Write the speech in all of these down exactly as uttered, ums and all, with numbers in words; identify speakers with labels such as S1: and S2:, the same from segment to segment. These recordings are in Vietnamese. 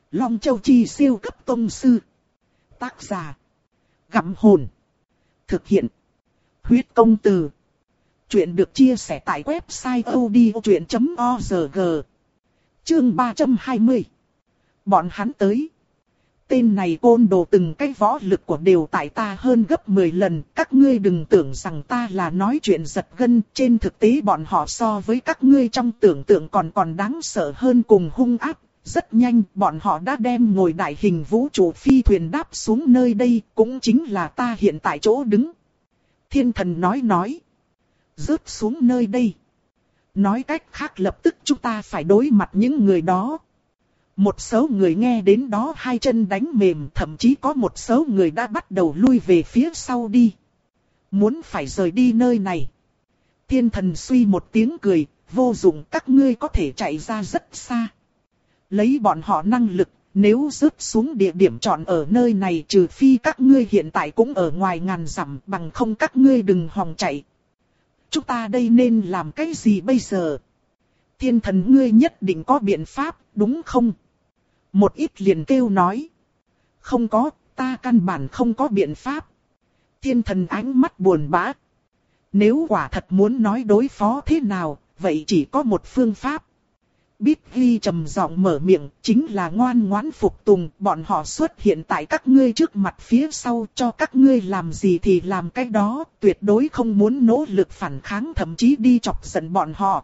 S1: Long Châu Chi siêu cấp tông sư. Tác giả. Gặm hồn. Thực hiện. Huyết công từ. Chuyện được chia sẻ tại website audiochuyện chấm org. Chương ba trăm hai mươi. Bọn hắn tới. Tên này côn đồ từng cái võ lực của đều tại ta hơn gấp mười lần. Các ngươi đừng tưởng rằng ta là nói chuyện giật gân. Trên thực tế bọn họ so với các ngươi trong tưởng tượng còn còn đáng sợ hơn cùng hung ác. Rất nhanh bọn họ đã đem ngồi đại hình vũ trụ phi thuyền đáp xuống nơi đây. Cũng chính là ta hiện tại chỗ đứng. Thiên thần nói nói. Rớt xuống nơi đây. Nói cách khác lập tức chúng ta phải đối mặt những người đó. Một số người nghe đến đó hai chân đánh mềm, thậm chí có một số người đã bắt đầu lui về phía sau đi. Muốn phải rời đi nơi này. Thiên thần suy một tiếng cười, vô dụng, các ngươi có thể chạy ra rất xa. Lấy bọn họ năng lực, nếu rớt xuống địa điểm chọn ở nơi này trừ phi các ngươi hiện tại cũng ở ngoài ngàn dặm, bằng không các ngươi đừng hòng chạy. Chúng ta đây nên làm cái gì bây giờ? Thiên thần ngươi nhất định có biện pháp, đúng không? Một ít liền kêu nói. Không có, ta căn bản không có biện pháp. Thiên thần ánh mắt buồn bã. Nếu quả thật muốn nói đối phó thế nào, vậy chỉ có một phương pháp. Biết ghi trầm giọng mở miệng, chính là ngoan ngoãn phục tùng, bọn họ xuất hiện tại các ngươi trước mặt phía sau, cho các ngươi làm gì thì làm cái đó, tuyệt đối không muốn nỗ lực phản kháng thậm chí đi chọc giận bọn họ.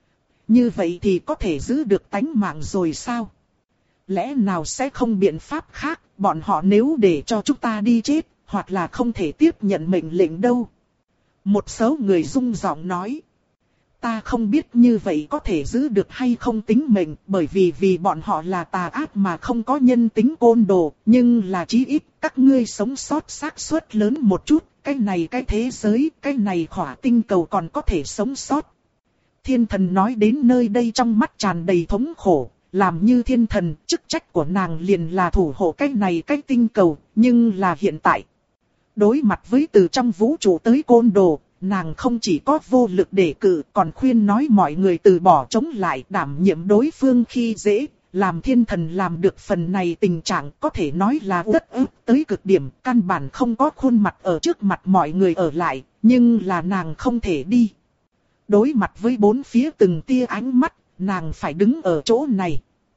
S1: Như vậy thì có thể giữ được tánh mạng rồi sao? Lẽ nào sẽ không biện pháp khác, bọn họ nếu để cho chúng ta đi chết, hoặc là không thể tiếp nhận mệnh lệnh đâu. Một số người rung giọng nói. Ta không biết như vậy có thể giữ được hay không tính mệnh, bởi vì vì bọn họ là tà ác mà không có nhân tính côn đồ, nhưng là chí ít các ngươi sống sót xác suất lớn một chút, cái này cái thế giới, cái này khỏa tinh cầu còn có thể sống sót. Thiên thần nói đến nơi đây trong mắt tràn đầy thống khổ, làm như thiên thần, chức trách của nàng liền là thủ hộ cái này cái tinh cầu, nhưng là hiện tại. Đối mặt với từ trong vũ trụ tới côn đồ, nàng không chỉ có vô lực để cự, còn khuyên nói mọi người từ bỏ chống lại đảm nhiệm đối phương khi dễ, làm thiên thần làm được phần này tình trạng có thể nói là uất ức tới cực điểm, căn bản không có khuôn mặt ở trước mặt mọi người ở lại, nhưng là nàng không thể đi. Đối mặt với bốn phía từng tia ánh mắt, nàng phải đứng ở chỗ này.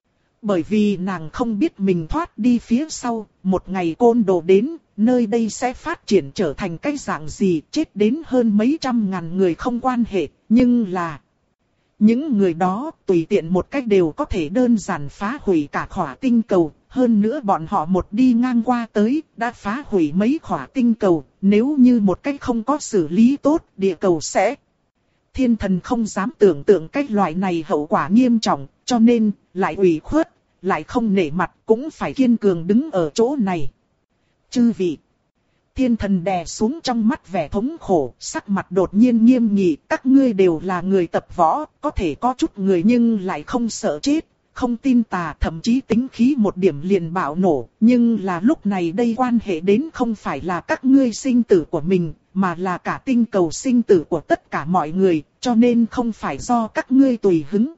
S1: Bởi vì nàng không biết mình thoát đi phía sau, một ngày côn đồ đến, nơi đây sẽ phát triển trở thành cái dạng gì, chết đến hơn mấy trăm ngàn người không quan hệ, nhưng là... Những người đó tùy tiện một cách đều có thể đơn giản phá hủy cả khỏa tinh cầu, hơn nữa bọn họ một đi ngang qua tới, đã phá hủy mấy khỏa tinh cầu, nếu như một cách không có xử lý tốt, địa cầu sẽ... Thiên thần không dám tưởng tượng cách loại này hậu quả nghiêm trọng, cho nên, lại ủy khuất, lại không nể mặt, cũng phải kiên cường đứng ở chỗ này. Chư vị. Thiên thần đè xuống trong mắt vẻ thống khổ, sắc mặt đột nhiên nghiêm nghị, các ngươi đều là người tập võ, có thể có chút người nhưng lại không sợ chết, không tin tà, thậm chí tính khí một điểm liền bạo nổ, nhưng là lúc này đây quan hệ đến không phải là các ngươi sinh tử của mình, mà là cả tinh cầu sinh tử của tất cả mọi người, cho nên không phải do các ngươi tùy hứng.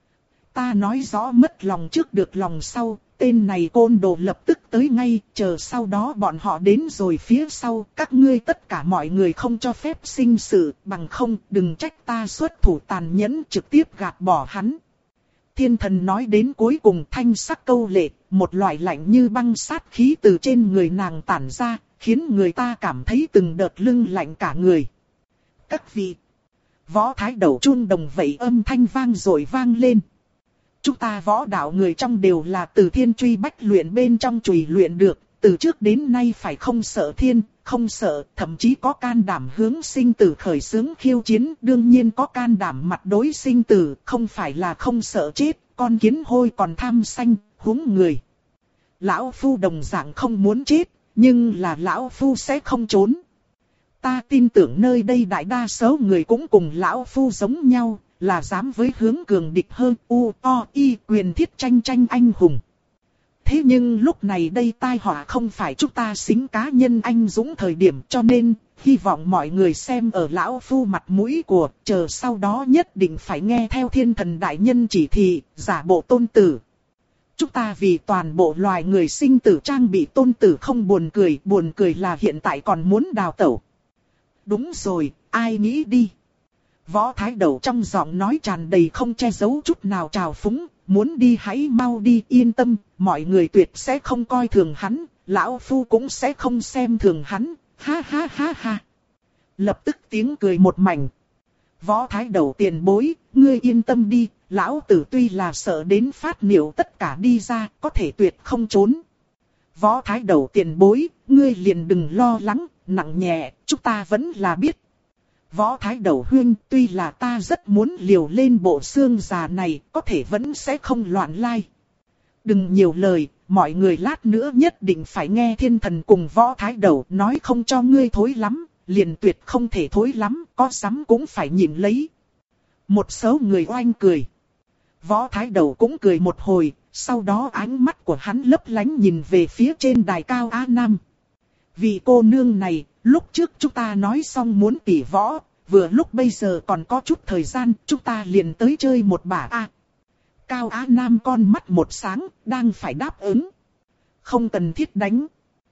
S1: Ta nói rõ mất lòng trước được lòng sau, tên này côn đồ lập tức tới ngay, chờ sau đó bọn họ đến rồi phía sau, các ngươi tất cả mọi người không cho phép sinh sự, bằng không đừng trách ta xuất thủ tàn nhẫn trực tiếp gạt bỏ hắn. Thiên thần nói đến cuối cùng thanh sắc câu lệ, một loại lạnh như băng sát khí từ trên người nàng tản ra, khiến người ta cảm thấy từng đợt lưng lạnh cả người. Các vị, võ thái đầu chun đồng vậy âm thanh vang rồi vang lên. Chúng ta võ đạo người trong đều là từ thiên truy bách luyện bên trong chùy luyện được, từ trước đến nay phải không sợ thiên, không sợ, thậm chí có can đảm hướng sinh tử khởi xướng khiêu chiến, đương nhiên có can đảm mặt đối sinh tử, không phải là không sợ chết, con kiến hôi còn tham sanh, huống người. Lão Phu đồng dạng không muốn chết, nhưng là Lão Phu sẽ không trốn. Ta tin tưởng nơi đây đại đa số người cũng cùng Lão Phu giống nhau, là dám với hướng cường địch hơn u o y quyền thiết tranh tranh anh hùng. Thế nhưng lúc này đây tai họa không phải chúng ta xính cá nhân anh dũng thời điểm, cho nên hy vọng mọi người xem ở Lão Phu mặt mũi của, chờ sau đó nhất định phải nghe theo thiên thần đại nhân chỉ thị, giả bộ tôn tử. Chúng ta vì toàn bộ loài người sinh tử trang bị tôn tử không buồn cười, buồn cười là hiện tại còn muốn đào tẩu. Đúng rồi, ai nghĩ đi. Võ Thái Đầu trong giọng nói tràn đầy không che giấu chút nào trào phúng, muốn đi hãy mau đi, yên tâm, mọi người tuyệt sẽ không coi thường hắn, lão phu cũng sẽ không xem thường hắn, ha ha ha ha. Lập tức tiếng cười một mảnh. Võ Thái Đầu tiền bối, ngươi yên tâm đi, lão tử tuy là sợ đến phát niệu tất cả đi ra, có thể tuyệt không trốn. Võ Thái Đầu tiền bối, ngươi liền đừng lo lắng, nặng nhẹ, chúng ta vẫn là biết. Võ Thái Đầu huynh, tuy là ta rất muốn liều lên bộ xương già này, có thể vẫn sẽ không loạn lai. Đừng nhiều lời, mọi người lát nữa nhất định phải nghe thiên thần cùng Võ Thái Đầu nói không cho ngươi thối lắm, liền tuyệt không thể thối lắm, có sắm cũng phải nhịn lấy. Một số người oanh cười. Võ Thái Đầu cũng cười một hồi, sau đó ánh mắt của hắn lấp lánh nhìn về phía trên đài cao Á Nam. Vì cô nương này, lúc trước chúng ta nói xong muốn tỉ võ, vừa lúc bây giờ còn có chút thời gian, chúng ta liền tới chơi một bả a. Cao Á Nam con mắt một sáng, đang phải đáp ứng. Không cần thiết đánh.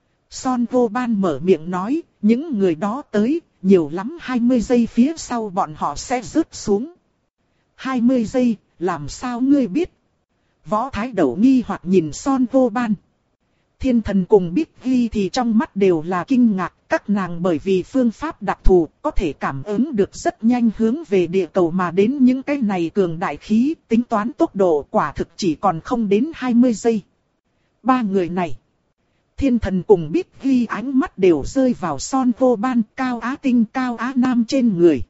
S1: Son Vô Ban mở miệng nói, những người đó tới, nhiều lắm hai mươi giây phía sau bọn họ sẽ rớt xuống. hai mươi giây, làm sao ngươi biết? Võ Thái Đầu nghi hoặc nhìn Son Vô Ban. Thiên thần cùng Bích Ghi thì trong mắt đều là kinh ngạc, các nàng bởi vì phương pháp đặc thù có thể cảm ứng được rất nhanh hướng về địa cầu mà đến những cái này cường đại khí, tính toán tốc độ quả thực chỉ còn không đến hai mươi giây. Ba người này, thiên thần cùng Bích Ghi ánh mắt đều rơi vào Son Vô Ban, Cao Á Tinh, Cao Á Nam trên người.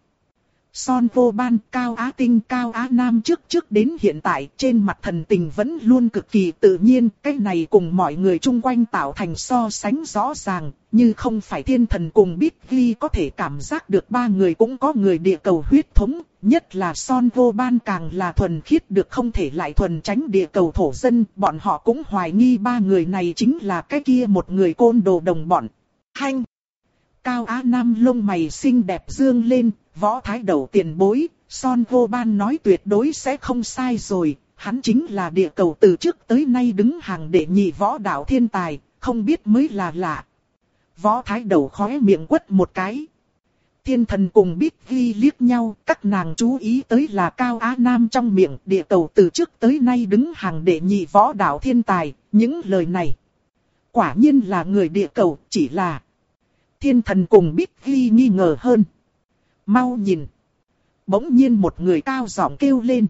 S1: Son Vô Ban, Cao Á Tinh, Cao Á Nam trước trước đến hiện tại trên mặt thần tình vẫn luôn cực kỳ tự nhiên, cái này cùng mọi người chung quanh tạo thành so sánh rõ ràng, như không phải thiên thần cùng Bích Ghi có thể cảm giác được ba người cũng có người địa cầu huyết thống, nhất là Son Vô Ban càng là thuần khiết được không thể lại thuần tránh địa cầu thổ dân, bọn họ cũng hoài nghi ba người này chính là cái kia một người côn đồ đồng bọn. Hanh! Cao Á Nam lông mày xinh đẹp dương lên, Võ Thái Đầu tiền bối, Son Vô Ban nói tuyệt đối sẽ không sai rồi, hắn chính là địa cầu từ trước tới nay đứng hàng đệ nhị võ đạo thiên tài, không biết mới là lạ. Võ Thái Đầu khóe miệng quất một cái. Thiên thần cùng Bích Ghi liếc nhau, các nàng chú ý tới là Cao Á Nam trong miệng địa cầu từ trước tới nay đứng hàng đệ nhị võ đạo thiên tài, những lời này. Quả nhiên là người địa cầu, chỉ là... Thiên thần cùng Bích Ghi nghi ngờ hơn. Mau nhìn. Bỗng nhiên một người cao giọng kêu lên.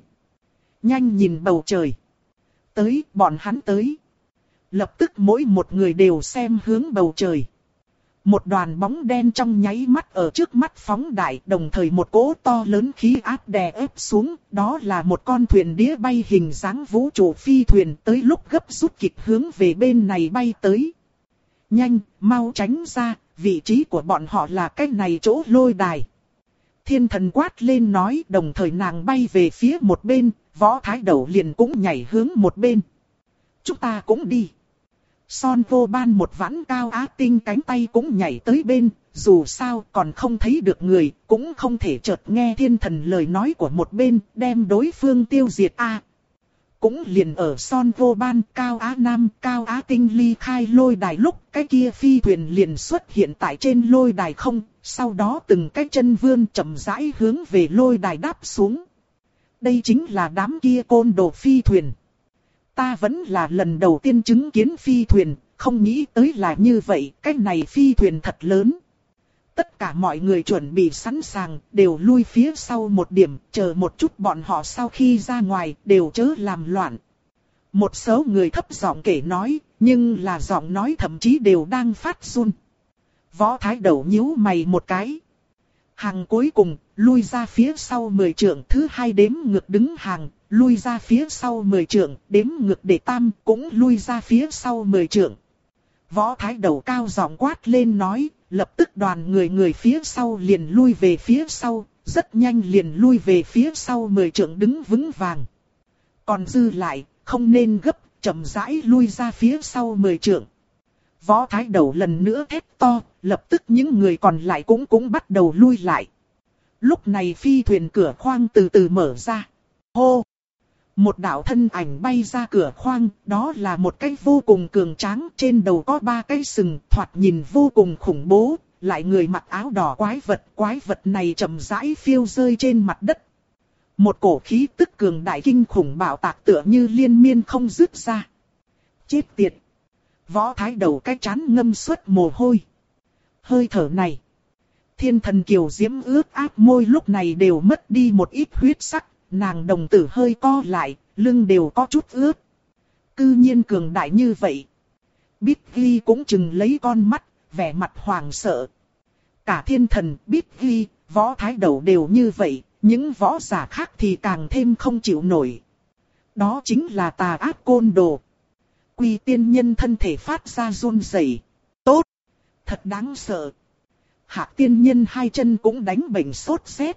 S1: Nhanh nhìn bầu trời. Tới, bọn hắn tới. Lập tức mỗi một người đều xem hướng bầu trời. Một đoàn bóng đen trong nháy mắt ở trước mắt phóng đại, đồng thời một cỗ to lớn khí áp đè ép xuống, đó là một con thuyền đĩa bay hình dáng vũ trụ phi thuyền tới lúc gấp rút kịp hướng về bên này bay tới. Nhanh, mau tránh ra, vị trí của bọn họ là cái này chỗ lôi đài. Thiên thần quát lên nói, đồng thời nàng bay về phía một bên, Võ Thái Đầu liền cũng nhảy hướng một bên. Chúng ta cũng đi. Son Vô Ban một vãn Cao Á Tinh cánh tay cũng nhảy tới bên, dù sao còn không thấy được người, cũng không thể chợt nghe thiên thần lời nói của một bên, đem đối phương tiêu diệt a. À, cũng liền ở Son Vô Ban, Cao Á Nam, Cao Á Tinh ly khai lôi đài lúc, cái kia phi thuyền liền xuất hiện tại trên lôi đài không, sau đó từng cái chân vươn chậm rãi hướng về lôi đài đáp xuống. Đây chính là đám kia côn đồ phi thuyền. Ta vẫn là lần đầu tiên chứng kiến phi thuyền, không nghĩ tới là như vậy, cái này phi thuyền thật lớn. Tất cả mọi người chuẩn bị sẵn sàng, đều lui phía sau một điểm, chờ một chút bọn họ sau khi ra ngoài, đều chớ làm loạn. Một số người thấp giọng kể nói, nhưng là giọng nói thậm chí đều đang phát run. Võ Thái Đầu nhíu mày một cái. Hàng cuối cùng, lui ra phía sau mười trượng, thứ hai đếm ngược đứng hàng, lui ra phía sau mười trượng, đếm ngược đệ tam, cũng lui ra phía sau mười trượng. Võ Thái Đầu cao giọng quát lên nói, lập tức đoàn người người phía sau liền lui về phía sau, rất nhanh liền lui về phía sau mười trượng đứng vững vàng. Còn dư lại, không nên gấp, chậm rãi lui ra phía sau mười trượng. Võ Thái Đầu lần nữa thét to, lập tức những người còn lại cũng cũng bắt đầu lui lại. Lúc này phi thuyền cửa khoang từ từ mở ra. Hô! Một đạo thân ảnh bay ra cửa khoang, đó là một cái vô cùng cường tráng, trên đầu có ba cái sừng, thoạt nhìn vô cùng khủng bố, lại người mặc áo đỏ quái vật, quái vật này chậm rãi phiêu rơi trên mặt đất. Một cổ khí tức cường đại kinh khủng bạo tạc tựa như liên miên không dứt ra. Chết tiệt! Võ Thái Đầu cái trán ngâm suốt mồ hôi. Hơi thở này. Thiên thần kiều diễm ướt át môi lúc này đều mất đi một ít huyết sắc, nàng đồng tử hơi co lại, lưng đều có chút ướt. Cư nhiên cường đại như vậy. Bích Ghi cũng chừng lấy con mắt, vẻ mặt hoảng sợ. Cả thiên thần, Bích Ghi, Võ Thái Đầu đều như vậy, những võ giả khác thì càng thêm không chịu nổi. Đó chính là tà ác côn đồ. Quy tiên nhân thân thể phát ra run rẩy. Tốt! Thật đáng sợ. Hạc tiên nhân hai chân cũng đánh bệnh sốt rét.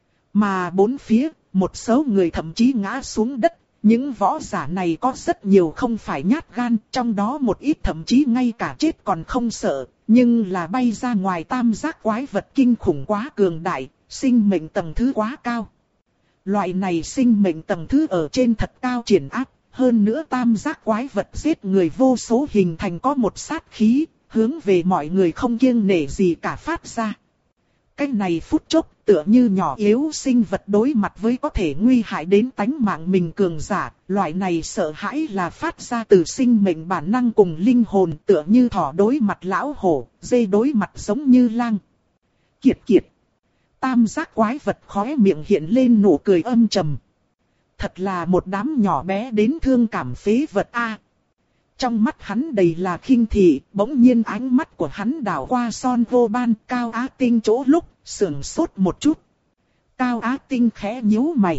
S1: Mà bốn phía, một số người thậm chí ngã xuống đất. Những võ giả này có rất nhiều không phải nhát gan, trong đó một ít thậm chí ngay cả chết còn không sợ. Nhưng là bay ra ngoài tam giác quái vật kinh khủng quá cường đại, sinh mệnh tầng thứ quá cao. Loại này sinh mệnh tầng thứ ở trên thật cao triển áp. Hơn nữa tam giác quái vật giết người vô số hình thành có một sát khí, hướng về mọi người không kiêng nể gì cả phát ra. Cái này phút chốc tựa như nhỏ yếu sinh vật đối mặt với có thể nguy hại đến tánh mạng mình cường giả, loại này sợ hãi là phát ra từ sinh mệnh bản năng cùng linh hồn, tựa như thỏ đối mặt lão hổ, dê đối mặt giống như lang. Kiệt kiệt. Tam giác quái vật khóe miệng hiện lên nụ cười âm trầm. Thật là một đám nhỏ bé đến thương cảm phế vật a. Trong mắt hắn đầy là khinh thị, bỗng nhiên ánh mắt của hắn đảo qua Son Vô Ban, Cao Á Tinh chỗ lúc, sườn sốt một chút. Cao Á Tinh khẽ nhíu mày.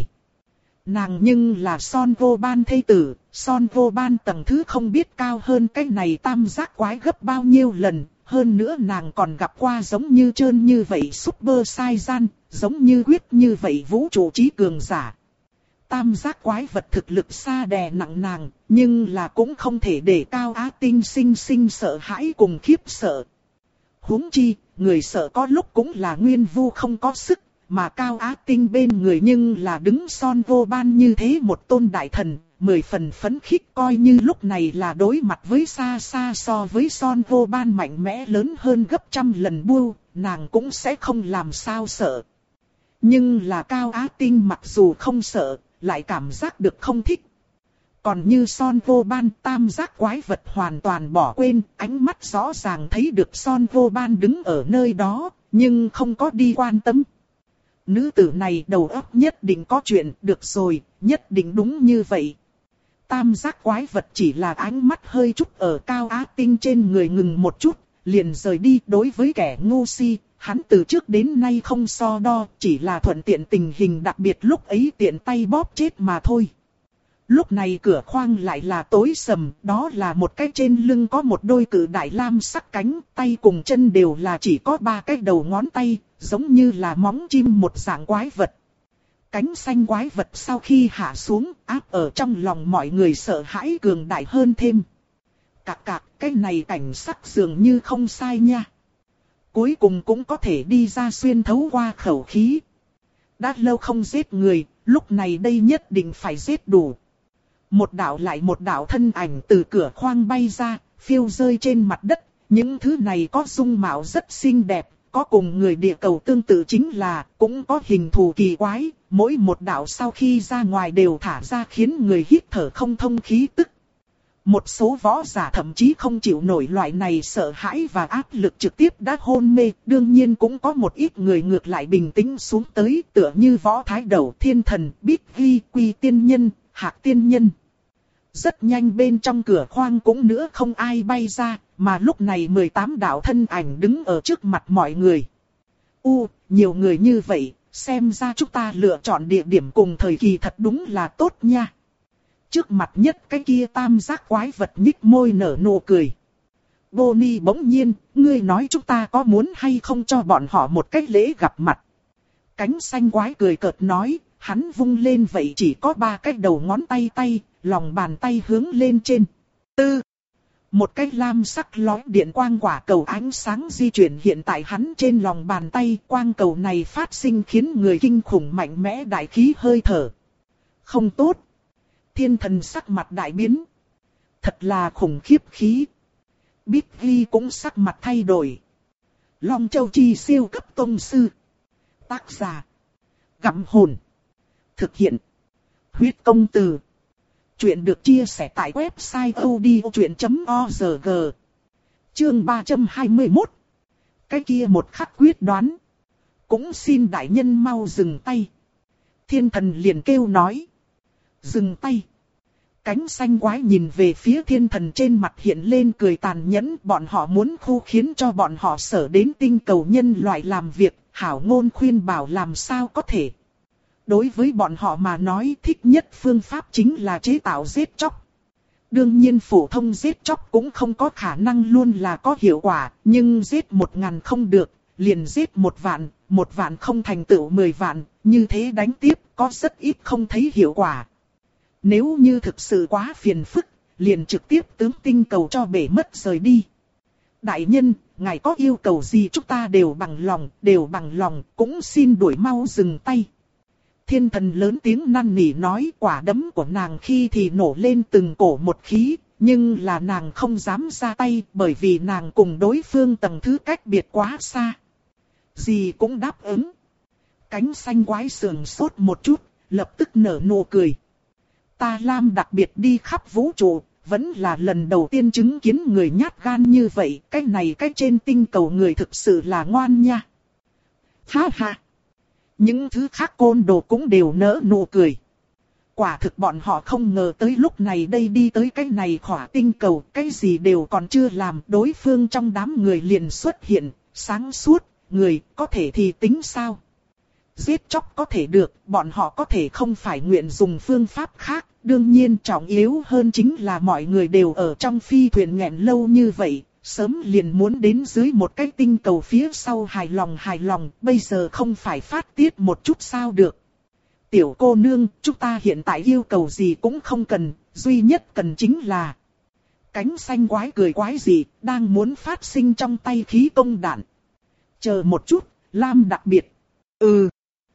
S1: Nàng nhưng là Son Vô Ban thê tử, Son Vô Ban tầng thứ không biết cao hơn cái này tam giác quái gấp bao nhiêu lần, hơn nữa nàng còn gặp qua giống như trơn như vậy Super Saiyan, giống như huyết như vậy vũ trụ trí cường giả. Tam giác quái vật thực lực xa đè nặng nàng, nhưng là cũng không thể để Cao Á Tinh sinh sinh sợ hãi cùng khiếp sợ. Huống chi, người sợ có lúc cũng là Nguyên Vu không có sức, mà Cao Á Tinh bên người nhưng là đứng Son Vô Ban như thế một tôn đại thần, mười phần phấn khích, coi như lúc này là đối mặt với xa xa so với Son Vô Ban mạnh mẽ lớn hơn gấp trăm lần Bưu, nàng cũng sẽ không làm sao sợ. Nhưng là Cao Á Tinh mặc dù không sợ, lại cảm giác được không thích. Còn như Son Vô Ban, tam giác quái vật hoàn toàn bỏ quên, ánh mắt rõ ràng thấy được Son Vô Ban đứng ở nơi đó, nhưng không có đi quan tâm. Nữ tử này đầu óc nhất định có chuyện, được rồi, nhất định đúng như vậy. Tam giác quái vật chỉ là ánh mắt hơi chút ở Cao Á Tinh trên người ngừng một chút, liền rời đi. Đối với kẻ ngu si, hắn từ trước đến nay không so đo, chỉ là thuận tiện tình hình đặc biệt lúc ấy tiện tay bóp chết mà thôi. Lúc này cửa khoang lại là tối sầm, đó là một cái trên lưng có một đôi cự đại lam sắc cánh, tay cùng chân đều là chỉ có ba cái đầu ngón tay, giống như là móng chim một dạng quái vật. Cánh xanh quái vật sau khi hạ xuống, áp ở trong lòng mọi người sợ hãi cường đại hơn thêm. Cạc cạc, cái này cảnh sắc dường như không sai nha. Cuối cùng cũng có thể đi ra xuyên thấu qua khẩu khí. Đã lâu không giết người, lúc này đây nhất định phải giết đủ. Một đạo lại một đạo thân ảnh từ cửa khoang bay ra, phiêu rơi trên mặt đất. Những thứ này có dung mạo rất xinh đẹp, có cùng người địa cầu tương tự chính là, cũng có hình thù kỳ quái. Mỗi một đạo sau khi ra ngoài đều thả ra khiến người hít thở không thông khí tức. Một số võ giả thậm chí không chịu nổi loại này sợ hãi và áp lực trực tiếp đã hôn mê. Đương nhiên cũng có một ít người ngược lại bình tĩnh xuống tới, tựa như Võ Thái Đầu, Thiên Thần, Bích Ghi, Quy Tiên Nhân, Hạc Tiên Nhân. Rất nhanh bên trong cửa khoang cũng nữa không ai bay ra, mà lúc này mười tám đạo thân ảnh đứng ở trước mặt mọi người. U, nhiều người như vậy, xem ra chúng ta lựa chọn địa điểm cùng thời kỳ thật đúng là tốt nha. Trước mặt nhất cái kia tam giác quái vật nhích môi nở nụ cười. Bonnie bỗng nhiên, ngươi nói chúng ta có muốn hay không cho bọn họ một cái lễ gặp mặt. Cánh xanh quái cười cợt nói, hắn vung lên vậy chỉ có ba cái đầu ngón tay tay, lòng bàn tay hướng lên trên. Tư. Một cái lam sắc lóe điện quang quả cầu ánh sáng di chuyển hiện tại hắn trên lòng bàn tay. Quang cầu này phát sinh khiến người kinh khủng mạnh mẽ đại khí hơi thở. Không tốt. Thiên thần sắc mặt đại biến. Thật là khủng khiếp khí. Bích Ghi cũng sắc mặt thay đổi. Long Châu Chi siêu cấp tông sư. Tác giả. Gặm hồn. Thực hiện. Huyết công từ. Chuyện được chia sẻ tại website odchuyện chấm org. Chương ba trăm hai mươi mốt. Cái kia một khắc quyết đoán. Cũng xin đại nhân mau dừng tay. Thiên thần liền kêu nói. Dừng tay. Cánh xanh quái nhìn về phía thiên thần, trên mặt hiện lên cười tàn nhẫn. Bọn họ muốn khu khiến cho bọn họ sở đến tinh cầu nhân loại làm việc. Hảo ngôn khuyên bảo làm sao có thể. Đối với bọn họ mà nói, thích nhất phương pháp chính là chế tạo giết chóc. Đương nhiên phổ thông giết chóc cũng không có khả năng luôn là có hiệu quả. Nhưng giết một ngàn không được, liền giết một vạn. Một vạn không thành tựu mười vạn. Như thế đánh tiếp có rất ít không thấy hiệu quả. Nếu như thực sự quá phiền phức, liền trực tiếp tướng tinh cầu cho bể mất rời đi. Đại nhân, ngài có yêu cầu gì chúng ta đều bằng lòng, đều bằng lòng, cũng xin đuổi mau dừng tay. Thiên thần lớn tiếng năn nỉ nói, quả đấm của nàng khi thì nổ lên từng cổ một khí, nhưng là nàng không dám ra tay bởi vì nàng cùng đối phương tầng thứ cách biệt quá xa. Gì cũng đáp ứng. Cánh xanh quái sườn sốt một chút, lập tức nở nụ cười. Ta Lam đặc biệt đi khắp vũ trụ, vẫn là lần đầu tiên chứng kiến người nhát gan như vậy. Cái này cái trên tinh cầu người thực sự là ngoan nha. Ha ha. Những thứ khác côn đồ cũng đều nở nụ cười. Quả thực bọn họ không ngờ tới lúc này đây đi tới cái này khỏa tinh cầu. Cái gì đều còn chưa làm, đối phương trong đám người liền xuất hiện. Sáng suốt, người có thể thì tính sao? Giết chóc có thể được, bọn họ có thể không phải nguyện dùng phương pháp khác. Đương nhiên trọng yếu hơn chính là mọi người đều ở trong phi thuyền nghẹn lâu như vậy. Sớm liền muốn đến dưới một cái tinh cầu phía sau hài lòng hài lòng. Bây giờ không phải phát tiết một chút sao được. Tiểu cô nương, chúng ta hiện tại yêu cầu gì cũng không cần. Duy nhất cần chính là cánh xanh quái cười quái gì, đang muốn phát sinh trong tay khí công đạn. Chờ một chút, Lam đặc biệt. Ừ.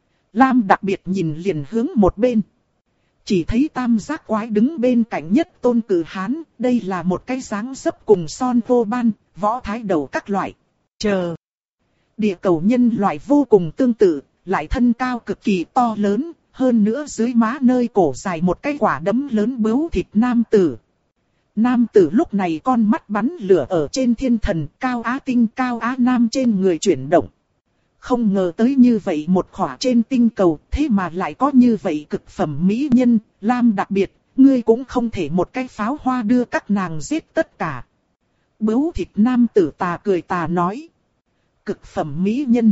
S1: Lam đặc biệt nhìn liền hướng một bên. Chỉ thấy tam giác quái đứng bên cạnh nhất tôn cử hán. Đây là một cái dáng dấp cùng son vô ban, võ thái đầu các loại. Chờ. Địa cầu nhân loại vô cùng tương tự, lại thân cao cực kỳ to lớn. Hơn nữa dưới má nơi cổ dài một cái quả đấm lớn bướu thịt nam tử. Nam tử lúc này con mắt bắn lửa ở trên thiên thần, Cao Á Tinh Cao Á Nam trên người chuyển động. Không ngờ tới như vậy một khỏa trên tinh cầu, thế mà lại có như vậy cực phẩm mỹ nhân. Lam đặc biệt, ngươi cũng không thể một cái pháo hoa đưa các nàng giết tất cả. Bướu thịt nam tử tà cười tà nói. Cực phẩm mỹ nhân.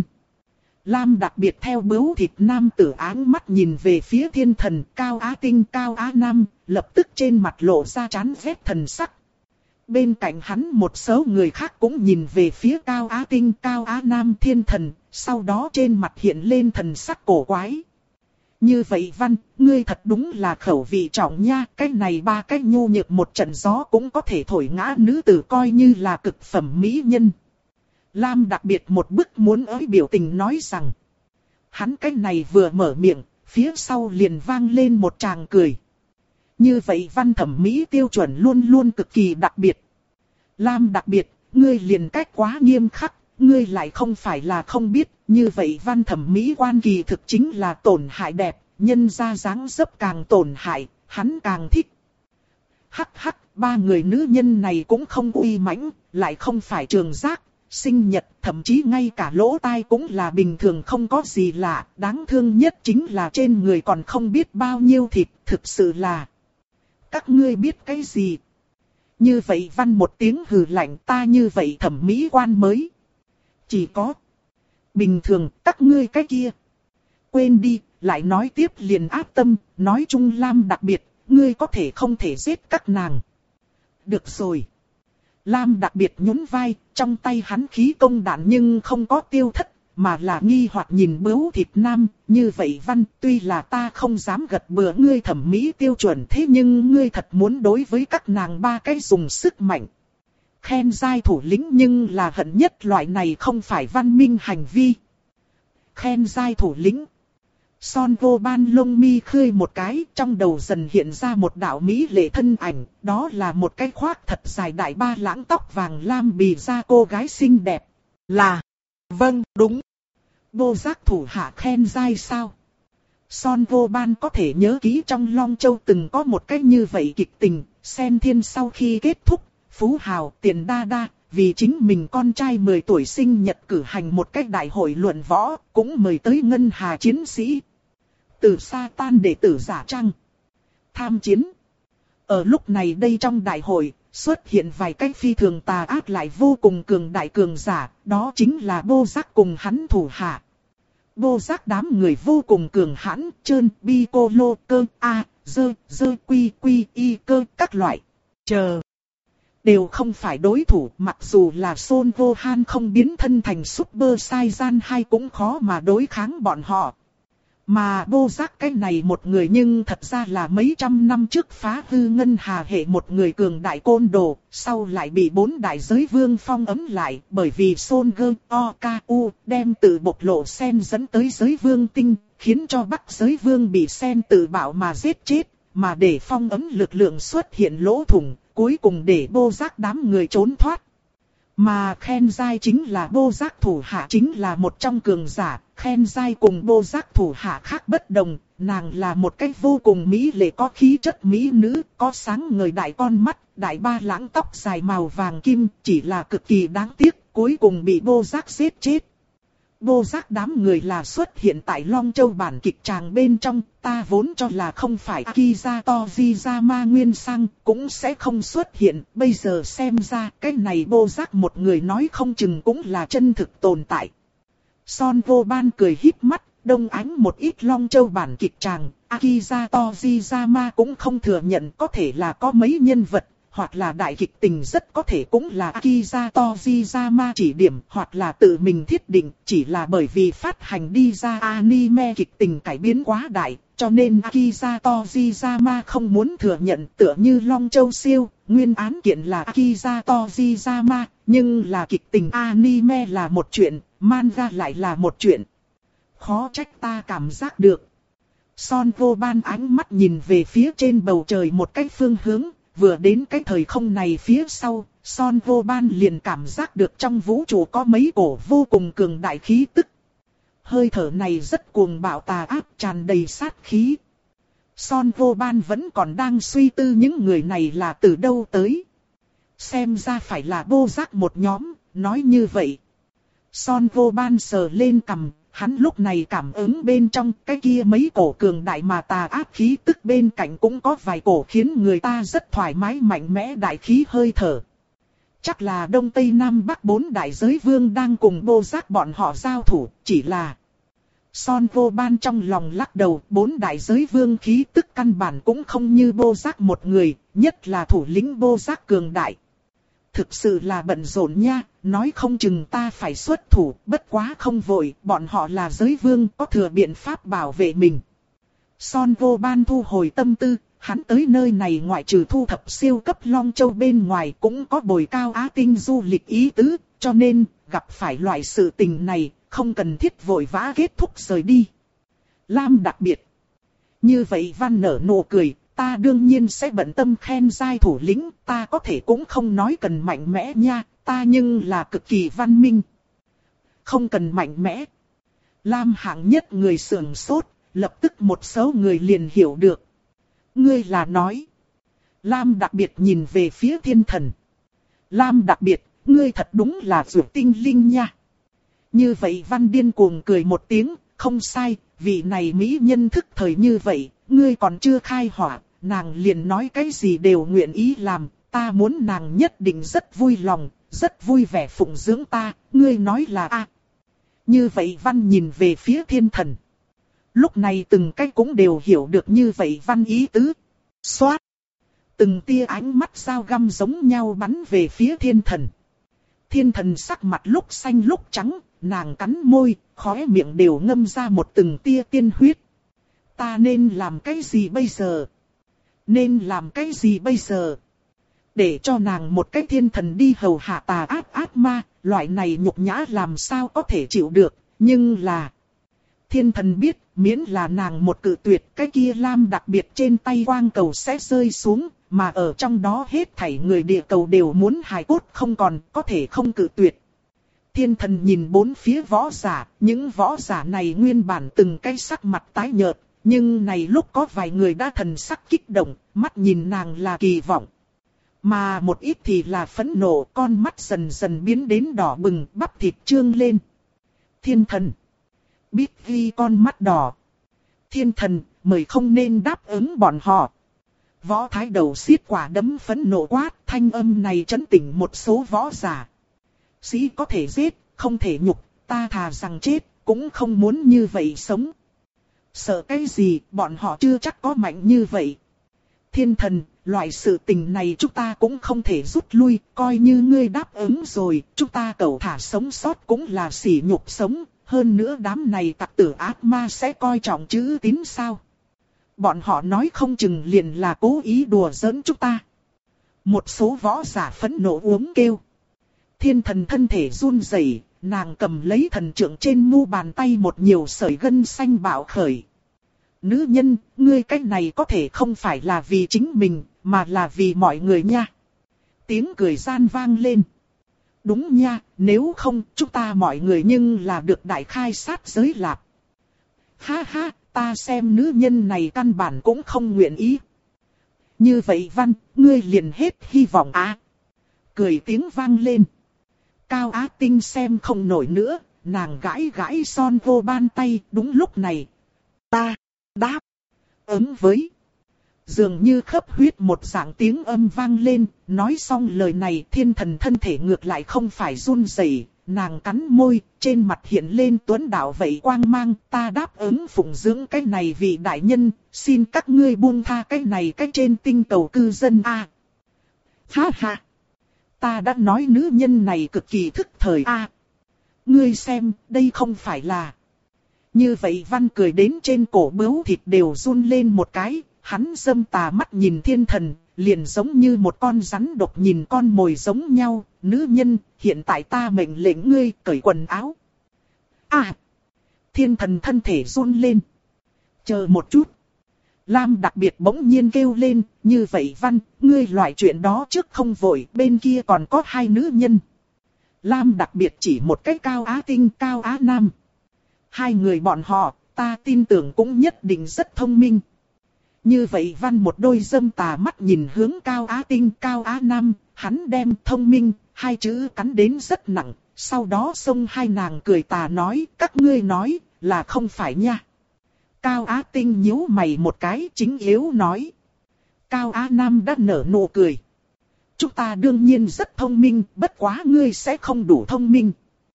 S1: Lam đặc biệt theo bướu thịt nam tử áng mắt nhìn về phía thiên thần Cao Á Tinh Cao Á Nam, lập tức trên mặt lộ ra chán ghét thần sắc. Bên cạnh hắn một số người khác cũng nhìn về phía Cao Á Tinh Cao Á Nam thiên thần, sau đó trên mặt hiện lên thần sắc cổ quái. Như vậy Văn, ngươi thật đúng là khẩu vị trọng nha, cái này ba cái nhu nhược một trận gió cũng có thể thổi ngã nữ tử coi như là cực phẩm mỹ nhân. Lam đặc biệt một bức muốn ới biểu tình nói rằng. Hắn cái này vừa mở miệng, phía sau liền vang lên một tràng cười. Như vậy Văn thẩm mỹ tiêu chuẩn luôn luôn cực kỳ đặc biệt. Lam đặc biệt, ngươi liền cách quá nghiêm khắc, ngươi lại không phải là không biết. Như vậy Văn thẩm mỹ quan kỳ thực chính là tổn hại đẹp, nhân ra dáng dấp càng tổn hại, hắn càng thích. Hắc hắc, ba người nữ nhân này cũng không uy mãnh, lại không phải trường giác. Sinh nhật, thậm chí ngay cả lỗ tai cũng là bình thường không có gì lạ. Đáng thương nhất chính là trên người còn không biết bao nhiêu thịt, thực sự là. Các ngươi biết cái gì? Như vậy Văn một tiếng hừ lạnh, ta như vậy thẩm mỹ quan mới. Chỉ có bình thường, các ngươi cái kia. Quên đi, lại nói tiếp liền áp tâm, nói chung Lam đặc biệt, ngươi có thể không thể giết các nàng. Được rồi. Lam đặc biệt nhún vai, trong tay hắn khí công đạn nhưng không có tiêu thất, mà là nghi hoặc nhìn bướu thịt nam. Như vậy Văn, tuy là ta không dám gật bừa ngươi thẩm mỹ tiêu chuẩn, thế nhưng ngươi thật muốn đối với các nàng ba cái dùng sức mạnh. Khen giai thủ lĩnh nhưng là hận nhất loại này không phải văn minh hành vi. Khen giai thủ lĩnh. Son vô ban lông mi khơi một cái, trong đầu dần hiện ra một đạo mỹ lệ thân ảnh, đó là một cái khoác thật dài đại ba lãng tóc vàng lam bì ra cô gái xinh đẹp. Là, vâng, đúng. Bô giác thủ hạ khen dai sao? Son vô ban có thể nhớ kỹ trong Long Châu từng có một cách như vậy kịch tình, Sen Thiên sau khi kết thúc, Phú Hào, Tiền Đa Đa, vì chính mình con trai mười tuổi sinh nhật cử hành một cách đại hội luận võ, cũng mời tới Ngân Hà chiến sĩ. Từ xa tan đệ tử giả trăng, tham chiến. Ở lúc này đây trong đại hội, xuất hiện vài cách phi thường tà ác lại vô cùng cường đại cường giả, đó chính là Bô Giác cùng hắn thủ hạ. Bô Giác đám người vô cùng cường hãn, trơn, bi cô lô, cơ, a, dơ, dơ, quy, quy, y, cơ, các loại. Chờ. Đều không phải đối thủ, mặc dù là Son vô han không biến thân thành Super Saiyan hai cũng khó mà đối kháng bọn họ. Mà Bô Giác cái này một người nhưng thật ra là mấy trăm năm trước phá hư Ngân Hà hệ một người cường đại côn đồ, sau lại bị bốn đại giới vương phong ấm lại, bởi vì Son Gơ O K U đem tự bộc lộ sen dẫn tới giới vương tinh, khiến cho Bắc giới vương bị sen tự bạo mà giết chết, mà để phong ấm lực lượng xuất hiện lỗ thủng, cuối cùng để Bô Giác đám người trốn thoát. Mà Khen Giai chính là Bô Giác thủ hạ chính là một trong cường giả, Khen Giai cùng Bô Giác thủ hạ khác bất đồng, nàng là một cách vô cùng mỹ lệ có khí chất mỹ nữ, có sáng ngời đại con mắt, đại ba lãng tóc dài màu vàng kim, chỉ là cực kỳ đáng tiếc, cuối cùng bị Bô Giác giết chết. Bô Giác đám người là xuất hiện tại Long Châu bản kịch tràng bên trong, ta vốn cho là không phải Akiza Tojiyama nguyên sang, cũng sẽ không xuất hiện, bây giờ xem ra cái này Bô Giác một người nói không chừng cũng là chân thực tồn tại. Son vô ban cười híp mắt, đông ánh một ít Long Châu bản kịch tràng, Akiza Tojiyama cũng không thừa nhận có thể là có mấy nhân vật. Hoặc là đại kịch tình rất có thể cũng là Akiza Tojiyama chỉ điểm, hoặc là tự mình thiết định, chỉ là bởi vì phát hành đi ra anime kịch tình cải biến quá đại, cho nên Akiza Tojiyama không muốn thừa nhận. Tựa như Long Châu siêu, nguyên án kiện là Akiza Tojiyama, nhưng là kịch tình anime là một chuyện, manga lại là một chuyện. Khó trách ta cảm giác được. Son vô ban ánh mắt nhìn về phía trên bầu trời một cách phương hướng. Vừa đến cái thời không này phía sau, Son vô ban liền cảm giác được trong vũ trụ có mấy cổ vô cùng cường đại khí tức. Hơi thở này rất cuồng bạo tà ác, tràn đầy sát khí. Son vô ban vẫn còn đang suy tư những người này là từ đâu tới. Xem ra phải là Bô Giác một nhóm, nói như vậy. Son vô ban sờ lên cằm. Hắn lúc này cảm ứng bên trong cái kia mấy cổ cường đại mà tà ác khí tức bên cạnh cũng có vài cổ khiến người ta rất thoải mái mạnh mẽ đại khí hơi thở. Chắc là Đông Tây Nam Bắc bốn đại giới vương đang cùng Bô Giác bọn họ giao thủ, chỉ là... Son vô ban trong lòng lắc đầu, bốn đại giới vương khí tức căn bản cũng không như Bô Giác một người, nhất là thủ lĩnh Bô Giác cường đại. Thực sự là bận rộn nha, nói không chừng ta phải xuất thủ, bất quá không vội, bọn họ là giới vương có thừa biện pháp bảo vệ mình. Son vô ban thu hồi tâm tư, hắn tới nơi này ngoại trừ thu thập siêu cấp Long Châu bên ngoài cũng có bồi cao Á Tinh du lịch ý tứ, cho nên gặp phải loại sự tình này, không cần thiết vội vã kết thúc rời đi. Lam đặc biệt. Như vậy Văn nở nụ cười. Ta đương nhiên sẽ bận tâm Khen Giai thủ lĩnh, ta có thể cũng không nói cần mạnh mẽ nha, ta nhưng là cực kỳ văn minh. Không cần mạnh mẽ. Lam hạng nhất người sườn sốt, lập tức một số người liền hiểu được. Ngươi là nói. Lam đặc biệt nhìn về phía thiên thần. Lam đặc biệt, ngươi thật đúng là dược tinh linh nha. Như vậy Văn điên cuồng cười một tiếng, không sai, vị này mỹ nhân thức thời như vậy, ngươi còn chưa khai hỏa. Nàng liền nói cái gì đều nguyện ý làm, ta muốn nàng nhất định rất vui lòng, rất vui vẻ phụng dưỡng ta, ngươi nói là a. À. Như vậy Văn nhìn về phía thiên thần. Lúc này từng cái cũng đều hiểu được như vậy Văn ý tứ. Xoát. Từng tia ánh mắt dao găm giống nhau bắn về phía thiên thần. Thiên thần sắc mặt lúc xanh lúc trắng, nàng cắn môi, khóe miệng đều ngâm ra một từng tia tiên huyết. Ta nên làm cái gì bây giờ? Nên làm cái gì bây giờ? Để cho nàng một cái thiên thần đi hầu hạ tà ác ác ma, loại này nhục nhã làm sao có thể chịu được, nhưng là... Thiên thần biết, miễn là nàng một cự tuyệt, cái kia lam đặc biệt trên tay quang cầu sẽ rơi xuống, mà ở trong đó hết thảy người địa cầu đều muốn hài cốt không còn, có thể không cự tuyệt. Thiên thần nhìn bốn phía võ giả, những võ giả này nguyên bản từng cái sắc mặt tái nhợt, nhưng này lúc có vài người đã thần sắc kích động, mắt nhìn nàng là kỳ vọng. Mà một ít thì là phẫn nộ, con mắt dần dần biến đến đỏ bừng, bắp thịt trương lên. Thiên thần biết ghi con mắt đỏ. Thiên thần, mời không nên đáp ứng bọn họ. Võ thái đầu xiết quả đấm phẫn nộ quát, thanh âm này chấn tỉnh một số võ giả. Sĩ có thể giết, không thể nhục, ta thà rằng chết, cũng không muốn như vậy sống. Sợ cái gì, bọn họ chưa chắc có mạnh như vậy. Thiên thần, loại sự tình này chúng ta cũng không thể rút lui, coi như ngươi đáp ứng rồi, chúng ta cẩu thả sống sót cũng là sỉ nhục sống. Hơn nữa đám này tặc tử ác ma sẽ coi trọng chữ tín sao. Bọn họ nói không chừng liền là cố ý đùa giỡn chúng ta. Một số võ giả phẫn nộ uống kêu. Thiên thần thân thể run rẩy, nàng cầm lấy thần trượng trên mu bàn tay một nhiều sợi gân xanh bạo khởi. Nữ nhân, ngươi cách này có thể không phải là vì chính mình, mà là vì mọi người nha. Tiếng cười gian vang lên. Đúng nha, nếu không, chúng ta mọi người nhưng là được đại khai sát giới lạp. Ha ha, ta xem nữ nhân này căn bản cũng không nguyện ý. Như vậy Văn, ngươi liền hết hy vọng á. Cười tiếng vang lên. Cao Á Tinh xem không nổi nữa, nàng gãi gãi son vô ban tay, đúng lúc này. Ta, đáp, ứng với. Dường như khớp huyết một dạng tiếng âm vang lên, nói xong lời này thiên thần thân thể ngược lại không phải run rẩy, nàng cắn môi, trên mặt hiện lên tuấn đạo vậy quang mang, ta đáp ứng phụng dưỡng cái này vị đại nhân, xin các ngươi buông tha cái này cái trên tinh cầu cư dân a. À. Ha ha, ta đã nói nữ nhân này cực kỳ thức thời a. À. Ngươi xem, đây không phải là. Như vậy Văn cười đến trên cổ bướu thịt đều run lên một cái. Hắn dâm tà mắt nhìn thiên thần, liền giống như một con rắn độc nhìn con mồi giống nhau. Nữ nhân, hiện tại ta mệnh lệnh ngươi cởi quần áo. À! Thiên thần thân thể run lên. Chờ một chút. Lam đặc biệt bỗng nhiên kêu lên, như vậy Văn, ngươi loại chuyện đó trước không vội, bên kia còn có hai nữ nhân. Lam đặc biệt chỉ một cái Cao Á Tinh, Cao Á Nam. Hai người bọn họ, ta tin tưởng cũng nhất định rất thông minh. Như vậy Văn một đôi dâm tà mắt nhìn hướng Cao Á Tinh, Cao Á Nam, hắn đem thông minh, hai chữ cắn đến rất nặng, sau đó xông hai nàng cười tà nói, các ngươi nói, là không phải nha. Cao Á Tinh nhíu mày một cái chính yếu nói. Cao Á Nam đã nở nụ cười. Chúng ta đương nhiên rất thông minh, bất quá ngươi sẽ không đủ thông minh.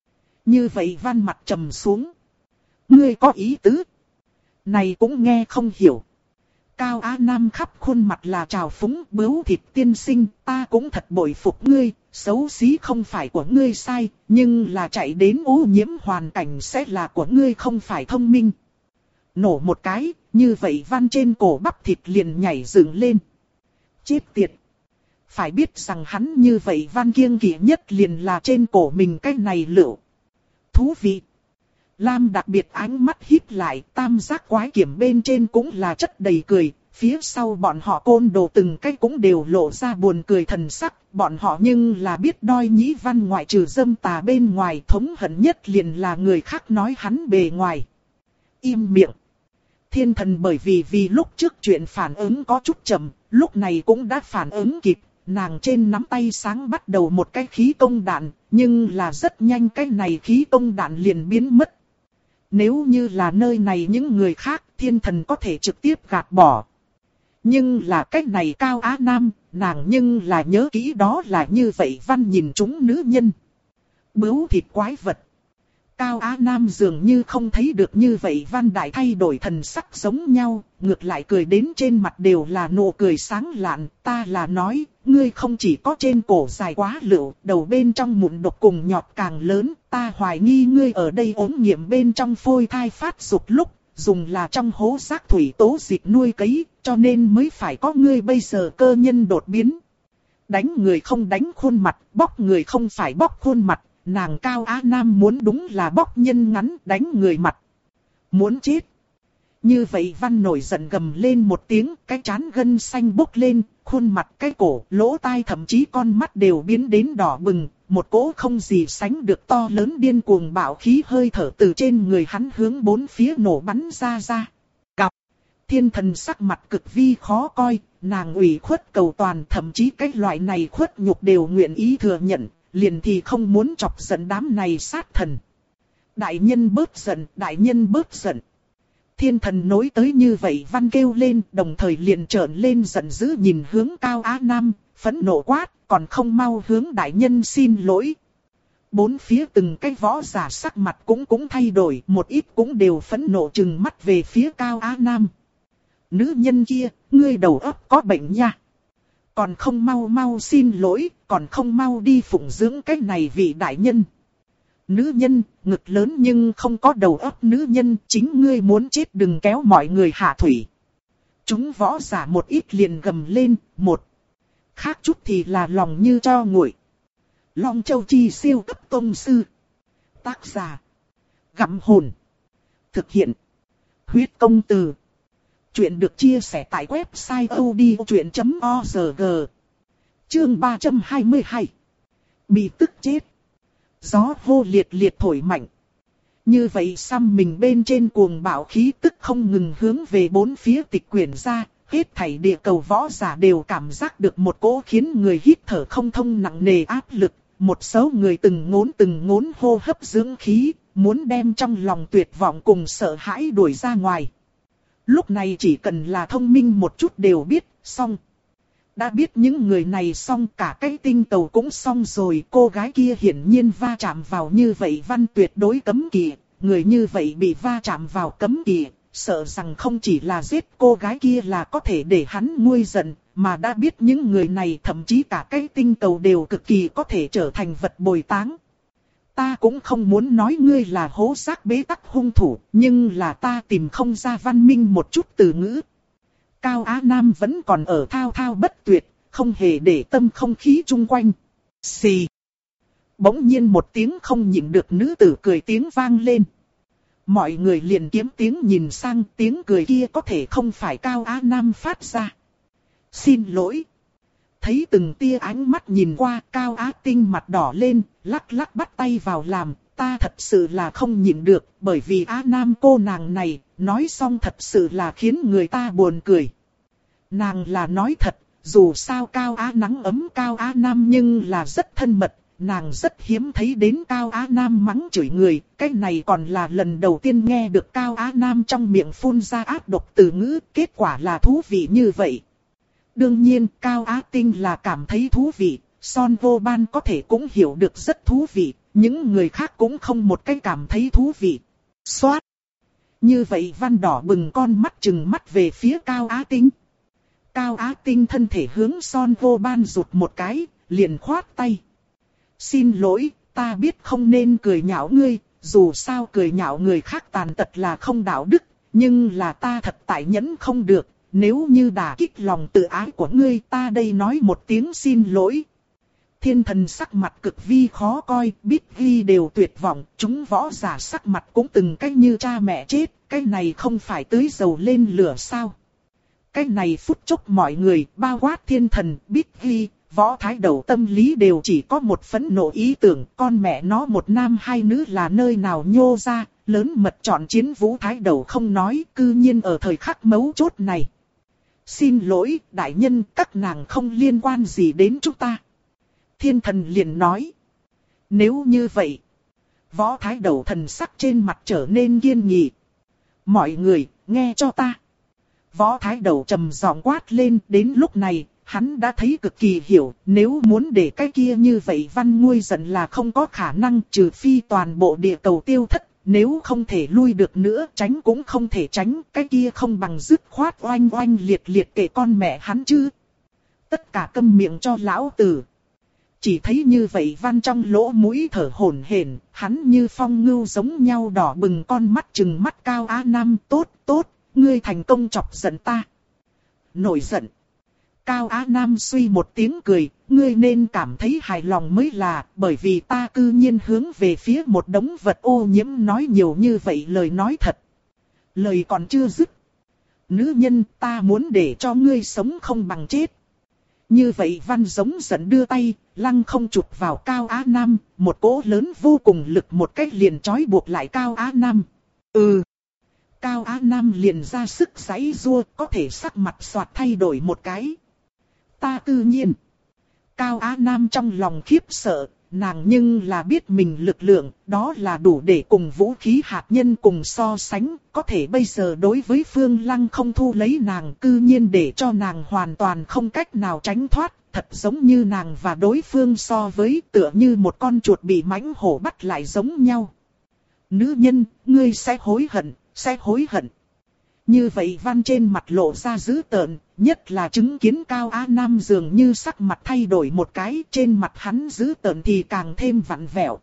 S1: Như vậy Văn mặt trầm xuống. Ngươi có ý tứ? Này cũng nghe không hiểu. Cao Á Nam khắp khuôn mặt là trào phúng bướu thịt tiên sinh, ta cũng thật bội phục ngươi, xấu xí không phải của ngươi sai, nhưng là chạy đến ô nhiễm hoàn cảnh sẽ là của ngươi không phải thông minh. Nổ một cái, như vậy Văn trên cổ bắp thịt liền nhảy dựng lên. Chết tiệt! Phải biết rằng hắn như vậy Văn kiêng kỵ nhất liền là trên cổ mình cái này lựu. Thú vị! Lam đặc biệt ánh mắt híp lại, tam giác quái kiểm bên trên cũng là chất đầy cười, phía sau bọn họ côn đồ từng cái cũng đều lộ ra buồn cười thần sắc, bọn họ nhưng là biết đôi nhĩ Văn ngoại trừ dâm tà bên ngoài thống hận nhất liền là người khác nói hắn bề ngoài. Im miệng. Thiên thần bởi vì vì lúc trước chuyện phản ứng có chút chậm, lúc này cũng đã phản ứng kịp. Nàng trên nắm tay sáng bắt đầu một cái khí công đạn, nhưng là rất nhanh cái này khí công đạn liền biến mất. Nếu như là nơi này những người khác, thiên thần có thể trực tiếp gạt bỏ. Nhưng là cái này Cao Á Nam, nàng nhưng là nhớ kỹ đó là như vậy Văn nhìn chúng nữ nhân. Bướu thịt quái vật. Cao Á Nam dường như không thấy được như vậy Văn Đại thay đổi thần sắc giống nhau, ngược lại cười đến trên mặt đều là nụ cười sáng lạn. Ta là nói, ngươi không chỉ có trên cổ dài quá lựu, đầu bên trong mụn độc cùng nhọt càng lớn. Ta hoài nghi ngươi ở đây ốm nghiệm bên trong phôi thai phát dục lúc, dùng là trong hố rác thủy tố dịch nuôi cấy, cho nên mới phải có ngươi bây giờ cơ nhân đột biến. Đánh người không đánh khuôn mặt, bóc người không phải bóc khuôn mặt. Nàng Cao Á Nam muốn đúng là bóc nhân ngắn đánh người mặt. Muốn chết. Như vậy Văn nổi giận gầm lên một tiếng, cái trán gân xanh bốc lên, khuôn mặt, cái cổ, lỗ tai thậm chí con mắt đều biến đến đỏ bừng, một cỗ không gì sánh được to lớn điên cuồng bạo khí hơi thở từ trên người hắn hướng bốn phía nổ bắn ra ra. Cặp, thiên thần sắc mặt cực vi khó coi, nàng ủy khuất cầu toàn, thậm chí cái loại này khuất nhục đều nguyện ý thừa nhận, liền thì không muốn chọc giận đám này sát thần. Đại nhân bớt giận, đại nhân bớt giận. Thiên thần nối tới như vậy Văn kêu lên, đồng thời liền trợn lên giận dữ nhìn hướng Cao Á Nam, phẫn nộ quát, còn không mau hướng đại nhân xin lỗi. Bốn phía từng cái võ giả sắc mặt cũng cũng thay đổi, một ít cũng đều phẫn nộ trừng mắt về phía Cao Á Nam. Nữ nhân kia, ngươi đầu óc có bệnh nha. Còn không mau mau xin lỗi, còn không mau đi phụng dưỡng cái này vị đại nhân. Nữ nhân, ngực lớn nhưng không có đầu óc nữ nhân, chính ngươi muốn chết đừng kéo mọi người hạ thủy. Chúng võ giả một ít liền gầm lên, một. Khác chút thì là lòng như cho nguội. Long Châu Chi siêu cấp tông sư. Tác giả. Gặm hồn. Thực hiện. Huyết công từ. Chuyện được chia sẻ tại website odchuyện chấm org. Chương ba trăm hai mươi hai. Bị tức chết. Gió hô liệt liệt thổi mạnh. Như vậy xăm mình bên trên cuồng bạo khí tức không ngừng hướng về bốn phía tịch quyển ra. Hết thảy địa cầu võ giả đều cảm giác được một cỗ khiến người hít thở không thông nặng nề áp lực. Một số người từng ngốn từng ngốn hô hấp dưỡng khí, muốn đem trong lòng tuyệt vọng cùng sợ hãi đuổi ra ngoài. Lúc này chỉ cần là thông minh một chút đều biết, xong. Đã biết những người này xong cả cái tinh cầu cũng xong rồi. Cô gái kia hiển nhiên va chạm vào như vậy Văn tuyệt đối cấm kỵ. Người như vậy bị va chạm vào cấm kỵ, sợ rằng không chỉ là giết cô gái kia là có thể để hắn nguôi giận. Mà đã biết những người này thậm chí cả cái tinh cầu đều cực kỳ có thể trở thành vật bồi táng. Ta cũng không muốn nói ngươi là hố xác bế tắc hung thủ, nhưng là ta tìm không ra văn minh một chút từ ngữ. Cao Á Nam vẫn còn ở thao thao bất tuyệt, không hề để tâm không khí chung quanh. Xì. Bỗng nhiên một tiếng không nhịn được nữ tử cười tiếng vang lên. Mọi người liền kiếm tiếng nhìn sang, tiếng cười kia có thể không phải Cao Á Nam phát ra. Xin lỗi. Thấy từng tia ánh mắt nhìn qua, Cao Á Tinh mặt đỏ lên, lắc lắc bắt tay vào làm. Ta thật sự là không nhịn được, bởi vì Á Nam cô nàng này, nói xong thật sự là khiến người ta buồn cười. Nàng là nói thật, dù sao Cao Á nắng ấm Cao Á Nam nhưng là rất thân mật, nàng rất hiếm thấy đến Cao Á Nam mắng chửi người, cái này còn là lần đầu tiên nghe được Cao Á Nam trong miệng phun ra ác độc từ ngữ, kết quả là thú vị như vậy. Đương nhiên, Cao Á Tinh là cảm thấy thú vị, Son Vô Ban có thể cũng hiểu được rất thú vị, những người khác cũng không một cái cảm thấy thú vị. Xoát! Như vậy Văn đỏ bừng con mắt trừng mắt về phía Cao Á Tinh. Cao Á Tinh thân thể hướng Son Vô Ban rụt một cái, liền khoát tay. Xin lỗi, ta biết không nên cười nhạo ngươi, dù sao cười nhạo người khác tàn tật là không đạo đức, nhưng là ta thật tại nhẫn không được. Nếu như đả kích lòng tự ái của ngươi, ta đây nói một tiếng xin lỗi. Thiên thần sắc mặt cực vi khó coi, biết ghi đều tuyệt vọng, chúng võ giả sắc mặt cũng từng cách như cha mẹ chết, cái này không phải tưới dầu lên lửa sao. Cái này phút chốc mọi người, bao quát thiên thần, biết ghi, võ thái đầu tâm lý đều chỉ có một phẫn nộ ý tưởng, con mẹ nó một nam hai nữ là nơi nào nhô ra, lớn mật chọn chiến vũ thái đầu không nói, cư nhiên ở thời khắc mấu chốt này. Xin lỗi, đại nhân, các nàng không liên quan gì đến chúng ta. Thiên thần liền nói. Nếu như vậy, võ thái đầu thần sắc trên mặt trở nên kiên nghị. Mọi người, nghe cho ta. Võ thái đầu trầm giọng quát lên, đến lúc này, hắn đã thấy cực kỳ hiểu, nếu muốn để cái kia như vậy Văn nguôi giận là không có khả năng, trừ phi toàn bộ địa cầu tiêu thất. Nếu không thể lui được nữa, tránh cũng không thể tránh, cái kia không bằng dứt khoát oanh oanh liệt liệt kể con mẹ hắn chứ. Tất cả câm miệng cho lão tử. Chỉ thấy như vậy Văn trong lỗ mũi thở hổn hển, hắn như phong ngưu giống nhau đỏ bừng con mắt trừng mắt Cao Á Nam, tốt, tốt, ngươi thành công chọc giận ta. Nổi giận. Cao Á Nam suy một tiếng cười, ngươi nên cảm thấy hài lòng mới là, bởi vì ta cư nhiên hướng về phía một đống vật ô nhiễm nói nhiều như vậy lời nói thật. Lời còn chưa dứt. Nữ nhân, ta muốn để cho ngươi sống không bằng chết. Như vậy Văn giống giận đưa tay, lăng không chụp vào Cao Á Nam, một cỗ lớn vô cùng lực một cách liền trói buộc lại Cao Á Nam. Ừ. Cao Á Nam liền ra sức giãy giụa, có thể sắc mặt xoạt thay đổi một cái. Ta tự nhiên. Cao Á Nam trong lòng khiếp sợ, nàng nhưng là biết mình lực lượng, đó là đủ để cùng vũ khí hạt nhân cùng so sánh, có thể bây giờ đối với Phương Lăng không thu lấy nàng cư nhiên để cho nàng hoàn toàn không cách nào tránh thoát, thật giống như nàng và đối phương so với tựa như một con chuột bị mãnh hổ bắt lại giống nhau. Nữ nhân, ngươi sẽ hối hận, sẽ hối hận. Như vậy Văn trên mặt lộ ra dữ tợn, nhất là chứng kiến Cao Á Nam dường như sắc mặt thay đổi một cái, trên mặt hắn dữ tợn thì càng thêm vặn vẹo.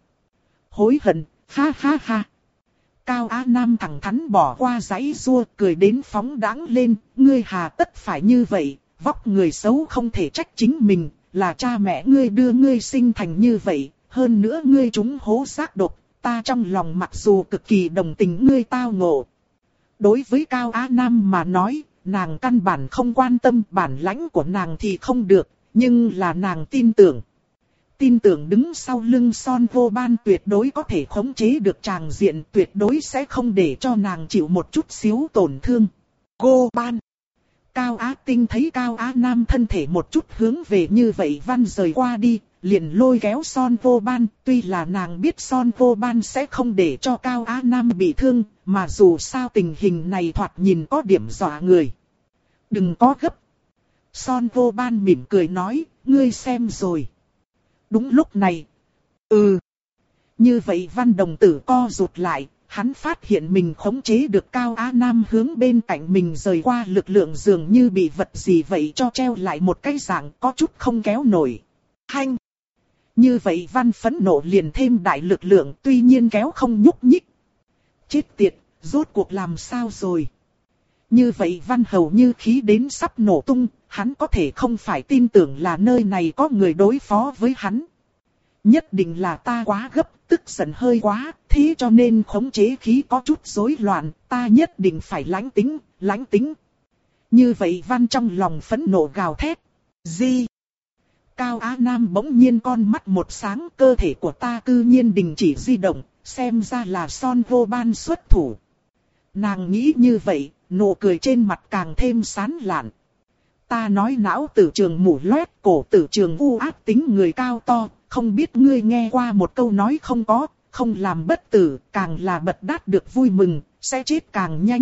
S1: Hối hận, ha ha ha. Cao Á Nam thẳng thắn bỏ qua giãy giụa, cười đến phóng đãng lên, ngươi hà tất phải như vậy, vóc người xấu không thể trách chính mình, là cha mẹ ngươi đưa ngươi sinh thành như vậy, hơn nữa ngươi trúng hố xác độc, ta trong lòng mặc dù cực kỳ đồng tình ngươi tao ngộ. Đối với Cao Á Nam mà nói, nàng căn bản không quan tâm bản lãnh của nàng thì không được, nhưng là nàng tin tưởng. Tin tưởng đứng sau lưng Son Vô Ban tuyệt đối có thể khống chế được tràng diện, tuyệt đối sẽ không để cho nàng chịu một chút xíu tổn thương. Cô Ban. Cao Á Tinh thấy Cao Á Nam thân thể một chút hướng về như vậy Văn rời qua đi, liền lôi kéo Son Vô Ban, tuy là nàng biết Son Vô Ban sẽ không để cho Cao Á Nam bị thương, mà dù sao tình hình này thoạt nhìn có điểm dọa người. Đừng có gấp. Son Vô Ban mỉm cười nói, ngươi xem rồi. Đúng lúc này. Ừ. Như vậy Văn đồng tử co rụt lại, hắn phát hiện mình khống chế được Cao Á Nam hướng bên cạnh mình rời qua, lực lượng dường như bị vật gì vậy cho treo lại một cái dạng có chút không kéo nổi. Hanh. Như vậy Văn phẫn nộ liền thêm đại lực lượng, tuy nhiên kéo không nhúc nhích. Chết tiệt, rốt cuộc làm sao rồi? Như vậy Văn hầu như khí đến sắp nổ tung, hắn có thể không phải tin tưởng là nơi này có người đối phó với hắn. Nhất định là ta quá gấp, tức giận hơi quá, thế cho nên khống chế khí có chút rối loạn, ta nhất định phải lãnh tính, lãnh tính. Như vậy Văn trong lòng phẫn nộ gào thét. Gì? Cao Á Nam bỗng nhiên con mắt một sáng, cơ thể của ta cư nhiên đình chỉ di động, xem ra là Son Vô Ban xuất thủ. Nàng nghĩ như vậy, nụ cười trên mặt càng thêm sán lạn. Ta nói não tử trường mù loét, cổ tử trường u ác tính người cao to, không biết ngươi nghe qua một câu nói không có, không làm bất tử, càng là bật đát được vui mừng, sẽ chết càng nhanh.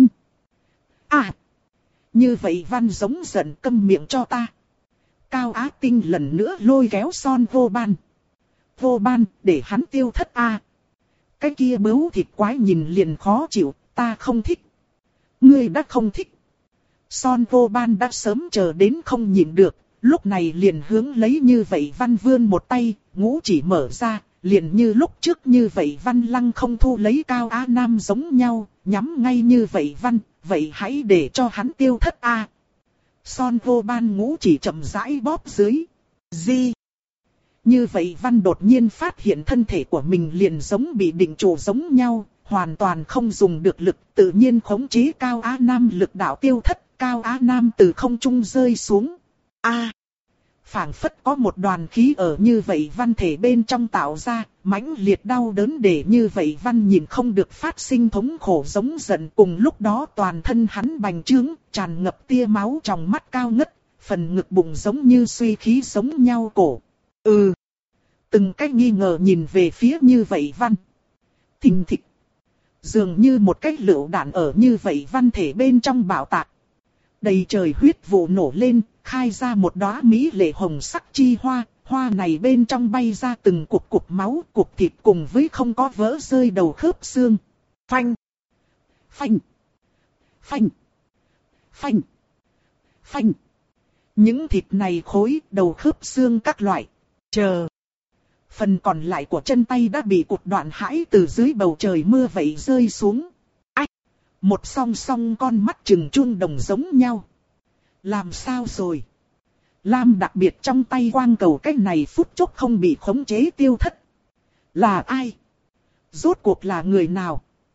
S1: À! Như vậy Văn giống giận, câm miệng cho ta. Cao Á Tinh lần nữa lôi kéo Son Vô Ban. Vô Ban, để hắn tiêu thất a. À. Cái kia bướu thịt quái nhìn liền khó chịu, ta không thích. Ngươi đã không thích. Son Vô Ban đã sớm chờ đến không nhịn được, lúc này liền hướng lấy như vậy Văn vươn một tay, ngũ chỉ mở ra, liền như lúc trước như vậy Văn lăng không thu lấy Cao Á Nam giống nhau, nhắm ngay như vậy Văn, vậy hãy để cho hắn tiêu thất a. À. Son Vô Ban ngũ chỉ chậm rãi bóp dưới. Gì? Như vậy Văn đột nhiên phát hiện thân thể của mình liền giống bị định trụ giống nhau, hoàn toàn không dùng được lực, tự nhiên khống chế Cao Á Nam lực đạo tiêu thất, Cao Á Nam từ không trung rơi xuống. A! À, phảng phất có một đoàn khí ở như vậy Văn thể bên trong tạo ra, mãnh liệt đau đớn để như vậy Văn nhìn không được phát sinh thống khổ giống giận, cùng lúc đó toàn thân hắn bành trướng, tràn ngập tia máu trong mắt cao ngất, phần ngực bụng giống như suy khí giống nhau cổ. Ừ! Từng cách nghi ngờ nhìn về phía như vậy Văn. Thình thịch! Dường như một cái lựu đạn ở như vậy Văn thể bên trong bạo tạc. Đầy trời huyết vụ nổ lên, khai ra một đóa mỹ lệ hồng sắc chi hoa, hoa này bên trong bay ra từng cục cục máu, cục thịt cùng với không có vỡ rơi đầu khớp xương. Phanh! Phanh! Phanh! Phanh! Phanh! Những thịt này khối, đầu khớp xương các loại. Chờ! Phần còn lại của chân tay đã bị cụt đoạn hãi từ dưới bầu trời mưa vậy rơi xuống. Ách! Một song song con mắt trừng chuông đồng giống nhau. Làm sao rồi? Lam đặc biệt trong tay quang cầu cái này phút chốc không bị khống chế tiêu thất. Là ai? Rốt cuộc là người nào?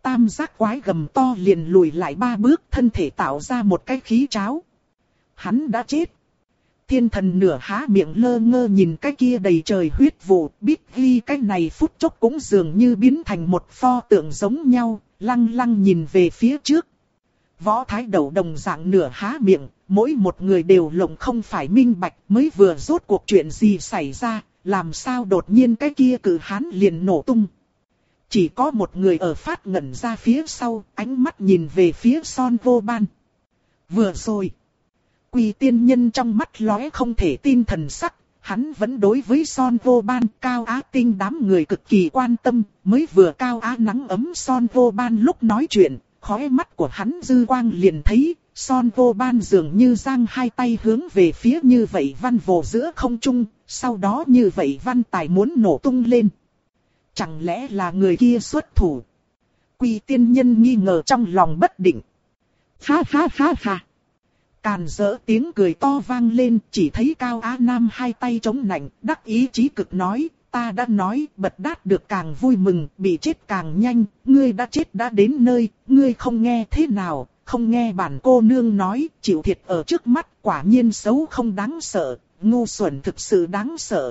S1: Tam giác quái gầm to liền lùi lại ba bước, thân thể tạo ra một cái khí tráo. Hắn đã chết. Thiên thần nửa há miệng lơ ngơ nhìn cái kia đầy trời huyết vụ, biết ghi cái này phút chốc cũng dường như biến thành một pho tượng giống nhau, lăng lăng nhìn về phía trước. Võ Thái Đầu đồng dạng nửa há miệng, mỗi một người đều lộng không phải minh bạch, mới vừa rốt cuộc chuyện gì xảy ra, làm sao đột nhiên cái kia cử hán liền nổ tung. Chỉ có một người ở phát ngẩn ra phía sau, ánh mắt nhìn về phía Son Vô Ban. Vừa rồi, Quỳ tiên nhân trong mắt lóe không thể tin thần sắc, hắn vẫn đối với Son Vô Ban, Cao Á Tinh đám người cực kỳ quan tâm, mới vừa Cao Á nắng ấm Son Vô Ban lúc nói chuyện, khóe mắt của hắn dư quang liền thấy, Son Vô Ban dường như giang hai tay hướng về phía như vậy văn vồ giữa không trung, sau đó như vậy văn tài muốn nổ tung lên. Chẳng lẽ là người kia xuất thủ? Quỳ tiên nhân nghi ngờ trong lòng bất định. Ha ha ha ha. Càn dỡ tiếng cười to vang lên, chỉ thấy Cao Á Nam hai tay chống nạnh, đắc ý chí cực nói, ta đã nói, bật đát được càng vui mừng, bị chết càng nhanh, ngươi đã chết đã đến nơi, ngươi không nghe thế nào, không nghe bản cô nương nói, chịu thiệt ở trước mắt, quả nhiên xấu không đáng sợ, ngu xuẩn thực sự đáng sợ.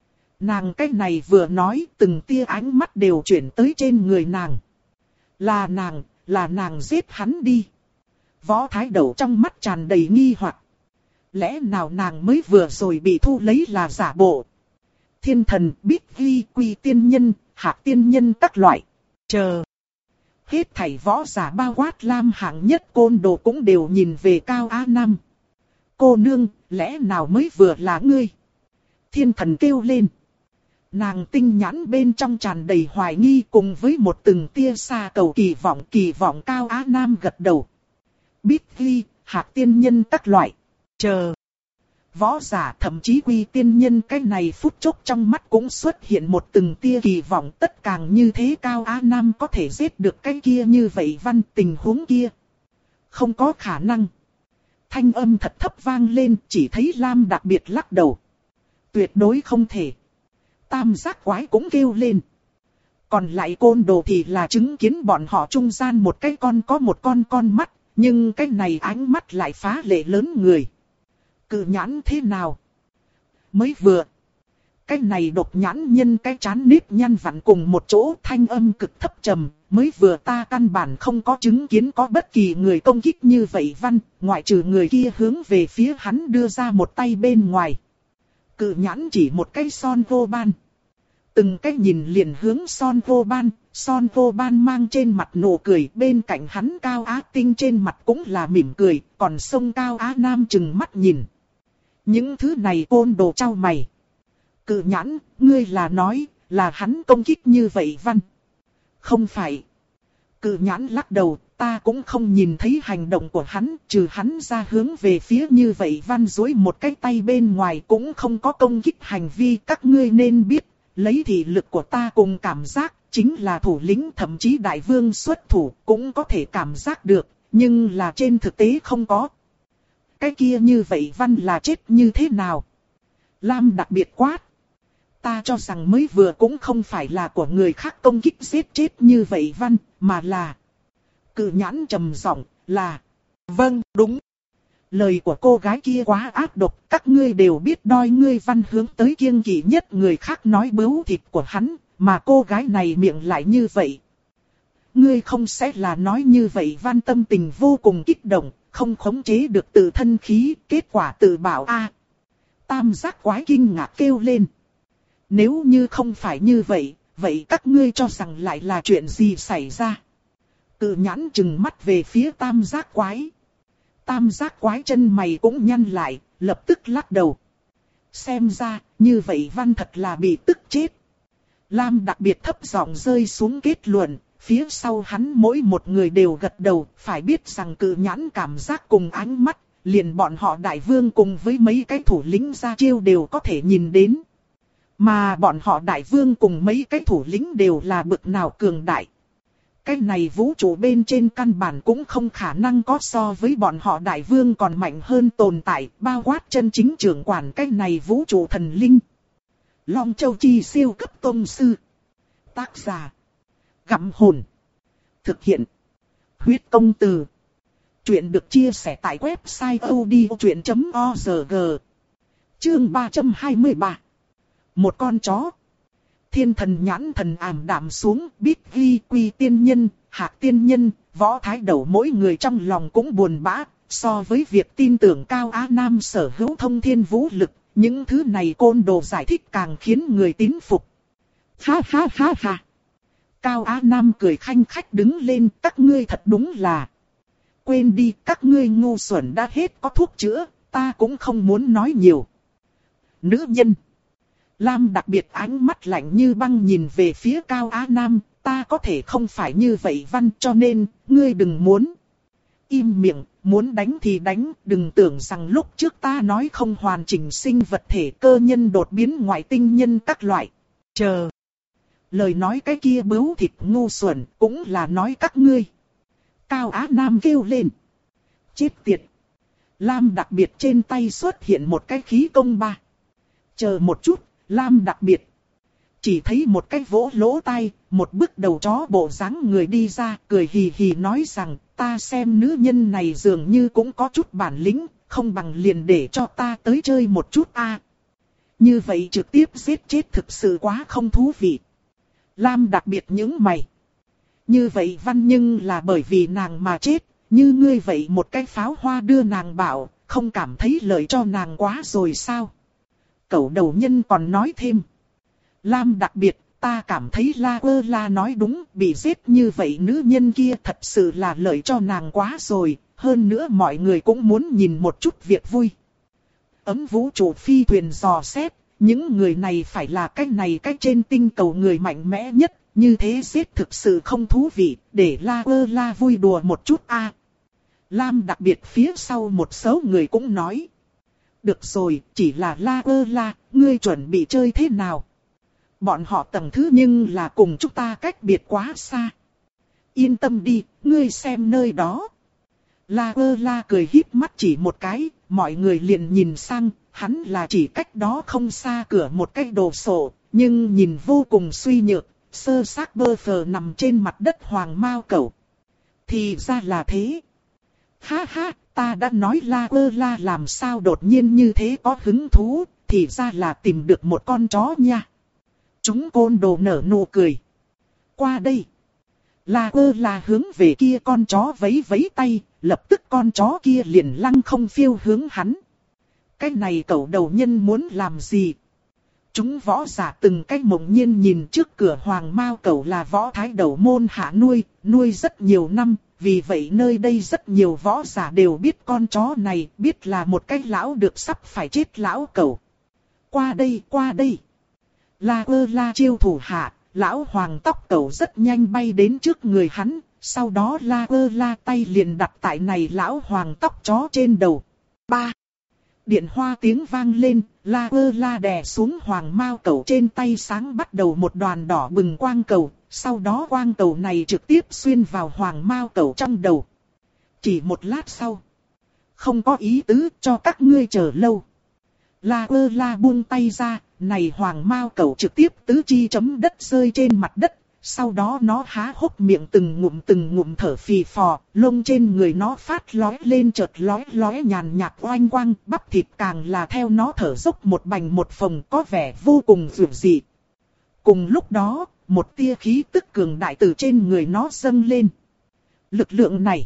S1: Nàng cái này vừa nói, từng tia ánh mắt đều chuyển tới trên người nàng. Là nàng, là nàng giết hắn đi. Võ Thái Đầu trong mắt tràn đầy nghi hoặc. Lẽ nào nàng mới vừa rồi bị thu lấy là giả bộ? Thiên thần biết ghi Quy tiên nhân, Hạc tiên nhân các loại. Chờ. Hết thảy võ giả bao quát Lam hạng nhất côn đồ cũng đều nhìn về Cao Á Nam. Cô nương, lẽ nào mới vừa là ngươi? Thiên thần kêu lên. Nàng tinh nhãn bên trong tràn đầy hoài nghi cùng với một từng tia xa cầu kỳ vọng kỳ vọng Cao Á Nam gật đầu. Biết ghi, Hạc tiên nhân các loại. Chờ. Võ giả thậm chí Quy tiên nhân cái này phút chốc trong mắt cũng xuất hiện một từng tia kỳ vọng, tất càng như thế Cao Á Nam có thể giết được cái kia như vậy văn tình huống kia. Không có khả năng. Thanh âm thật thấp vang lên, chỉ thấy Lam đặc biệt lắc đầu. Tuyệt đối không thể. Tam giác quái cũng kêu lên. Còn lại côn đồ thì là chứng kiến bọn họ trung gian một cái con có một con con mắt, nhưng cái này ánh mắt lại phá lệ lớn người. Cự nhãn thế nào? Mới vừa. Cái này độc nhãn nhân cái chán nếp nhăn vặn cùng một chỗ, thanh âm cực thấp trầm. Mới vừa ta căn bản không có chứng kiến có bất kỳ người công kích như vậy văn, ngoại trừ người kia hướng về phía hắn đưa ra một tay bên ngoài. Cự nhãn chỉ một cái Son Vô Ban. Từng cái nhìn liền hướng Son Vô Ban, Son Vô Ban mang trên mặt nụ cười, bên cạnh hắn Cao Á Tinh trên mặt cũng là mỉm cười, còn sông Cao Á Nam chừng mắt nhìn. Những thứ này côn đồ trao mày. Cự nhãn, ngươi là nói, là hắn công kích như vậy văn. Không phải. Cự nhãn lắc đầu, ta cũng không nhìn thấy hành động của hắn, trừ hắn ra hướng về phía như vậy văn dối một cái tay bên ngoài cũng không có công kích hành vi. Các ngươi nên biết, lấy thị lực của ta cùng cảm giác, chính là thủ lĩnh thậm chí đại vương xuất thủ cũng có thể cảm giác được, nhưng là trên thực tế không có. Cái kia như vậy văn là chết như thế nào? Lam đặc biệt quát. Ta cho rằng mới vừa cũng không phải là của người khác công kích giết chết như vậy văn, mà là... Cự nhãn trầm giọng là... Vâng, đúng. Lời của cô gái kia quá ác độc, các ngươi đều biết đôi ngươi văn hướng tới kiêng kỵ nhất người khác nói bướu thịt của hắn, mà cô gái này miệng lại như vậy. Ngươi không sẽ là nói như vậy văn tâm tình vô cùng kích động, không khống chế được tự thân khí, kết quả tự bảo a. Tam giác quái kinh ngạc kêu lên. Nếu như không phải như vậy, vậy các ngươi cho rằng lại là chuyện gì xảy ra? Cự nhãn chừng mắt về phía tam giác quái. Tam giác quái chân mày cũng nhăn lại, lập tức lắc đầu. Xem ra, như vậy văn thật là bị tức chết. Lam đặc biệt thấp giọng rơi xuống kết luận, phía sau hắn mỗi một người đều gật đầu, phải biết rằng cự nhãn cảm giác cùng ánh mắt, liền bọn họ đại vương cùng với mấy cái thủ lĩnh ra chiêu đều có thể nhìn đến. Mà bọn họ đại vương cùng mấy cái thủ lĩnh đều là bực nào cường đại. Cái này vũ trụ bên trên căn bản cũng không khả năng có so với bọn họ đại vương còn mạnh hơn tồn tại, bao quát chân chính trưởng quản cái này vũ trụ thần linh. Long Châu Chi siêu cấp tông sư. Tác giả. Gặm hồn. Thực hiện. Huyết công từ. Chuyện được chia sẻ tại website odchuyện chấm org. Chương ba trăm hai mươi ba. Một con chó. Thiên thần nhãn thần ảm đạm xuống, biết ghi quy tiên nhân, hạc tiên nhân, võ thái đầu mỗi người trong lòng cũng buồn bã. So với việc tin tưởng Cao Á Nam sở hữu thông thiên vũ lực, những thứ này côn đồ giải thích càng khiến người tín phục. Ha ha ha ha. Cao Á Nam cười khanh khách đứng lên, các ngươi thật đúng là. Quên đi, các ngươi ngu xuẩn đã hết có thuốc chữa, ta cũng không muốn nói nhiều. Nữ nhân. Lam đặc biệt ánh mắt lạnh như băng nhìn về phía Cao Á Nam, ta có thể không phải như vậy văn cho nên, ngươi đừng muốn. Im miệng, muốn đánh thì đánh, đừng tưởng rằng lúc trước ta nói không hoàn chỉnh sinh vật thể cơ nhân đột biến ngoại tinh nhân các loại. Chờ. Lời nói cái kia bướu thịt ngu xuẩn cũng là nói các ngươi. Cao Á Nam kêu lên. Chết tiệt. Lam đặc biệt trên tay xuất hiện một cái khí công ba. Chờ một chút, Lam đặc biệt. Chỉ thấy một cái vỗ lỗ tai, một bức đầu chó bộ dáng người đi ra, cười hì hì nói rằng, ta xem nữ nhân này dường như cũng có chút bản lĩnh, không bằng liền để cho ta tới chơi một chút a. Như vậy trực tiếp giết chết thực sự quá không thú vị. Lam đặc biệt những mày. Như vậy văn nhưng là bởi vì nàng mà chết, như ngươi vậy một cái pháo hoa đưa nàng bảo, không cảm thấy lợi cho nàng quá rồi sao? Cẩu đầu nhân còn nói thêm. Lam đặc biệt, ta cảm thấy La Ơ La nói đúng, bị giết như vậy nữ nhân kia thật sự là lợi cho nàng quá rồi, hơn nữa mọi người cũng muốn nhìn một chút việc vui. Ấm vũ trụ phi thuyền dò xét, những người này phải là cái này cái trên tinh cầu người mạnh mẽ nhất, như thế giết thực sự không thú vị, để La Ơ La vui đùa một chút a. Lam đặc biệt phía sau một số người cũng nói. Được rồi, chỉ là La Ơ La, ngươi chuẩn bị chơi thế nào? Bọn họ tầng thứ nhưng là cùng chúng ta cách biệt quá xa. Yên tâm đi, ngươi xem nơi đó. La Ơ La cười híp mắt chỉ một cái, mọi người liền nhìn sang, hắn là chỉ cách đó không xa cửa một cái đồ sộ, nhưng nhìn vô cùng suy nhược, sơ xác bơ phờ nằm trên mặt đất hoàng mao cẩu. Thì ra là thế. Ha ha, ta đã nói La Ơ La làm sao đột nhiên như thế có hứng thú, thì ra là tìm được một con chó nha. Chúng côn đồ nở nụ cười. Qua đây. La Ơ La hướng về kia con chó vẫy vẫy tay, lập tức con chó kia liền lăng không phiêu hướng hắn. Cái này cẩu đầu nhân muốn làm gì? Chúng võ giả từng cách mộng nhiên nhìn trước cửa hoàng mao cẩu là võ thái đầu môn hạ nuôi, nuôi rất nhiều năm, vì vậy nơi đây rất nhiều võ giả đều biết con chó này, biết là một cái lão được sắp phải chết lão cẩu. Qua đây, qua đây. La Ơ La chiêu thủ hạ, lão hoàng tóc cẩu rất nhanh bay đến trước người hắn, sau đó La Ơ La tay liền đặt tại này lão hoàng tóc chó trên đầu. Ba. Điện hoa tiếng vang lên, La Ơ La đè xuống hoàng mao cẩu trên tay sáng bắt đầu một đoàn đỏ bừng quang cầu, sau đó quang cầu này trực tiếp xuyên vào hoàng mao cẩu trong đầu. Chỉ một lát sau. Không có ý tứ cho các ngươi chờ lâu. La Ơ La buông tay ra, này hoàng mao cẩu trực tiếp tứ chi chấm đất rơi trên mặt đất. Sau đó nó há hốc miệng từng ngụm từng ngụm thở phì phò, lông trên người nó phát lói lên chợt lói lói nhàn nhạt oanh quang, bắp thịt càng là theo nó thở dốc một bành một phồng có vẻ vô cùng dữ dị. Cùng lúc đó, một tia khí tức cường đại từ trên người nó dâng lên. Lực lượng này,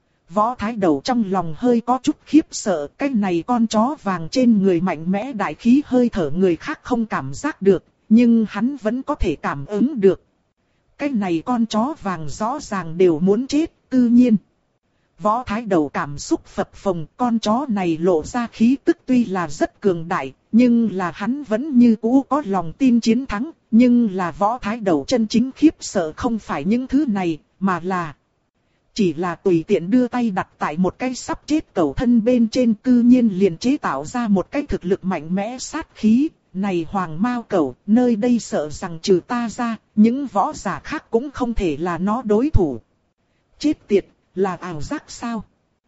S1: võ thái đầu trong lòng hơi có chút khiếp sợ, cái này con chó vàng trên người mạnh mẽ đại khí hơi thở người khác không cảm giác được, nhưng hắn vẫn có thể cảm ứng được. Cái này con chó vàng rõ ràng đều muốn chết, tự nhiên. Võ thái đầu cảm xúc phập phồng, con chó này lộ ra khí tức tuy là rất cường đại, nhưng là hắn vẫn như cũ có lòng tin chiến thắng. Nhưng là võ thái đầu chân chính khiếp sợ không phải những thứ này, mà là chỉ là tùy tiện đưa tay đặt tại một cái sắp chết cẩu thân bên trên, cư nhiên liền chế tạo ra một cái thực lực mạnh mẽ sát khí. Này hoàng mao cẩu, nơi đây sợ rằng trừ ta ra, những võ giả khác cũng không thể là nó đối thủ. Chết tiệt, là ảo giác sao?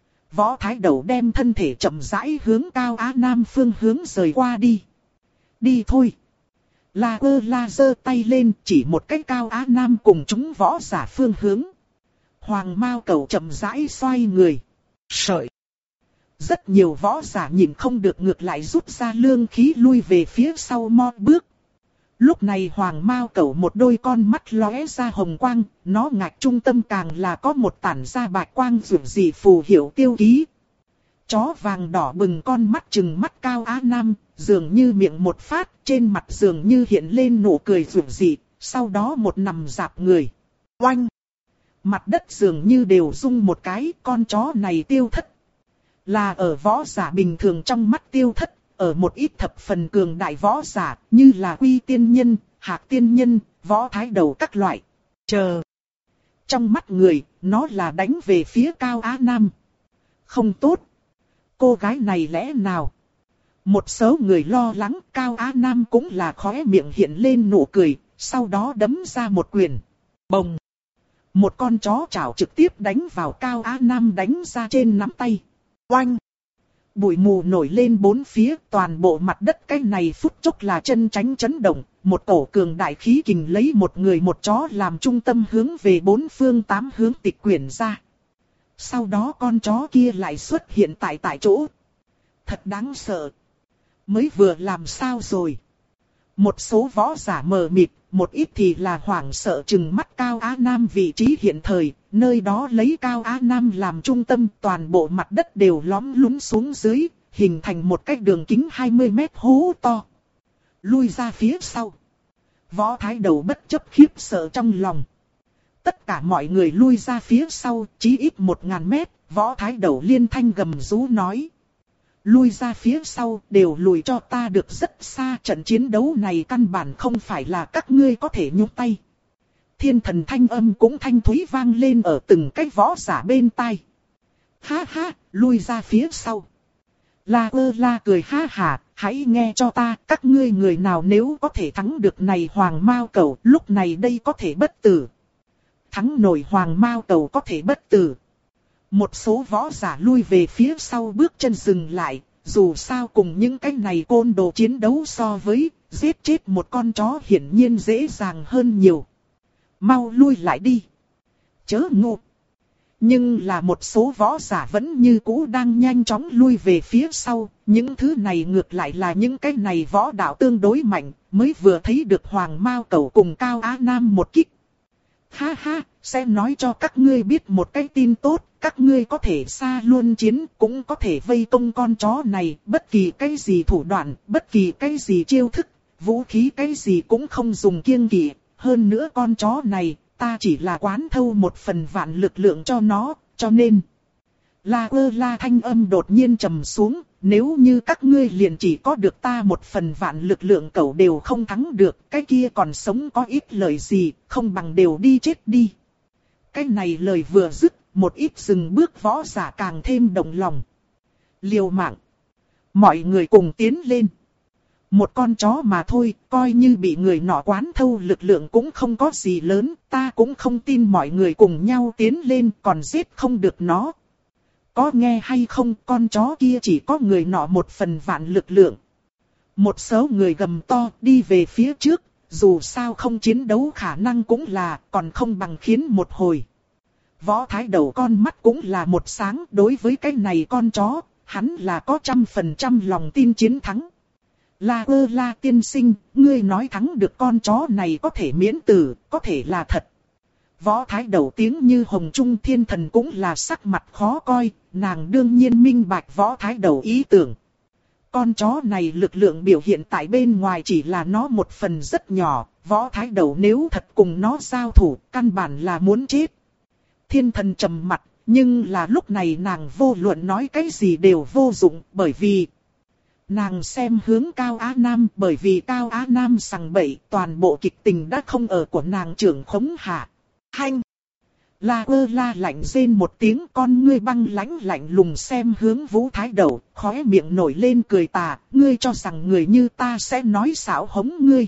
S1: Võ thái đầu đem thân thể chậm rãi hướng Cao Á Nam phương hướng rời qua đi. Đi thôi. La Ơ La giơ tay lên chỉ một cái Cao Á Nam cùng chúng võ giả phương hướng. Hoàng Mao Cẩu chậm rãi xoay người. Sợi. Rất nhiều võ giả nhìn không được ngược lại rút ra lương khí lui về phía sau mo bước. Lúc này Hoàng Mao Cẩu một đôi con mắt lóe ra hồng quang, nó ngạch trung tâm càng là có một tản ra bạch quang rực dị phù hiệu tiêu ký. Chó vàng đỏ bừng con mắt trừng mắt Cao Á Nam, dường như miệng một phát, trên mặt dường như hiện lên nụ cười rực dị, sau đó một nằm dạp người. Oanh! Mặt đất dường như đều rung một cái, con chó này tiêu thất. Là ở võ giả bình thường trong mắt tiêu thất, ở một ít thập phần cường đại võ giả, như là Quy Tiên Nhân, Hạc Tiên Nhân, Võ Thái Đầu các loại. Chờ! Trong mắt người, nó là đánh về phía Cao Á Nam. Không tốt! Cô gái này lẽ nào? Một số người lo lắng, Cao Á Nam cũng là khóe miệng hiện lên nụ cười, sau đó đấm ra một quyền. Bồng! Một con chó chảo trực tiếp đánh vào Cao Á Nam đánh ra trên nắm tay. Oanh! Bụi mù nổi lên bốn phía, toàn bộ mặt đất cái này phút chốc là chân tránh chấn động. Một tổ cường đại khí kình lấy một người một chó làm trung tâm hướng về bốn phương tám hướng tịch quyển ra. Sau đó con chó kia lại xuất hiện tại tại chỗ. Thật đáng sợ. Mới vừa làm sao rồi? Một số võ giả mờ mịt, một ít thì là hoảng sợ chừng mắt Cao Á Nam vị trí hiện thời, nơi đó lấy Cao Á Nam làm trung tâm, toàn bộ mặt đất đều lõm lún xuống dưới, hình thành một cái đường kính hai mươi mét hố to. Lui ra phía sau. Võ Thái Đầu bất chấp khiếp sợ trong lòng. Tất cả mọi người lui ra phía sau, chí ít một ngàn mét, Võ Thái Đầu liên thanh gầm rú nói. Lui ra phía sau, đều lùi cho ta được rất xa, trận chiến đấu này căn bản không phải là các ngươi có thể nhúng tay. Thiên thần thanh âm cũng thanh thúy vang lên ở từng cái võ giả bên tai. Ha ha, lui ra phía sau. La ơ la cười ha hà, hãy nghe cho ta, các ngươi người nào nếu có thể thắng được này Hoàng Mao Cẩu, lúc này đây có thể bất tử. Thắng nổi Hoàng Mao Cẩu có thể bất tử. Một số võ giả lui về phía sau bước chân dừng lại, dù sao cùng những cái này côn đồ chiến đấu so với, giết chết một con chó hiển nhiên dễ dàng hơn nhiều. Mau lui lại đi. Chớ ngu. Nhưng là một số võ giả vẫn như cũ đang nhanh chóng lui về phía sau, những thứ này ngược lại là những cái này võ đạo tương đối mạnh, mới vừa thấy được Hoàng Mao Cẩu cùng Cao Á Nam một kích. Ha ha, sẽ nói cho các ngươi biết một cái tin tốt, các ngươi có thể xa luôn chiến, cũng có thể vây công con chó này, bất kỳ cái gì thủ đoạn, bất kỳ cái gì chiêu thức, vũ khí cái gì cũng không dùng kiêng kỵ. Hơn nữa con chó này, ta chỉ là quán thâu một phần vạn lực lượng cho nó, cho nên... La ơ la thanh âm đột nhiên trầm xuống, nếu như các ngươi liền chỉ có được ta một phần vạn lực lượng cẩu đều không thắng được, cái kia còn sống có ít lời gì, không bằng đều đi chết đi. Cái này lời vừa dứt, một ít dừng bước võ giả càng thêm động lòng. Liều mạng. Mọi người cùng tiến lên. Một con chó mà thôi, coi như bị người nọ quán thâu lực lượng cũng không có gì lớn, ta cũng không tin mọi người cùng nhau tiến lên còn giết không được nó. Có nghe hay không, con chó kia chỉ có người nọ một phần vạn lực lượng. Một số người gầm to đi về phía trước, dù sao không chiến đấu khả năng cũng là, còn không bằng khiến một hồi. Võ Thái Đầu con mắt cũng là một sáng, đối với cái này con chó, hắn là có trăm phần trăm lòng tin chiến thắng. La ơ la tiên sinh, ngươi nói thắng được con chó này có thể miễn tử, có thể là thật. Võ Thái Đầu tiếng như hồng trung, thiên thần cũng là sắc mặt khó coi, nàng đương nhiên minh bạch Võ Thái Đầu ý tưởng. Con chó này lực lượng biểu hiện tại bên ngoài chỉ là nó một phần rất nhỏ, Võ Thái Đầu nếu thật cùng nó giao thủ, căn bản là muốn chết. Thiên thần trầm mặt, nhưng là lúc này nàng vô luận nói cái gì đều vô dụng, bởi vì... Nàng xem hướng Cao Á Nam, bởi vì Cao Á Nam sằng bậy, toàn bộ kịch tình đã không ở của nàng trưởng khống hạ. Hanh! La ơ la lạnh rên một tiếng, con ngươi băng lãnh lạnh lùng xem hướng Vũ Thái Đầu, khóe miệng nổi lên cười tà, ngươi cho rằng người như ta sẽ nói xảo hống ngươi.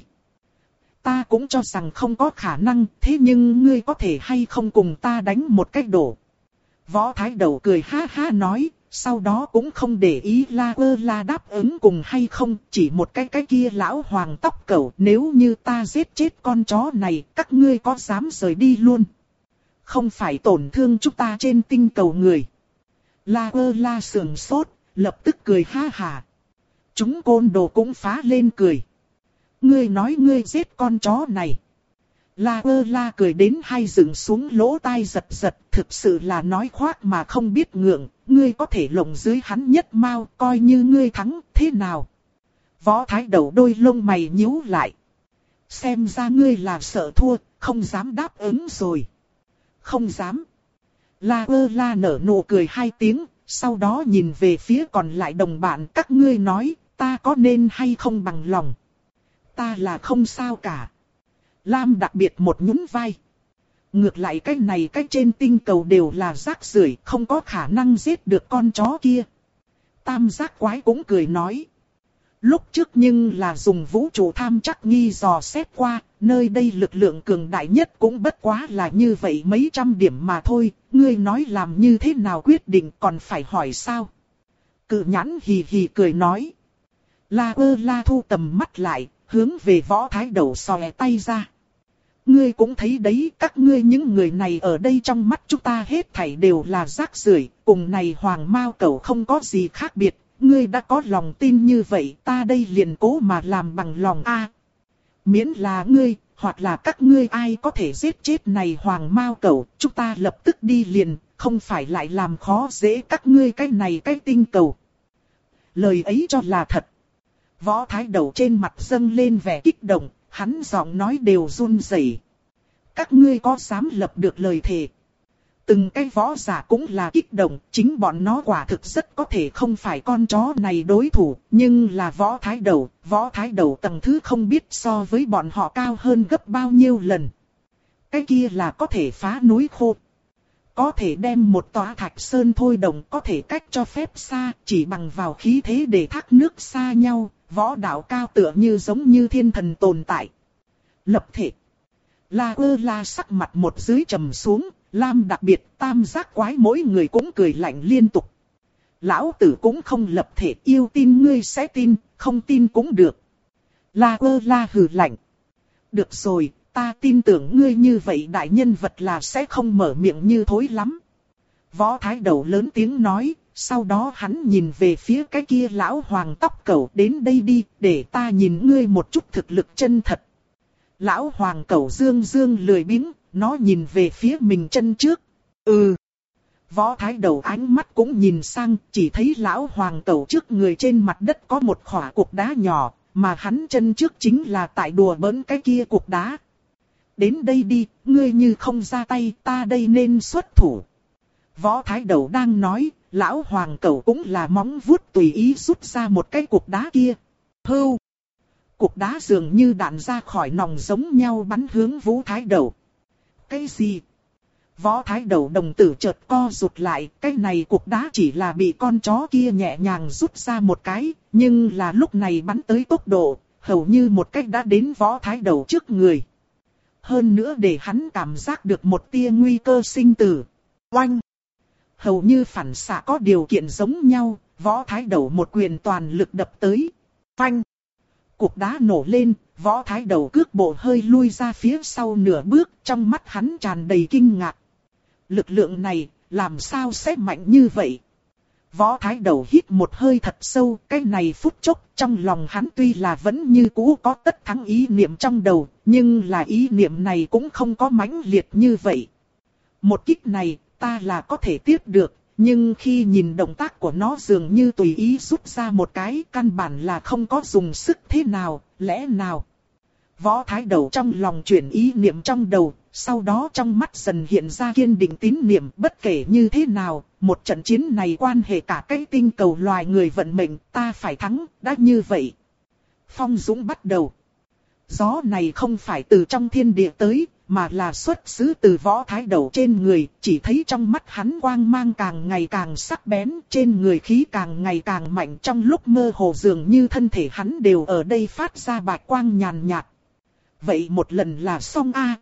S1: Ta cũng cho rằng không có khả năng, thế nhưng ngươi có thể hay không cùng ta đánh một cách đổ. Võ Thái Đầu cười ha ha nói, sau đó cũng không để ý La ơ la đáp ứng cùng hay không, chỉ một cái cái kia lão hoàng tóc cẩu, nếu như ta giết chết con chó này, các ngươi có dám rời đi luôn. Không phải tổn thương chúng ta trên tinh cầu người. La ơ la sườn sốt, lập tức cười ha hà. Chúng côn đồ cũng phá lên cười. Ngươi nói ngươi giết con chó này. La ơ la cười đến hai dựng xuống lỗ tai giật giật, thực sự là nói khoác mà không biết ngượng, ngươi có thể lộng dưới hắn nhất mao, coi như ngươi thắng, thế nào? Võ Thái Đầu đôi lông mày nhíu lại. Xem ra ngươi là sợ thua, không dám đáp ứng rồi. Không dám. La ơ la nở nụ cười hai tiếng, sau đó nhìn về phía còn lại đồng bạn, các ngươi nói, ta có nên hay không bằng lòng? Ta là không sao cả. Lam đặc biệt một nhún vai. Ngược lại cái này cái trên tinh cầu đều là rác rưởi, không có khả năng giết được con chó kia. Tam giác quái cũng cười nói. Lúc trước nhưng là dùng vũ trụ tham chắc nghi dò xét qua, nơi đây lực lượng cường đại nhất cũng bất quá là như vậy mấy trăm điểm mà thôi, ngươi nói làm như thế nào quyết định còn phải hỏi sao? Cự nhãn hì hì cười nói. La ơ la thu tầm mắt lại, hướng về Võ Thái Đầu xòe tay ra. Ngươi cũng thấy đấy, các ngươi những người này ở đây trong mắt chúng ta hết thảy đều là rác rưởi, cùng này hoàng mao cẩu không có gì khác biệt. Ngươi đã có lòng tin như vậy, ta đây liền cố mà làm bằng lòng a. Miễn là ngươi, hoặc là các ngươi ai có thể giết chết này hoàng mao cẩu, chúng ta lập tức đi liền, không phải lại làm khó dễ các ngươi cái này cái tinh cầu. Lời ấy cho là thật. Võ Thái Đầu trên mặt dâng lên vẻ kích động, hắn giọng nói đều run rẩy. Các ngươi có dám lập được lời thề? Từng cái võ giả cũng là kích động, chính bọn nó quả thực rất có thể không phải con chó này đối thủ, nhưng là Võ Thái Đầu, Võ Thái Đầu tầng thứ không biết so với bọn họ cao hơn gấp bao nhiêu lần. Cái kia là có thể phá núi khô, có thể đem một tòa thạch sơn thôi đồng, có thể cách cho phép xa, chỉ bằng vào khí thế để thác nước xa nhau, võ đạo cao tựa như giống như thiên thần tồn tại. Lập thể. La ơ la sắc mặt một dưới trầm xuống. Lam đặc biệt tam giác quái mỗi người cũng cười lạnh liên tục. Lão tử cũng không lập thể, yêu tin ngươi sẽ tin, không tin cũng được. La ơ la hừ lạnh. Được rồi, ta tin tưởng ngươi như vậy đại nhân vật là sẽ không mở miệng như thối lắm. Võ Thái Đầu lớn tiếng nói, sau đó hắn nhìn về phía cái kia lão hoàng tóc cẩu, đến đây đi, để ta nhìn ngươi một chút thực lực chân thật. Lão hoàng cẩu dương dương lười biếng. Nó nhìn về phía mình chân trước. Ừ. Võ Thái Đầu ánh mắt cũng nhìn sang, chỉ thấy lão hoàng cẩu trước người trên mặt đất có một khỏa cục đá nhỏ, mà hắn chân trước chính là tại đùa bỡn cái kia cục đá. Đến đây đi, ngươi như không ra tay, ta đây nên xuất thủ. Võ Thái Đầu đang nói, lão hoàng cẩu cũng là móng vuốt tùy ý rút ra một cái cục đá kia. Hưu. Cục đá dường như đạn ra khỏi nòng giống nhau bắn hướng Vũ Thái Đầu. Cái gì? Võ Thái Đầu đồng tử chợt co rụt lại, cái này cục đá chỉ là bị con chó kia nhẹ nhàng rút ra một cái, nhưng là lúc này bắn tới tốc độ, hầu như một cách đã đến Võ Thái Đầu trước người. Hơn nữa để hắn cảm giác được một tia nguy cơ sinh tử. Oanh! Hầu như phản xạ có điều kiện giống nhau, Võ Thái Đầu một quyền toàn lực đập tới. Phanh! Cục đá nổ lên, Võ Thái Đầu cước bộ hơi lui ra phía sau nửa bước, trong mắt hắn tràn đầy kinh ngạc. Lực lượng này, làm sao sẽ mạnh như vậy? Võ Thái Đầu hít một hơi thật sâu, cái này phút chốc, trong lòng hắn tuy là vẫn như cũ có tất thắng ý niệm trong đầu, nhưng là ý niệm này cũng không có mãnh liệt như vậy. Một kích này, ta là có thể tiếp được. Nhưng khi nhìn động tác của nó dường như tùy ý rút ra một cái, căn bản là không có dùng sức thế nào, lẽ nào? Võ Thái Đầu trong lòng chuyển ý niệm trong đầu, sau đó trong mắt dần hiện ra kiên định tín niệm, bất kể như thế nào, một trận chiến này quan hệ cả cái tinh cầu loài người vận mệnh, ta phải thắng, đã như vậy. Phong dũng bắt đầu. Gió này không phải từ trong thiên địa tới, mà là xuất xứ từ Võ Thái Đầu trên người, chỉ thấy trong mắt hắn quang mang càng ngày càng sắc bén, trên người khí càng ngày càng mạnh, trong lúc mơ hồ dường như thân thể hắn đều ở đây phát ra bạch quang nhàn nhạt. Vậy một lần là xong a.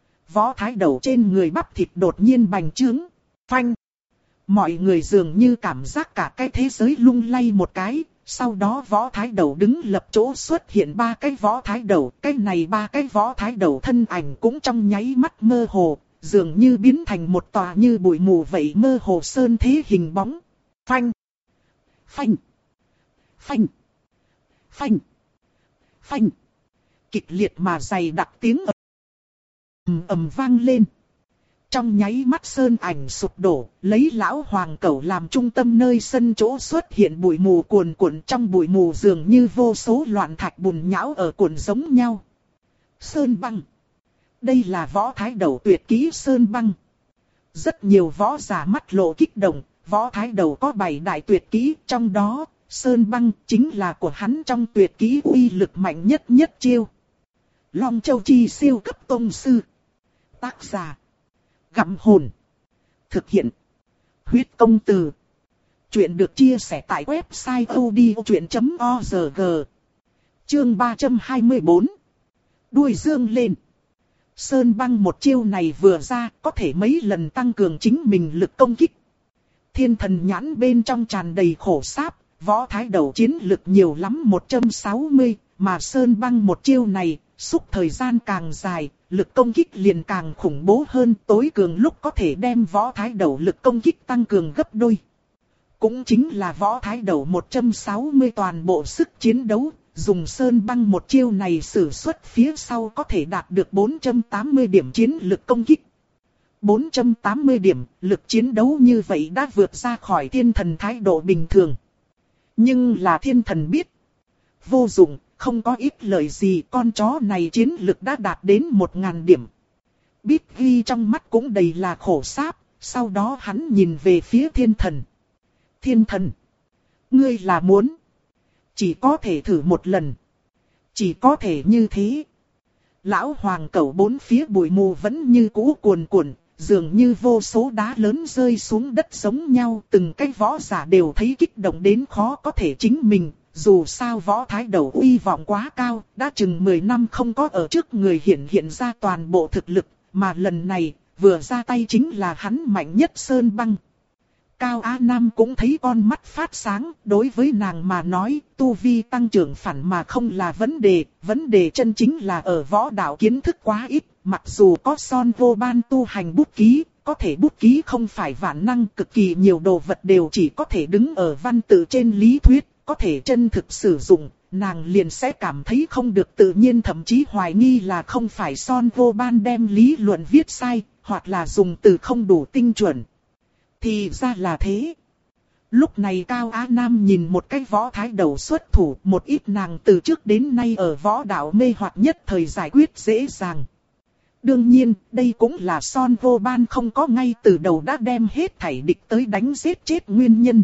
S1: Võ Thái Đầu trên người bắp thịt đột nhiên bành trướng, phanh. Mọi người dường như cảm giác cả cái thế giới lung lay một cái. Sau đó Võ Thái Đầu đứng lập chỗ xuất hiện ba cái Võ Thái Đầu, cái này ba cái Võ Thái Đầu thân ảnh cũng trong nháy mắt mơ hồ, dường như biến thành một tòa như bụi mù vậy mơ hồ sơn thế hình bóng. Phanh! Phanh! Phanh! Phanh! Phanh! Kịch liệt mà dày đặc tiếng ầm ầm vang lên. Trong nháy mắt sơn ảnh sụp đổ, lấy lão hoàng cẩu làm trung tâm nơi sân chỗ xuất hiện bụi mù cuồn cuộn, trong bụi mù dường như vô số loạn thạch bùn nhão ở cuộn giống nhau. Sơn băng. Đây là võ thái đầu tuyệt kỹ sơn băng. Rất nhiều võ giả mắt lộ kích động, võ thái đầu có bảy đại tuyệt kỹ, trong đó, sơn băng chính là của hắn trong tuyệt kỹ uy lực mạnh nhất nhất chiêu. Long Châu Chi siêu cấp tông sư. Tác giả Gặm Hồn. Thực hiện Huyết Công Từ. Chuyện được chia sẻ tại website odchuyện chấm org. Chương ba trăm hai mươi bốn. Đuôi dương lên. Sơn băng một chiêu này vừa ra có thể mấy lần tăng cường chính mình lực công kích. Thiên thần nhãn bên trong tràn đầy khổ sáp, võ thái đầu chiến lực nhiều lắm một trăm sáu mươi, mà sơn băng một chiêu này, xúc thời gian càng dài, lực công kích liền càng khủng bố hơn, tối cường lúc có thể đem võ thái đầu lực công kích tăng cường gấp đôi. Cũng chính là võ thái đầu một trăm sáu mươi toàn bộ sức chiến đấu, dùng sơn băng một chiêu này sử xuất phía sau có thể đạt được bốn trăm tám mươi điểm chiến lực công kích. bốn trăm tám mươi điểm, lực chiến đấu như vậy đã vượt ra khỏi thiên thần thái độ bình thường. Nhưng là thiên thần biết, vô dụng, không có ít lợi gì, con chó này chiến lực đã đạt đến một nghìn điểm. Biết ghi trong mắt cũng đầy là khổ sáp, sau đó hắn nhìn về phía thiên thần. Thiên thần, ngươi là muốn chỉ có thể thử một lần. Chỉ có thể như thế. Lão hoàng cẩu bốn phía bụi mù vẫn như cũ cuồn cuộn, dường như vô số đá lớn rơi xuống đất giống nhau. Từng cái võ giả đều thấy kích động đến khó có thể chính mình. Dù sao võ thái đầu uy vọng quá cao, đã chừng mười năm không có ở trước người hiện hiện ra toàn bộ thực lực. Mà lần này, vừa ra tay chính là hắn mạnh nhất sơn băng. Cao Á Nam cũng thấy con mắt phát sáng, đối với nàng mà nói, tu vi tăng trưởng phản mà không là vấn đề, vấn đề chân chính là ở võ đạo kiến thức quá ít, mặc dù có son vô ban tu hành bút ký, có thể bút ký không phải vạn năng, cực kỳ nhiều đồ vật đều chỉ có thể đứng ở văn tự trên lý thuyết, có thể chân thực sử dụng, nàng liền sẽ cảm thấy không được tự nhiên, thậm chí hoài nghi là không phải son vô ban đem lý luận viết sai, hoặc là dùng từ không đủ tinh chuẩn. Thì ra là thế. Lúc này Cao Á Nam nhìn một cái võ thái đầu xuất thủ, một ít nàng từ trước đến nay ở võ đạo mê hoặc nhất thời giải quyết dễ dàng. Đương nhiên, đây cũng là son vô ban không có ngay từ đầu đã đem hết thảy địch tới đánh giết chết nguyên nhân.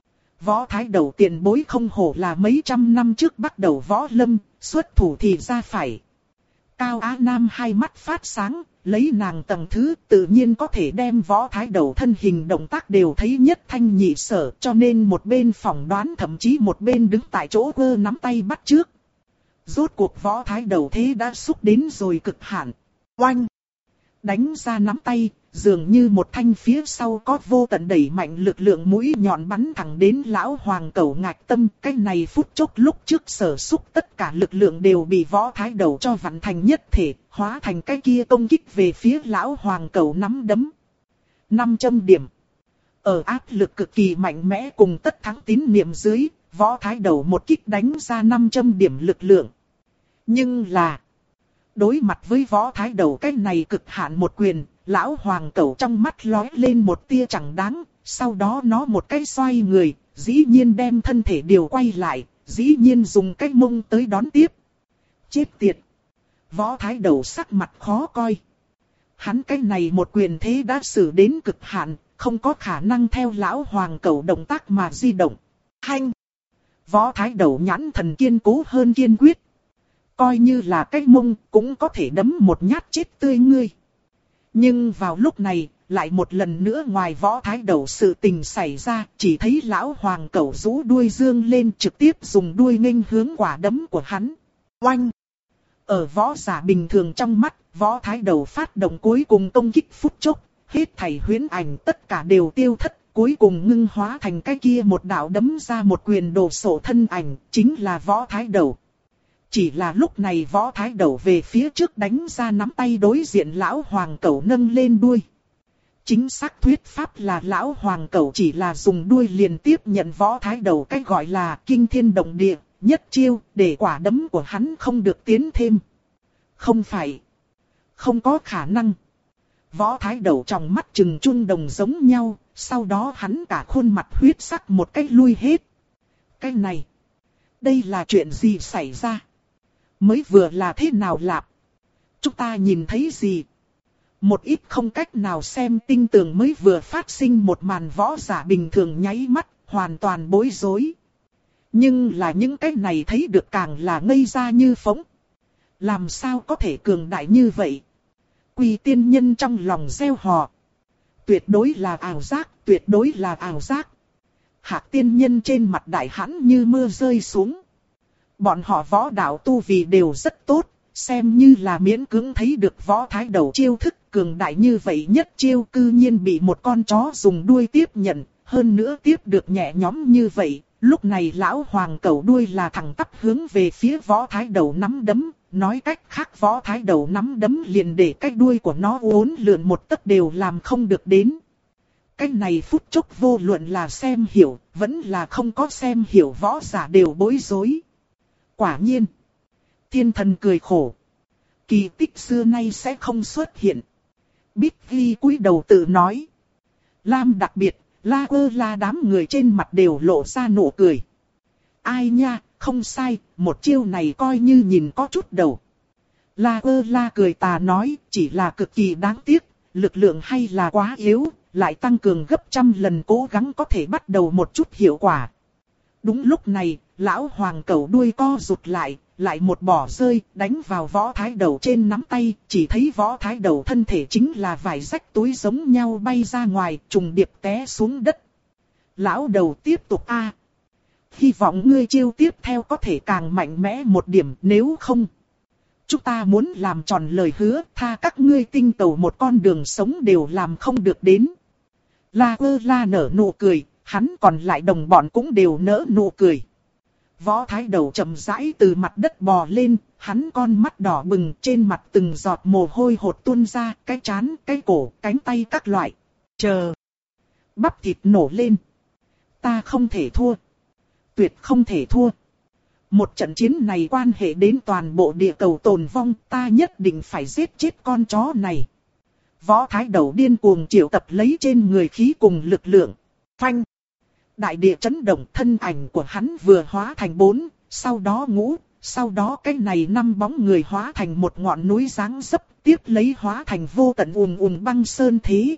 S1: Võ thái đầu tiền bối không hổ là mấy trăm năm trước bắt đầu võ lâm, xuất thủ thì ra phải. Cao Á Nam hai mắt phát sáng, lấy nàng tầng thứ tự nhiên có thể đem võ thái đầu thân hình động tác đều thấy nhất thanh nhị sở, cho nên một bên phỏng đoán thậm chí một bên đứng tại chỗ vơ nắm tay bắt trước. Rốt cuộc võ thái đầu thế đã xúc đến rồi cực hạn. Oanh! Đánh ra nắm tay, dường như một thanh phía sau có vô tận đẩy mạnh lực lượng mũi nhọn bắn thẳng đến lão hoàng cẩu ngạch tâm. Cái này phút chốc lúc trước sở xúc tất cả lực lượng đều bị võ thái đầu cho vặn thành nhất thể, hóa thành cái kia công kích về phía lão hoàng cẩu nắm đấm. năm trăm điểm. Ở áp lực cực kỳ mạnh mẽ cùng tất thắng tín niệm dưới, võ thái đầu một kích đánh ra năm trăm điểm lực lượng. Nhưng là, đối mặt với võ thái đầu cái này cực hạn một quyền, lão hoàng cẩu trong mắt lóe lên một tia chẳng đáng, sau đó nó một cái xoay người, dĩ nhiên đem thân thể điều quay lại, dĩ nhiên dùng cái mông tới đón tiếp. Chết tiệt! Võ thái đầu sắc mặt khó coi. Hắn cái này một quyền thế đã xử đến cực hạn, không có khả năng theo lão hoàng cẩu động tác mà di động. Hanh! Võ thái đầu nhãn thần kiên cố hơn kiên quyết. Coi như là cái mông cũng có thể đấm một nhát chết tươi ngươi. Nhưng vào lúc này, lại một lần nữa ngoài võ thái đầu sự tình xảy ra, chỉ thấy lão hoàng cẩu rũ đuôi dương lên trực tiếp dùng đuôi nghênh hướng quả đấm của hắn. Oanh! Ở võ giả bình thường trong mắt, võ thái đầu phát động cuối cùng công kích phút chốc, hết thảy huyễn ảnh tất cả đều tiêu thất, cuối cùng ngưng hóa thành cái kia một đạo đấm ra một quyền đồ sổ thân ảnh, chính là võ thái đầu. Chỉ là lúc này Võ Thái Đầu về phía trước đánh ra nắm tay đối diện lão hoàng cẩu nâng lên đuôi. Chính xác thuyết pháp là lão hoàng cẩu chỉ là dùng đuôi liền tiếp nhận Võ Thái Đầu cái gọi là kinh thiên động địa, nhất chiêu, để quả đấm của hắn không được tiến thêm. Không phải. Không có khả năng. Võ Thái Đầu trong mắt trừng trung đồng giống nhau, sau đó hắn cả khuôn mặt huyết sắc một cách lui hết. Cái này, đây là chuyện gì xảy ra? Mới vừa là thế nào lạp? Chúng ta nhìn thấy gì? Một ít không cách nào xem tinh tường mới vừa phát sinh một màn võ giả bình thường nháy mắt, hoàn toàn bối rối. Nhưng là những cái này thấy được càng là ngây ra như phỗng. Làm sao có thể cường đại như vậy? Quỳ tiên nhân trong lòng reo hò. Tuyệt đối là ảo giác, tuyệt đối là ảo giác. Hạc tiên nhân trên mặt đại hãn như mưa rơi xuống. Bọn họ võ đạo tu vì đều rất tốt, xem như là miễn cưỡng thấy được Võ Thái Đầu chiêu thức cường đại như vậy nhất chiêu cư nhiên bị một con chó dùng đuôi tiếp nhận, hơn nữa tiếp được nhẹ nhõm như vậy. Lúc này lão hoàng cẩu đuôi là thẳng tắp hướng về phía Võ Thái Đầu nắm đấm, nói cách khác Võ Thái Đầu nắm đấm liền để cái đuôi của nó uốn lượn một tấc đều làm không được đến. Cái này phút chốc vô luận là xem hiểu, vẫn là không có xem hiểu võ giả đều bối rối. Quả nhiên, thiên thần cười khổ. Kỳ tích xưa nay sẽ không xuất hiện. Bích Ghi cúi đầu tự nói. Lam đặc biệt, La Quơ La đám người trên mặt đều lộ ra nụ cười. Ai nha, không sai, một chiêu này coi như nhìn có chút đầu. La Quơ La cười tà nói, chỉ là cực kỳ đáng tiếc, lực lượng hay là quá yếu, lại tăng cường gấp trăm lần cố gắng có thể bắt đầu một chút hiệu quả. Đúng lúc này, lão hoàng cẩu đuôi co rụt lại, lại một bỏ rơi, đánh vào Võ Thái Đầu trên nắm tay, chỉ thấy Võ Thái Đầu thân thể chính là vải rách túi giống nhau bay ra ngoài, trùng điệp té xuống đất. Lão đầu tiếp tục a, hy vọng ngươi chiêu tiếp theo có thể càng mạnh mẽ một điểm, nếu không chúng ta muốn làm tròn lời hứa, tha các ngươi tinh tàu một con đường sống đều làm không được đến. La Quơ La nở nụ cười, hắn còn lại đồng bọn cũng đều nở nụ cười. Võ Thái Đầu chậm rãi từ mặt đất bò lên, hắn con mắt đỏ bừng, trên mặt từng giọt mồ hôi hột tuôn ra, cái trán, cái cổ, cánh tay các loại. Chờ, bắp thịt nổ lên. Ta không thể thua. Tuyệt không thể thua. Một trận chiến này quan hệ đến toàn bộ địa cầu tồn vong, ta nhất định phải giết chết con chó này. Võ Thái Đầu điên cuồng triệu tập lấy trên người khí cùng lực lượng. Phanh. Đại địa chấn động, thân ảnh của hắn vừa hóa thành bốn, sau đó ngũ, sau đó cái này năm bóng người hóa thành một ngọn núi giáng dấp, tiếp lấy hóa thành vô tận ùn ùn băng sơn thế.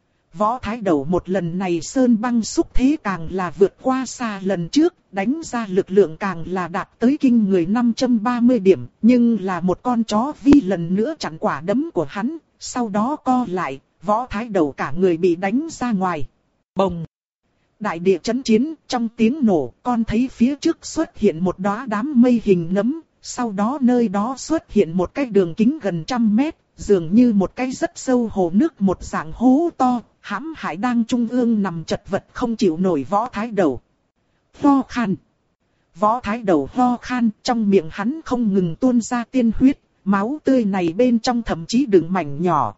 S1: Võ Thái Đầu một lần này sơn băng xúc thế càng là vượt qua xa lần trước, đánh ra lực lượng càng là đạt tới kinh người năm trăm ba mươi điểm, nhưng là một con chó vi lần nữa chặn quả đấm của hắn, sau đó co lại, Võ Thái Đầu cả người bị đánh ra ngoài. Bồng! Đại địa chấn chiến, trong tiếng nổ, con thấy phía trước xuất hiện một đóa đám mây hình nấm, sau đó nơi đó xuất hiện một cái đường kính gần trăm mét, dường như một cái rất sâu hồ nước một dạng hố to, hãm hại đang trung ương nằm chật vật không chịu nổi Võ Thái Đầu. Ho khan. Võ Thái Đầu ho khan, trong miệng hắn không ngừng tuôn ra tiên huyết, máu tươi này bên trong thậm chí đựng mảnh nhỏ.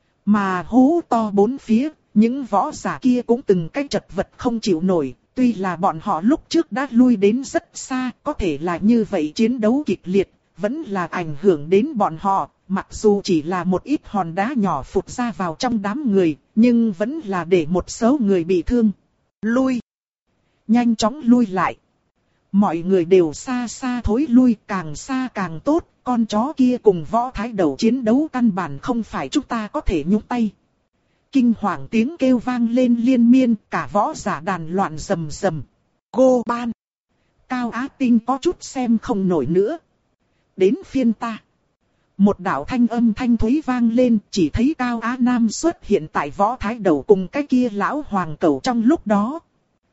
S1: Mà hố to bốn phía, những võ giả kia cũng từng cái chật vật không chịu nổi, tuy là bọn họ lúc trước đã lui đến rất xa, có thể là như vậy chiến đấu kịch liệt, vẫn là ảnh hưởng đến bọn họ, mặc dù chỉ là một ít hòn đá nhỏ phụt ra vào trong đám người, nhưng vẫn là để một số người bị thương. Lui! Nhanh chóng lui lại! Mọi người đều xa xa thối lui, càng xa càng tốt, con chó kia cùng Võ Thái Đầu chiến đấu căn bản không phải chúng ta có thể nhúng tay. Kinh hoàng tiếng kêu vang lên liên miên, cả võ giả đàn loạn rầm rầm. Cô ban! Cao Á Tinh có chút xem không nổi nữa. Đến phiên ta. Một đạo thanh âm thanh thúy vang lên, chỉ thấy Cao Á Nam xuất hiện tại Võ Thái Đầu cùng cái kia lão hoàng cẩu trong lúc đó.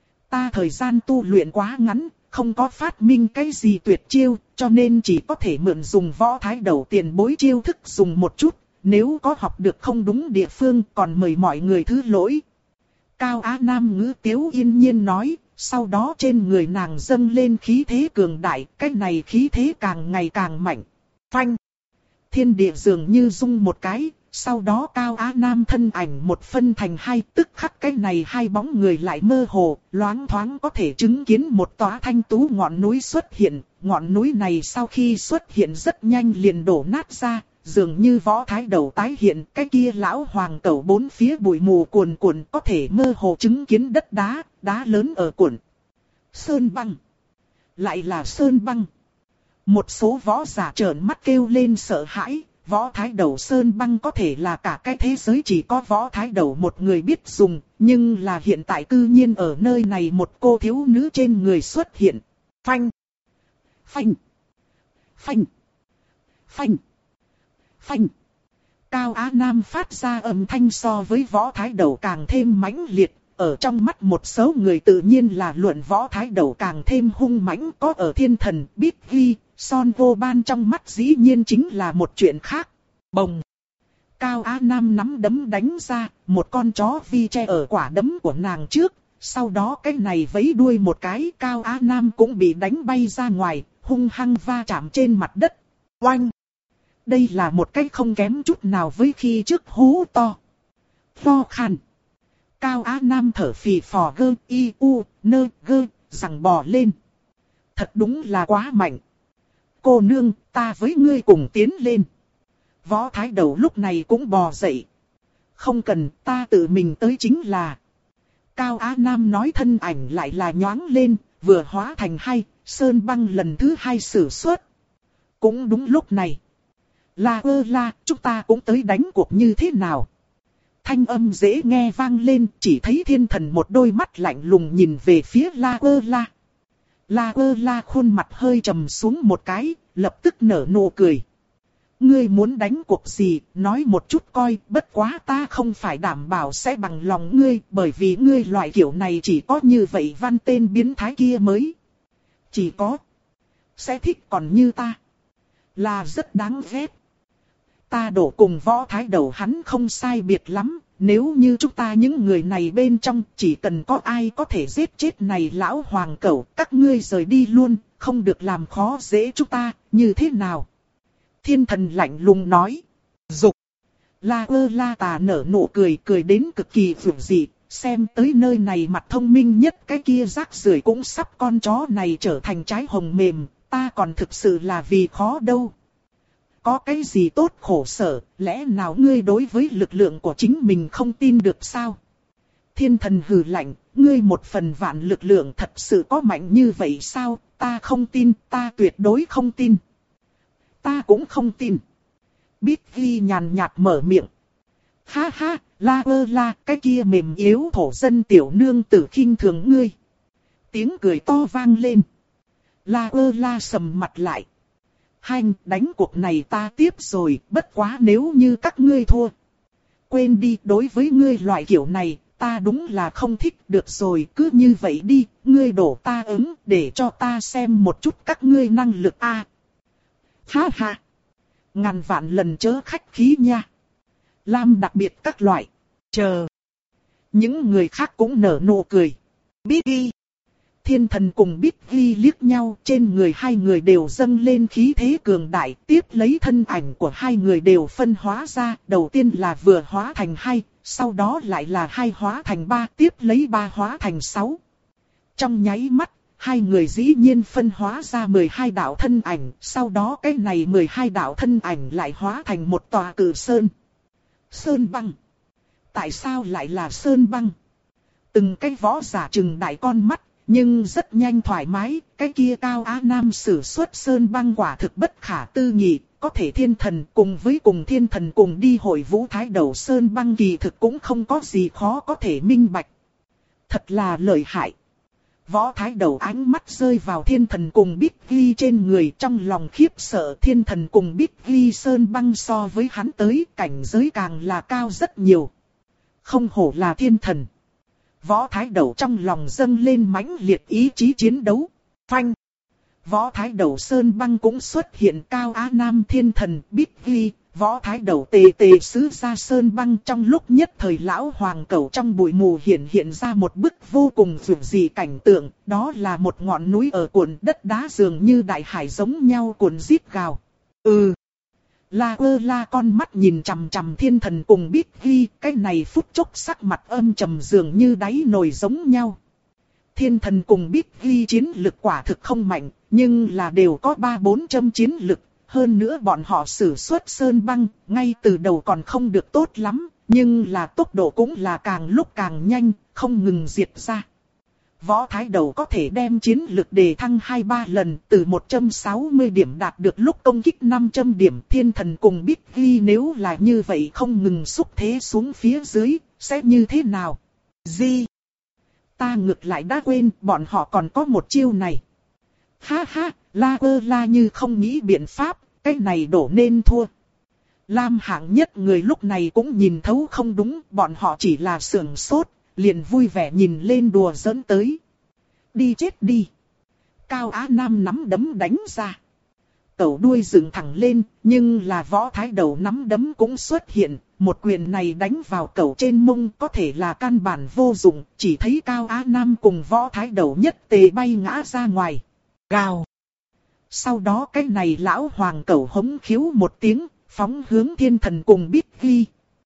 S1: Ta thời gian tu luyện quá ngắn, không có phát minh cái gì tuyệt chiêu, cho nên chỉ có thể mượn dùng Võ Thái Đầu tiền bối chiêu thức dùng một chút, nếu có học được không đúng địa phương còn mời mọi người thứ lỗi. Cao Á Nam ngữ tiếu yên nhiên nói, sau đó trên người nàng dâng lên khí thế cường đại, cái này khí thế càng ngày càng mạnh. Phanh! Thiên địa dường như rung một cái, sau đó Cao Á Nam thân ảnh một phân thành hai, tức khắc cái này hai bóng người lại mơ hồ, loáng thoáng có thể chứng kiến một tòa thanh tú ngọn núi xuất hiện. Ngọn núi này sau khi xuất hiện rất nhanh liền đổ nát ra, dường như Võ Thái Đầu tái hiện, cái kia lão hoàng cẩu bốn phía bụi mù cuồn cuộn, có thể mơ hồ chứng kiến đất đá, đá lớn ở cuộn. Sơn băng! Lại là sơn băng! Một số võ giả trợn mắt kêu lên sợ hãi. Võ Thái Đầu sơn băng có thể là cả cái thế giới chỉ có Võ Thái Đầu một người biết dùng, nhưng là hiện tại cư nhiên ở nơi này một cô thiếu nữ trên người xuất hiện. Phanh! Phanh! Phanh! Phanh! Phanh! Cao Á Nam phát ra âm thanh so với Võ Thái Đầu càng thêm mãnh liệt. Ở trong mắt một số người tự nhiên là luận Võ Thái Đầu càng thêm hung mãnh, có ở thiên thần, biết ghi. Son vô ban trong mắt dĩ nhiên chính là một chuyện khác. Bồng! Cao Á Nam nắm đấm đánh ra, một con chó vi che ở quả đấm của nàng trước. Sau đó cái này vẫy đuôi một cái, Cao Á Nam cũng bị đánh bay ra ngoài, hung hăng va chạm trên mặt đất. Oanh! Đây là một cái không kém chút nào với khi trước hú to. To khàn! Cao Á Nam thở phì phò gơ y u nơ gơ rằng bò lên. Thật đúng là quá mạnh. Cô nương, ta với ngươi cùng tiến lên. Võ Thái Đầu lúc này cũng bò dậy. Không cần, ta tự mình tới chính là. Cao Á Nam nói, thân ảnh lại là nhoáng lên, vừa hóa thành hai, sơn băng lần thứ hai sử xuất. Cũng đúng lúc này. La ơ la, chúng ta cũng tới đánh cuộc như thế nào? Thanh âm dễ nghe vang lên, chỉ thấy thiên thần một đôi mắt lạnh lùng nhìn về phía La ơ la. La ơ la khuôn mặt hơi trầm xuống một cái, lập tức nở nụ cười. Ngươi muốn đánh cuộc gì, nói một chút coi, bất quá ta không phải đảm bảo sẽ bằng lòng ngươi, bởi vì ngươi loại kiểu này chỉ có như vậy văn tên biến thái kia mới. Chỉ có, sẽ thích, còn như ta, là rất đáng ghét. Ta đổ cùng Võ Thái Đầu hắn không sai biệt lắm. Nếu như chúng ta những người này bên trong chỉ cần có ai có thể giết chết này lão hoàng cẩu, các ngươi rời đi luôn, không được làm khó dễ chúng ta, như thế nào? Thiên thần lạnh lùng nói. Dục! La ơ la tà nở nụ cười, cười đến cực kỳ vượng dị, xem tới nơi này mặt thông minh nhất cái kia rác rưởi cũng sắp con chó này trở thành trái hồng mềm, ta còn thực sự là vì khó đâu. Có cái gì tốt khổ sở, lẽ nào ngươi đối với lực lượng của chính mình không tin được sao? Thiên thần hừ lạnh, ngươi một phần vạn lực lượng thật sự có mạnh như vậy sao? Ta không tin, ta tuyệt đối không tin. Ta cũng không tin. Biết ghi nhàn nhạt mở miệng. Ha ha, la ơ la, cái kia mềm yếu thổ dân tiểu nương tử khinh thường ngươi. Tiếng cười to vang lên. La ơ la sầm mặt lại. Hành, đánh cuộc này ta tiếp rồi, bất quá nếu như các ngươi thua. Quên đi, đối với ngươi loại kiểu này, ta đúng là không thích, được rồi, cứ như vậy đi, ngươi đổ ta ứng, để cho ta xem một chút các ngươi năng lực a. À, ha ha, ngàn vạn lần chớ khách khí nha. Lam đặc biệt các loại, chờ. Những người khác cũng nở nụ cười. Biết đi. Thiên thần cùng Bích Ghi liếc nhau, trên người hai người đều dâng lên khí thế cường đại, tiếp lấy thân ảnh của hai người đều phân hóa ra, đầu tiên là vừa hóa thành hai, sau đó lại là hai hóa thành ba, tiếp lấy ba hóa thành sáu. Trong nháy mắt, hai người dĩ nhiên phân hóa ra mười hai đạo thân ảnh, sau đó cái này mười hai đạo thân ảnh lại hóa thành một tòa cử sơn. Sơn băng. Tại sao lại là sơn băng? Từng cái võ giả trừng đại con mắt. Nhưng rất nhanh thoải mái, cái kia Cao Á Nam sử xuất sơn băng quả thực bất khả tư nghị, có thể thiên thần cùng với cùng thiên thần cùng đi hội vũ Thái Đầu sơn băng kỳ thực cũng không có gì khó có thể minh bạch. Thật là lợi hại. Võ Thái Đầu ánh mắt rơi vào thiên thần cùng Bích Ghi trên người, trong lòng khiếp sợ. Thiên thần cùng Bích Ghi sơn băng so với hắn tới cảnh giới càng là cao rất nhiều. Không hổ là thiên thần. Võ Thái Đầu trong lòng dâng lên mãnh liệt ý chí chiến đấu. Phanh! Võ Thái Đầu sơn băng cũng xuất hiện. Cao Á Nam thiên thần Bích Ghi, Võ Thái Đầu tề tề sứ ra sơn băng, trong lúc nhất thời lão hoàng cẩu trong bụi mù hiện hiện ra một bức vô cùng dường dị cảnh tượng, đó là một ngọn núi ở cuộn đất đá dường như đại hải giống nhau cuộn rít gào. Ừ. La ơ la con mắt nhìn chằm chằm Thiên Thần cùng Bích Ghi, cái này phút chốc sắc mặt âm trầm dường như đáy nồi giống nhau. Thiên Thần cùng Bích Ghi chiến lực quả thực không mạnh, nhưng là đều có ba bốn trăm chiến lực. Hơn nữa bọn họ sử xuất sơn băng, ngay từ đầu còn không được tốt lắm, nhưng là tốc độ cũng là càng lúc càng nhanh, không ngừng diệt ra. Võ Thái Đầu có thể đem chiến lực đề thăng hai ba lần, từ một trăm sáu mươi điểm đạt được lúc công kích năm trăm điểm. Thiên Thần cùng Bích Ghi nếu là như vậy không ngừng xúc thế xuống phía dưới, sẽ như thế nào? Gì? Ta ngược lại đã quên, bọn họ còn có một chiêu này. Ha ha, la ơ la như không nghĩ biện pháp, cái này đổ nên thua. Lam hạng nhất người lúc này cũng nhìn thấu không đúng, bọn họ chỉ là sưởng sốt, liền vui vẻ nhìn lên đùa giỡn tới. Đi chết đi. Cao Á Nam nắm đấm đánh ra. Cẩu đuôi dựng thẳng lên, nhưng là Võ Thái Đầu nắm đấm cũng xuất hiện, một quyền này đánh vào cẩu trên mông có thể là căn bản vô dụng, chỉ thấy Cao Á Nam cùng Võ Thái Đầu nhất tề bay ngã ra ngoài. Gào. Sau đó cái này lão hoàng cẩu hống khiếu một tiếng, phóng hướng Thiên Thần cùng Bích Ghi.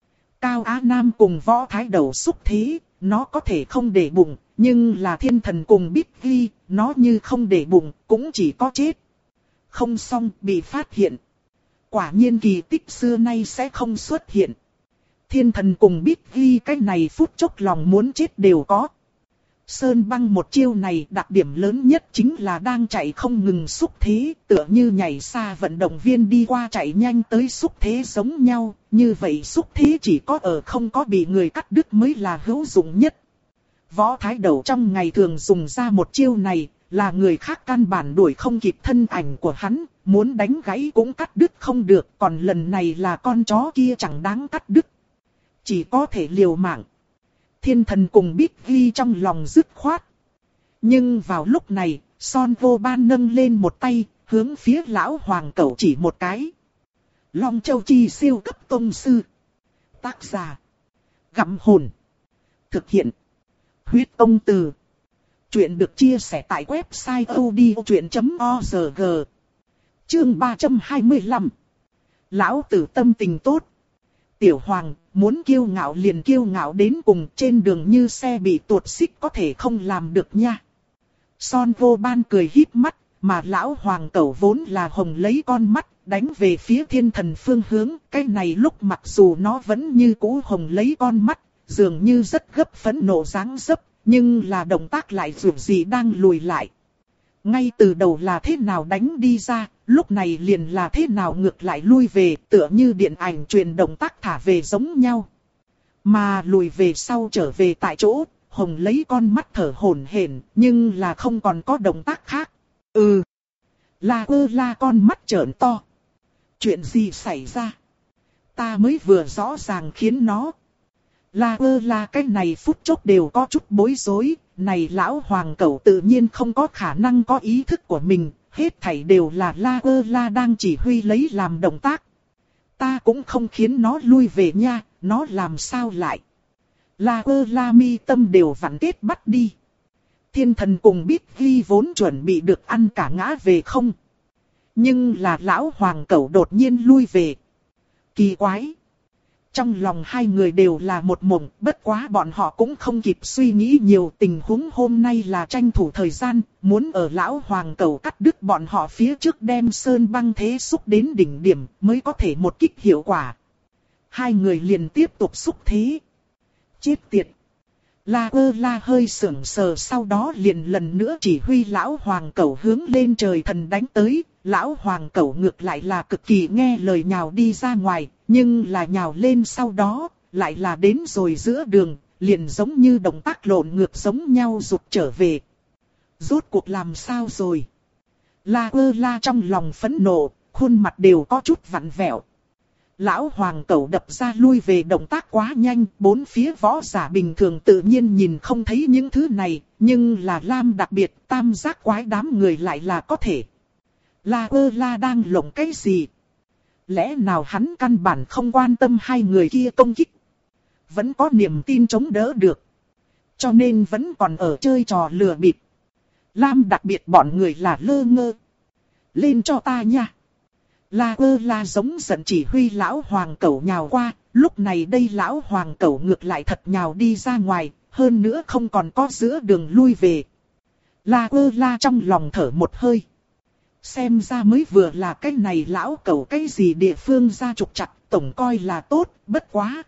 S1: Cao Á Nam cùng Võ Thái Đầu xúc thế, nó có thể không để bụng, nhưng là Thiên Thần cùng Bích Ghi, nó như không để bụng, cũng chỉ có chết. Không xong, bị phát hiện. Quả nhiên kỳ tích xưa nay sẽ không xuất hiện. Thiên Thần cùng Bích Ghi cái này phút chốc lòng muốn chết đều có. Sơn băng một chiêu này đặc điểm lớn nhất chính là đang chạy không ngừng xúc thế, tựa như nhảy xa vận động viên đi qua chạy nhanh tới xúc thế giống nhau, như vậy xúc thế chỉ có ở không có bị người cắt đứt mới là hữu dụng nhất. Võ Thái Đầu trong ngày thường dùng ra một chiêu này, là người khác căn bản đuổi không kịp thân ảnh của hắn, muốn đánh gãy cũng cắt đứt không được, còn lần này là con chó kia chẳng đáng cắt đứt. Chỉ có thể liều mạng. Thiên Thần cùng Bích Ghi trong lòng dứt khoát. Nhưng vào lúc này, Son Vô Ban nâng lên một tay, hướng phía lão hoàng cẩu chỉ một cái. Long Châu Chi siêu cấp tông sư. Tác giả. Gặm hồn. Thực hiện. Huyết Công Từ. Chuyện được chia sẻ tại website odchuyện chấm org. Chương ba trăm hai mươi lăm. Lão tử tâm tình tốt. Tiểu Hoàng, muốn kiêu ngạo liền kiêu ngạo đến cùng, trên đường như xe bị tuột xích có thể không làm được nha. Son Vô Ban cười híp mắt, mà lão hoàng cẩu vốn là hồng lấy con mắt, đánh về phía Thiên Thần phương hướng. Cái này lúc mặc dù nó vẫn như cũ hồng lấy con mắt, dường như rất gấp phẫn nộ dáng dấp, nhưng là động tác lại dường gì đang lùi lại. Ngay từ đầu là thế nào đánh đi ra, lúc này liền là thế nào ngược lại lui về, tựa như điện ảnh truyền động tác thả về giống nhau. Mà lùi về sau trở về tại chỗ, hồng lấy con mắt thở hổn hển, nhưng là không còn có động tác khác. Ừ. La ơ la con mắt trợn to. Chuyện gì xảy ra? Ta mới vừa rõ ràng khiến nó. La ơ la cái này phút chốc đều có chút bối rối, này lão hoàng cẩu tự nhiên không có khả năng có ý thức của mình, hết thảy đều là La ơ la đang chỉ huy lấy làm động tác. Ta cũng không khiến nó lui về nha, nó làm sao lại? La ơ la mi tâm đều vặn kết bắt đi. Thiên Thần cùng Bích Ghi vốn chuẩn bị được ăn cả ngã về không. Nhưng là lão hoàng cẩu đột nhiên lui về. Kỳ quái. Trong lòng hai người đều là một mộng, bất quá bọn họ cũng không kịp suy nghĩ nhiều, tình huống hôm nay là tranh thủ thời gian, muốn ở lão hoàng cẩu cắt đứt bọn họ phía trước đem sơn băng thế xúc đến đỉnh điểm mới có thể một kích hiệu quả. Hai người liền tiếp tục xúc thế. Chết tiệt. La ơ la hơi sững sờ, sau đó liền lần nữa chỉ huy lão hoàng cẩu hướng lên trời thần đánh tới. Lão hoàng cẩu ngược lại là cực kỳ nghe lời nhào đi ra ngoài, nhưng là nhào lên sau đó, lại là đến rồi giữa đường, liền giống như động tác lộn ngược giống nhau rụt trở về. Rốt cuộc làm sao rồi? La ơ la trong lòng phẫn nộ, khuôn mặt đều có chút vặn vẹo. Lão hoàng cẩu đập ra lui về động tác quá nhanh, bốn phía võ giả bình thường tự nhiên nhìn không thấy những thứ này, nhưng là Lam đặc biệt tam giác quái đám người lại là có thể. La ơ la đang lộng cái gì? lẽ nào hắn căn bản không quan tâm hai người kia công kích. Vẫn có niềm tin chống đỡ được. Cho nên vẫn còn ở chơi trò lừa bịp. Lam đặc biệt bọn người là lơ ngơ. Lên cho ta nha. La ơ la giống giận chỉ huy lão hoàng cẩu nhào qua. Lúc này đây lão hoàng cẩu ngược lại thật nhào đi ra ngoài. Hơn nữa không còn có giữa đường lui về. La ơ la trong lòng thở một hơi. Xem ra mới vừa là cái này lão cẩu cái gì địa phương ra trục trặc, tổng coi là tốt, bất quá.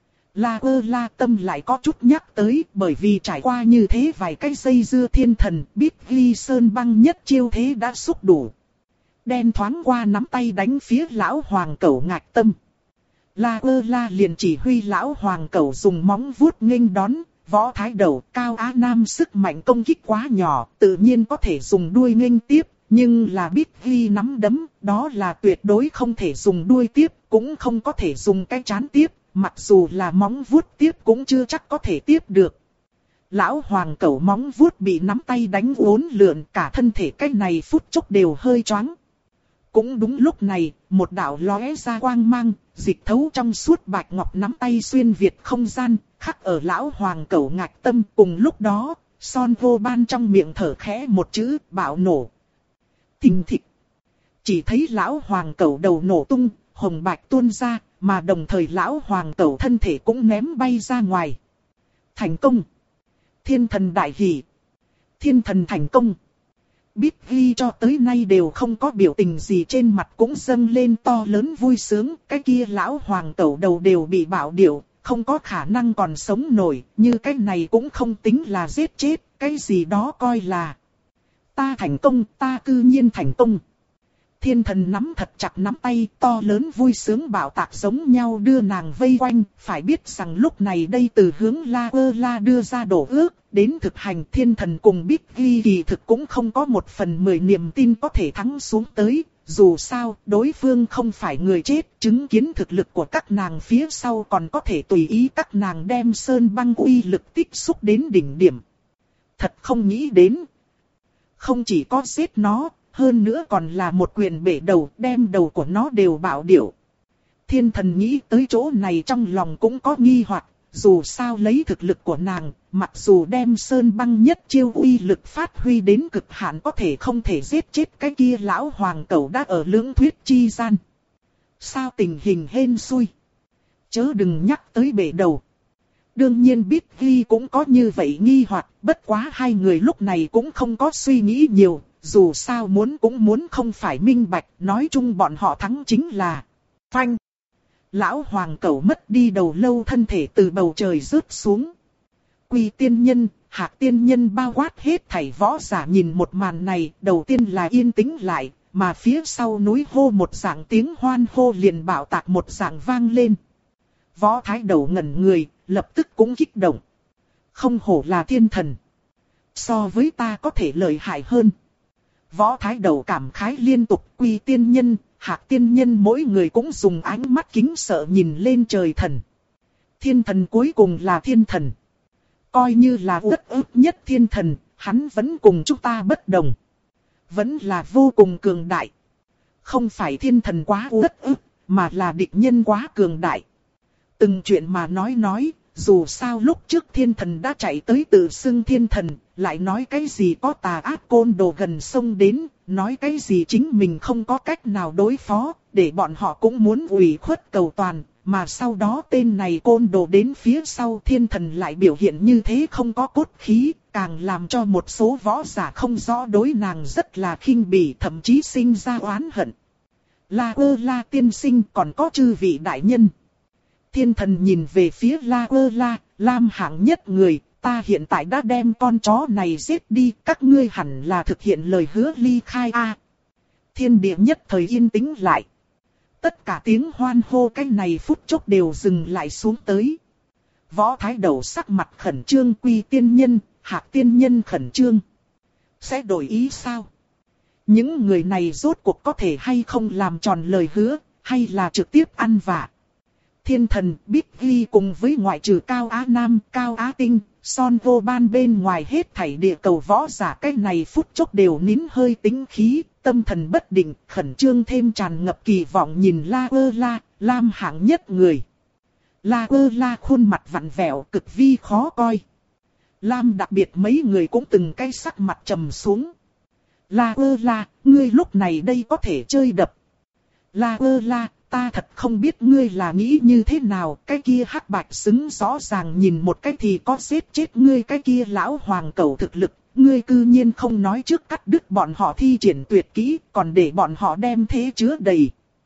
S1: La ơ la tâm lại có chút nhắc tới, bởi vì trải qua như thế vài cái dây dưa thiên thần, biết ghi sơn băng nhất chiêu thế đã xúc đủ. Đen thoáng qua nắm tay đánh phía lão hoàng cẩu ngạc tâm. La ơ la liền chỉ huy lão hoàng cẩu dùng móng vuốt nghênh đón. Võ Thái Đầu Cao Á Nam sức mạnh công kích quá nhỏ, tự nhiên có thể dùng đuôi nghênh tiếp, nhưng là biết ghi nắm đấm, đó là tuyệt đối không thể dùng đuôi tiếp, cũng không có thể dùng cái chán tiếp, mặc dù là móng vuốt tiếp cũng chưa chắc có thể tiếp được. Lão hoàng cẩu móng vuốt bị nắm tay đánh uốn lượn, cả thân thể cái này phút chốc đều hơi choáng. Cũng đúng lúc này, một đạo lóe ra quang mang, dịch thấu trong suốt bạch ngọc nắm tay xuyên việt không gian, khắc ở lão hoàng cẩu ngạc tâm. Cùng lúc đó, Son Vô Ban trong miệng thở khẽ một chữ, bạo nổ. Thình thịch. Chỉ thấy lão hoàng cẩu đầu nổ tung, hồng bạch tuôn ra, mà đồng thời lão hoàng cẩu thân thể cũng ném bay ra ngoài. Thành công. Thiên thần đại hỷ. Thiên thần thành công. Biết ghi cho tới nay đều không có biểu tình gì trên mặt cũng dâng lên to lớn vui sướng. Cái kia lão hoàng cẩu đầu đều bị bạo điệu, không có khả năng còn sống nổi. Như cái này cũng không tính là giết chết, cái gì đó coi là. Ta thành công, ta cư nhiên thành công. Thiên thần nắm thật chặt nắm tay, to lớn vui sướng bạo tạc giống nhau đưa nàng vây quanh. Phải biết rằng lúc này đây từ hướng La ơ la đưa ra đổ ước, đến thực hành thiên thần cùng biết ghi kỳ thực cũng không có một phần mười niềm tin có thể thắng xuống tới. Dù sao, đối phương không phải người chết, chứng kiến thực lực của các nàng phía sau còn có thể tùy ý các nàng đem sơn băng uy lực tích xúc đến đỉnh điểm. Thật không nghĩ đến. Không chỉ có giết nó, hơn nữa còn là một quyền bể đầu, đem đầu của nó đều bạo điệu. Thiên thần nghĩ tới chỗ này trong lòng cũng có nghi hoặc, dù sao lấy thực lực của nàng, mặc dù đem sơn băng nhất chiêu uy lực phát huy đến cực hạn có thể không thể giết chết cái kia lão hoàng cẩu đã ở lưỡng thuyết chi gian. Sao tình hình hên xui? Chớ đừng nhắc tới bể đầu. Đương nhiên biết ghi cũng có như vậy nghi hoặc, bất quá hai người lúc này cũng không có suy nghĩ nhiều. Dù sao muốn cũng muốn không phải minh bạch, nói chung bọn họ thắng chính là phanh. Lão hoàng cẩu mất đi đầu lâu thân thể từ bầu trời rớt xuống. Quy tiên nhân, Hạc tiên nhân bao quát hết thảy võ giả nhìn một màn này, đầu tiên là yên tĩnh lại, mà phía sau núi hô một dạng tiếng hoan hô liền bạo tạc một dạng vang lên. Võ Thái Đầu ngẩn người, lập tức cũng kích động. Không hổ là thiên thần. So với ta có thể lợi hại hơn. Võ Thái Đầu cảm khái liên tục. Quy tiên nhân, Hạc tiên nhân mỗi người cũng dùng ánh mắt kính sợ nhìn lên trời thần. Thiên thần cuối cùng là thiên thần. Coi như là uất ức nhất thiên thần, hắn vẫn cùng chúng ta bất đồng. Vẫn là vô cùng cường đại. Không phải thiên thần quá uất ức, mà là địch nhân quá cường đại. Từng chuyện mà nói nói, dù sao lúc trước thiên thần đã chạy tới tự xưng thiên thần, lại nói cái gì có tà ác côn đồ gần sông đến, nói cái gì chính mình không có cách nào đối phó, để bọn họ cũng muốn ủy khuất cầu toàn, mà sau đó tên này côn đồ đến phía sau thiên thần lại biểu hiện như thế không có cốt khí, càng làm cho một số võ giả không rõ đối nàng rất là khinh bỉ, thậm chí sinh ra oán hận. La ơ la tiên sinh còn có chư vị đại nhân. Thiên thần nhìn về phía La ơ la, Lam hạng nhất người, ta hiện tại đã đem con chó này giết đi, các ngươi hẳn là thực hiện lời hứa ly khai a. À, thiên địa nhất thời yên tĩnh lại. Tất cả tiếng hoan hô cái này phút chốc đều dừng lại xuống tới. Võ Thái Đầu sắc mặt khẩn trương, Quy tiên nhân, Hạc tiên nhân khẩn trương. Sẽ đổi ý sao? Những người này rốt cuộc có thể hay không làm tròn lời hứa, hay là trực tiếp ăn vạ? Thiên thần biết ghi cùng với ngoại trừ Cao Á Nam, Cao Á Tinh, Son Vô Ban bên ngoài hết thảy địa cầu võ giả cái này phút chốc đều nín hơi tính khí, tâm thần bất định, khẩn trương thêm tràn ngập kỳ vọng nhìn La Ơ La, Lam hạng nhất người. La Ơ La khuôn mặt vặn vẹo cực vi khó coi. Lam đặc biệt mấy người cũng từng cái sắc mặt trầm xuống. La Ơ La, ngươi lúc này đây có thể chơi đập. La Ơ La, ta thật không biết ngươi là nghĩ như thế nào, cái kia hắc bạch xứng rõ ràng nhìn một cái thì có giết chết ngươi, cái kia lão hoàng cẩu thực lực, ngươi cư nhiên không nói trước cắt đứt bọn họ thi triển tuyệt kỹ, còn để bọn họ đem thế chứa đầy.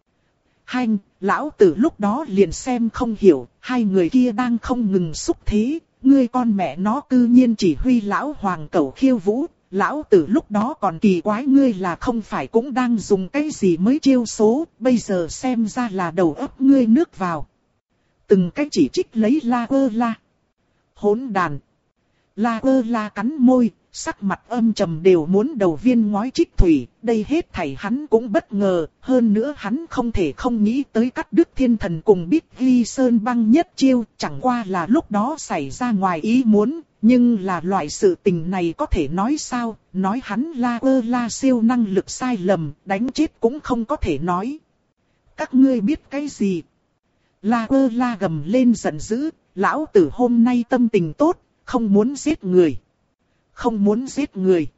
S1: Hanh, lão tử lúc đó liền xem không hiểu, hai người kia đang không ngừng xúc thế, ngươi con mẹ nó cư nhiên chỉ huy lão hoàng cẩu khiêu vũ. Lão tử lúc đó còn kỳ quái ngươi là không phải cũng đang dùng cái gì mới chiêu số, bây giờ xem ra là đầu óc ngươi nước vào. Từng cái chỉ trích lấy La Ơ La. Hỗn đàn. La Ơ La cắn môi, sắc mặt âm trầm đều muốn đầu viên ngói trích thủy, đây hết thảy hắn cũng bất ngờ, hơn nữa hắn không thể không nghĩ tới cắt đứt thiên thần cùng Bích Ghi Sơn băng nhất chiêu, chẳng qua là lúc đó xảy ra ngoài ý muốn. Nhưng là loại sự tình này có thể nói sao, nói hắn La Ơ La siêu năng lực sai lầm, đánh chết cũng không có thể nói. Các ngươi biết cái gì? La Ơ La gầm lên giận dữ, lão tử hôm nay tâm tình tốt, không muốn giết người. Không muốn giết người.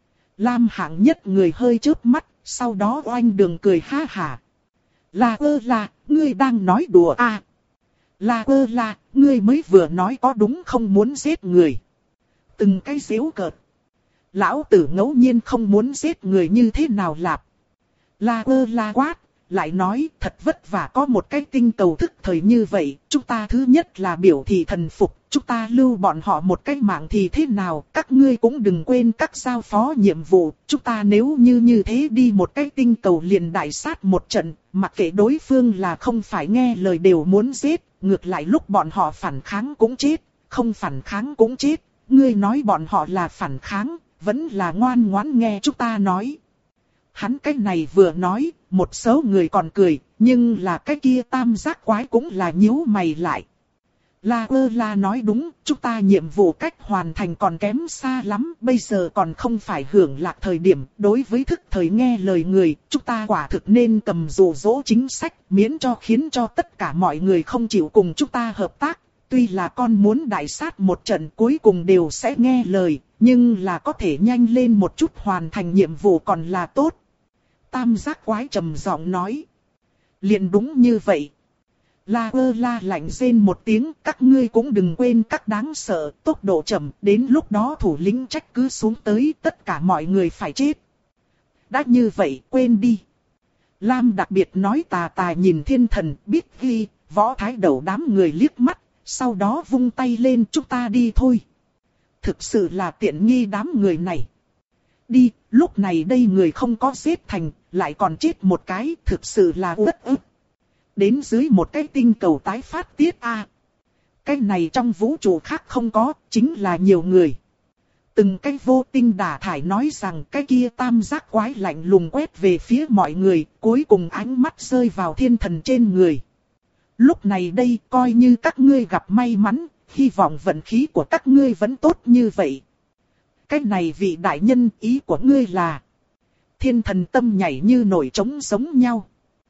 S1: Lam hạng nhất người hơi chớp mắt, sau đó oanh đường cười ha hả. La Ơ La, ngươi đang nói đùa à? La Ơ La, ngươi mới vừa nói có đúng không muốn giết người. Từng cái giễu cợt. Lão tử ngẫu nhiên không muốn giết người như thế nào lạp. La Ơ La quát, lại nói thật vất vả có một cái tinh cầu thức thời như vậy. Chúng ta thứ nhất là biểu thị thần phục, chúng ta lưu bọn họ một cái mạng thì thế nào. Các ngươi cũng đừng quên các giao phó nhiệm vụ. Chúng ta nếu như như thế đi một cái tinh cầu liền đại sát một trận, mặc kệ đối phương là không phải nghe lời đều muốn giết. Ngược lại lúc bọn họ phản kháng cũng chết, không phản kháng cũng chết. Ngươi nói bọn họ là phản kháng, vẫn là ngoan ngoãn nghe chúng ta nói. Hắn cái này vừa nói, một số người còn cười, nhưng là cái kia tam giác quái cũng là nhíu mày lại. La Ơ La nói đúng, chúng ta nhiệm vụ cách hoàn thành còn kém xa lắm, bây giờ còn không phải hưởng lạc thời điểm. Đối với thức thời nghe lời người, chúng ta quả thực nên cầm dụ dỗ chính sách, miễn cho khiến cho tất cả mọi người không chịu cùng chúng ta hợp tác. Tuy là con muốn đại sát một trận cuối cùng đều sẽ nghe lời, nhưng là có thể nhanh lên một chút hoàn thành nhiệm vụ còn là tốt. Tam giác quái trầm giọng nói. Liền đúng như vậy. La Ơ La lạnh rên một tiếng, các ngươi cũng đừng quên các đáng sợ, tốc độ chậm, đến lúc đó thủ lĩnh trách cứ xuống tới, tất cả mọi người phải chết. Đã như vậy, quên đi. Lam đặc biệt nói tà tà nhìn thiên thần, biết ghi, võ thái đầu đám người liếc mắt, sau đó vung tay lên chúng ta đi thôi. Thực sự là tiện nghi đám người này. Đi, lúc này đây người không có giết thành, lại còn chết một cái, thực sự là uất ức. Đến dưới một cái tinh cầu tái phát tiết a. À. Cái này trong vũ trụ khác không có, chính là nhiều người. Từng cái vô tinh đả thải nói rằng cái kia tam giác quái lạnh lùng quét về phía mọi người, cuối cùng ánh mắt rơi vào thiên thần trên người. Lúc này đây coi như các ngươi gặp may mắn, hy vọng vận khí của các ngươi vẫn tốt như vậy. Cái này vị đại nhân ý của ngươi là. Thiên thần tâm nhảy như nổi trống giống nhau.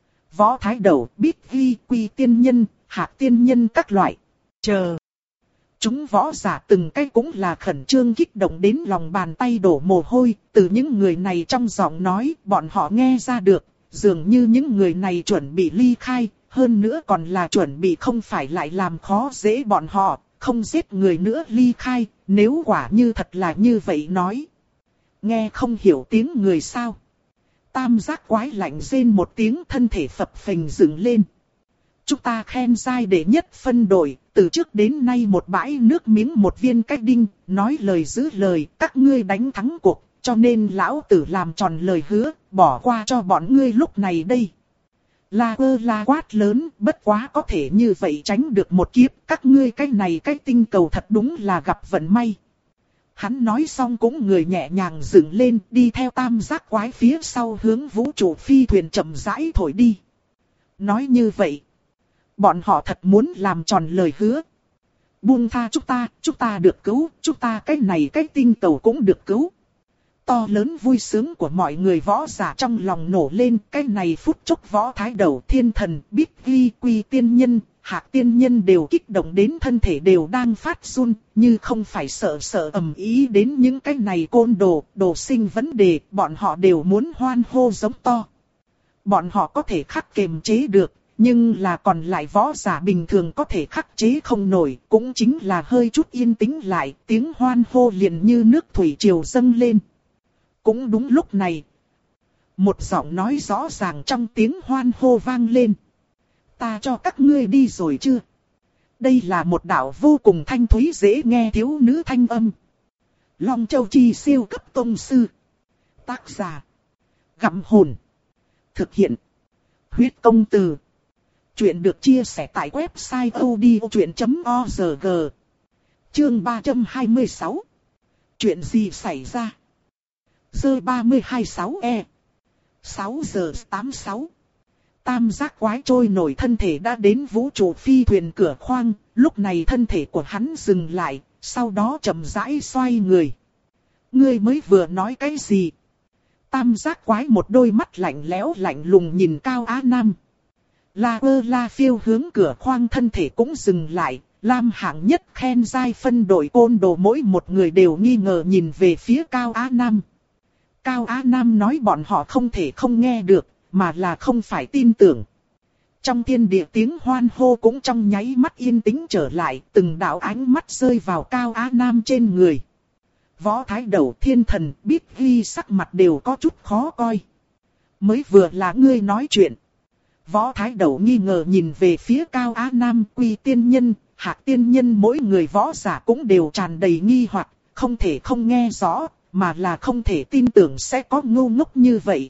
S1: Võ thái đầu, biết ghi, quy tiên nhân, hạc tiên nhân các loại. Chờ. Chúng võ giả từng cái cũng là khẩn trương kích động đến lòng bàn tay đổ mồ hôi. Từ những người này trong giọng nói, bọn họ nghe ra được. Dường như những người này chuẩn bị ly khai. Hơn nữa còn là chuẩn bị không phải lại làm khó dễ bọn họ. Không giết người nữa ly khai. Nếu quả như thật là như vậy nói. Nghe không hiểu tiếng người sao. Tam giác quái lạnh rên một tiếng thân thể phập phình dựng lên. Chúng ta khen giai đệ nhất phân đội, từ trước đến nay một bãi nước miếng một viên cách đinh, nói lời giữ lời, các ngươi đánh thắng cuộc, cho nên lão tử làm tròn lời hứa, bỏ qua cho bọn ngươi lúc này đây. La Ơ La quát lớn, bất quá có thể như vậy tránh được một kiếp, các ngươi cái này cái tinh cầu thật đúng là gặp vận may. Hắn nói xong cũng người nhẹ nhàng dựng lên, đi theo tam giác quái phía sau hướng vũ trụ phi thuyền chậm rãi thổi đi. Nói như vậy, bọn họ thật muốn làm tròn lời hứa. Buông tha chúng ta, chúng ta được cứu, chúng ta cái này cái tinh cầu cũng được cứu. To lớn vui sướng của mọi người võ giả trong lòng nổ lên, cái này phút chốc Võ Thái Đầu, Thiên Thần, Bích Ghi, Quy Tiên Nhân, Hạc Tiên Nhân đều kích động đến thân thể đều đang phát run, như không phải sợ sợ ầm ý đến những cái này côn đồ, đồ sinh vấn đề, bọn họ đều muốn hoan hô giống to. Bọn họ có thể khắc kiềm chế được, nhưng là còn lại võ giả bình thường có thể khắc chế không nổi, cũng chính là hơi chút yên tĩnh lại, tiếng hoan hô liền như nước thủy triều dâng lên. Cũng đúng lúc này, một giọng nói rõ ràng trong tiếng hoan hô vang lên. Ta cho các ngươi đi rồi chưa? Đây là một đạo vô cùng thanh thúy dễ nghe thiếu nữ thanh âm. Long Châu Chi siêu cấp tông sư. Tác giả: Gặm Hồn. Thực hiện: Huyết Công Từ. Chuyện được chia sẻ tại website odchuyện chấm org. Chương ba trăm hai mươi sáu. Chuyện gì xảy ra? Giờ ba mươi hai sáu e. sáu giờ tám mươi sáu. Tam giác quái trôi nổi thân thể đã đến vũ trụ phi thuyền cửa khoang, lúc này thân thể của hắn dừng lại, sau đó chậm rãi xoay người. Ngươi mới vừa nói cái gì? Tam giác quái một đôi mắt lạnh lẽo lạnh lùng nhìn Cao Á Nam. La ơ la phiêu hướng cửa khoang thân thể cũng dừng lại, Lam hạng nhất khen giai phân đội côn đồ mỗi một người đều nghi ngờ nhìn về phía Cao Á Nam. Cao Á Nam nói bọn họ không thể không nghe được, mà là không phải tin tưởng. Trong thiên địa tiếng hoan hô cũng trong nháy mắt yên tĩnh trở lại, từng đạo ánh mắt rơi vào Cao Á Nam trên người. Võ Thái Đầu, Thiên Thần, Bích Ghi sắc mặt đều có chút khó coi. Mới vừa là ngươi nói chuyện. Võ Thái Đầu nghi ngờ nhìn về phía Cao Á Nam, Quy Tiên Nhân, Hạc Tiên Nhân, mỗi người võ giả cũng đều tràn đầy nghi hoặc, không thể không nghe rõ, mà là không thể tin tưởng sẽ có ngu ngốc như vậy.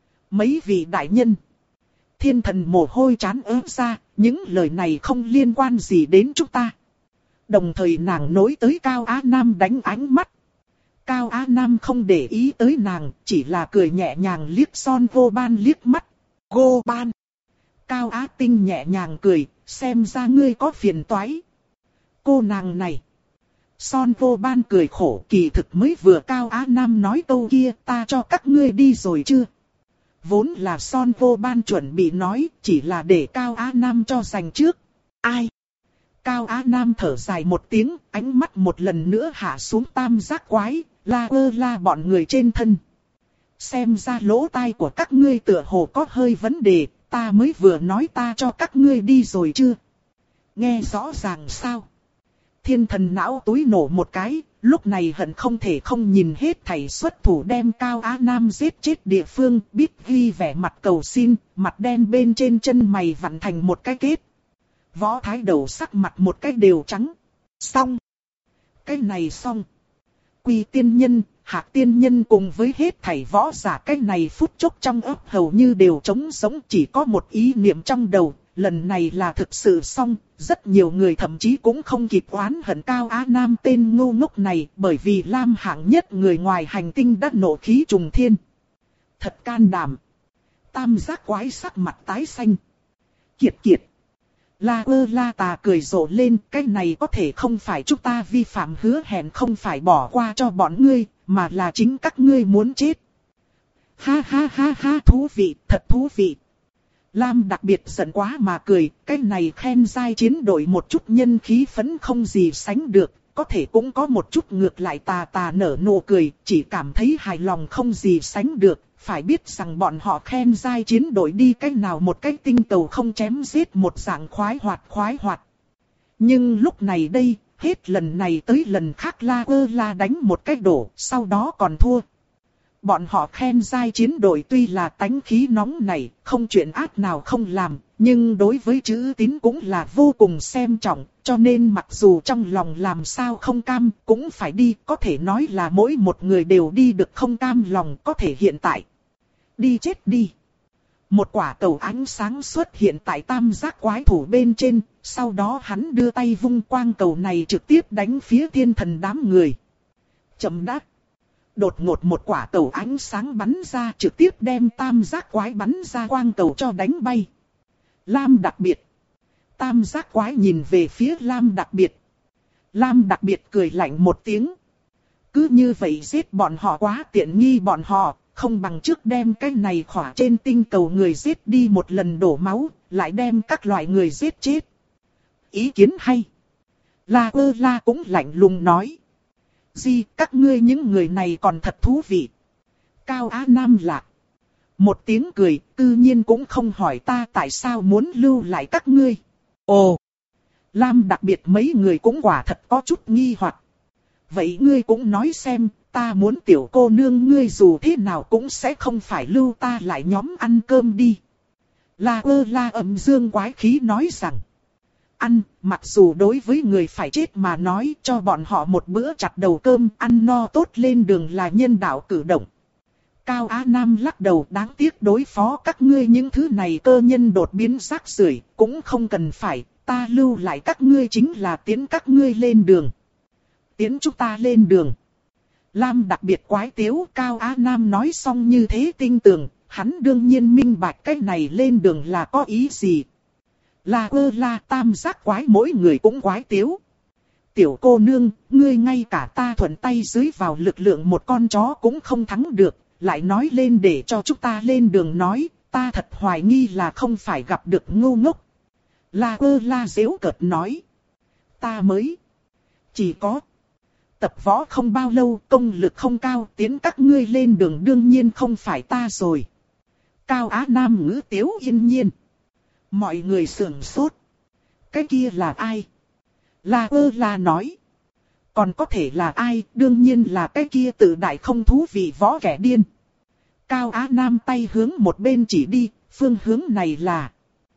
S1: Mấy vị đại nhân. Thiên Thần mồ hôi trán ướt ra, những lời này không liên quan gì đến chúng ta. Đồng thời nàng nối tới Cao Á Nam đánh ánh mắt. Cao Á Nam không để ý tới nàng, chỉ là cười nhẹ nhàng liếc Son Vô Ban liếc mắt. Vô Ban. Cao Á Tinh nhẹ nhàng cười, xem ra ngươi có phiền toái. Cô nàng này. Son Vô Ban cười khổ, kỳ thực mới vừa Cao Á Nam nói câu kia, ta cho các ngươi đi rồi chưa? Vốn là Son Vô Ban chuẩn bị nói, chỉ là để Cao Á Nam cho giành trước. Ai? Cao Á Nam thở dài một tiếng, ánh mắt một lần nữa hạ xuống tam giác quái, la ơ la bọn người trên thân. Xem ra lỗ tai của các ngươi tựa hồ có hơi vấn đề, ta mới vừa nói ta cho các ngươi đi rồi chưa? Nghe rõ ràng sao? Thiên Thần não túi nổ một cái, lúc này hận không thể không nhìn hết thảy xuất thủ đem Cao Á Nam giết chết địa phương, biết ghi vẻ mặt cầu xin, mặt đen bên trên chân mày vặn thành một cái kết. Võ Thái Đầu sắc mặt một cái đều trắng. Xong. Cái này xong. Quy Tiên Nhân, Hạc Tiên Nhân cùng với hết thảy võ giả cái này phút chốc trong ấp hầu như đều trống sống, chỉ có một ý niệm trong đầu. Lần này là thực sự xong, rất nhiều người thậm chí cũng không kịp oán hận Cao Á Nam tên ngu ngốc này, bởi vì Lam hạng nhất người ngoài hành tinh đã nộ khí trùng thiên. Thật can đảm. Tam giác quái sắc mặt tái xanh. Kiệt kiệt. La ơ la tà cười rộ lên, cái này có thể không phải chúng ta vi phạm hứa hẹn không phải bỏ qua cho bọn ngươi, mà là chính các ngươi muốn chết. Ha ha ha ha, thú vị, thật thú vị. Lam đặc biệt giận quá mà cười, cái này khen giai chiến đội một chút nhân khí phấn không gì sánh được, có thể cũng có một chút ngược lại tà tà nở nụ cười, chỉ cảm thấy hài lòng không gì sánh được, phải biết rằng bọn họ khen giai chiến đội đi cách nào một cách tinh tàu không chém giết một dạng khoái hoạt khoái hoạt. Nhưng lúc này đây, hết lần này tới lần khác la ơ la đánh một cách đổ, sau đó còn thua. Bọn họ khen giai chiến đội tuy là tánh khí nóng này, không chuyện ác nào không làm, nhưng đối với chữ tín cũng là vô cùng xem trọng, cho nên mặc dù trong lòng làm sao không cam, cũng phải đi, có thể nói là mỗi một người đều đi được không cam lòng, có thể hiện tại. Đi chết đi. Một quả cầu ánh sáng xuất hiện tại tam giác quái thủ bên trên, sau đó hắn đưa tay vung quang cầu này trực tiếp đánh phía Thiên Thần đám người. Chậm đáp. Đột ngột một quả cầu ánh sáng bắn ra trực tiếp đem tam giác quái bắn ra quang cầu cho đánh bay. Lam đặc biệt. Tam giác quái nhìn về phía Lam đặc biệt. Lam đặc biệt cười lạnh một tiếng. Cứ như vậy giết bọn họ quá tiện nghi bọn họ, không bằng trước đem cái này khỏa trên tinh cầu người giết đi một lần đổ máu, lại đem các loại người giết chết. Ý kiến hay. La Ơ La cũng lạnh lùng nói. Gì, các ngươi những người này còn thật thú vị. Cao Á Nam lạc. Một tiếng cười, tự nhiên cũng không hỏi ta tại sao muốn lưu lại các ngươi. Ồ! Lam đặc biệt mấy người cũng quả thật có chút nghi hoặc. Vậy ngươi cũng nói xem, ta muốn tiểu cô nương ngươi dù thế nào cũng sẽ không phải lưu ta lại nhóm ăn cơm đi. La Ơ La âm dương quái khí nói rằng. Ăn, mặc dù đối với người phải chết mà nói cho bọn họ một bữa chặt đầu cơm ăn no tốt lên đường là nhân đạo cử động. Cao Á Nam lắc đầu đáng tiếc đối phó các ngươi những thứ này cơ nhân đột biến rác rưởi cũng không cần phải, ta lưu lại các ngươi chính là tiến các ngươi lên đường. Tiến chúng ta lên đường. Lam đặc biệt quái tiếu Cao Á Nam nói xong như thế tinh tường, hắn đương nhiên minh bạch cái này lên đường là có ý gì. La Ơ La tam giác quái mỗi người cũng quái tiếu. Tiểu cô nương, ngươi ngay cả ta thuận tay dưới vào lực lượng một con chó cũng không thắng được, lại nói lên để cho chúng ta lên đường nói, ta thật hoài nghi là không phải gặp được ngu ngốc. La Ơ La giễu cợt nói. Ta mới chỉ có tập võ không bao lâu, công lực không cao, tiến các ngươi lên đường đương nhiên không phải ta rồi. Cao Á Nam ngữ tiếu yên nhiên. Mọi người sửng sốt. Cái kia là ai? La Ơ La nói. Còn có thể là ai? Đương nhiên là cái kia tự đại không thú vị võ kẻ điên. Cao Á Nam tay hướng một bên chỉ đi, phương hướng này là.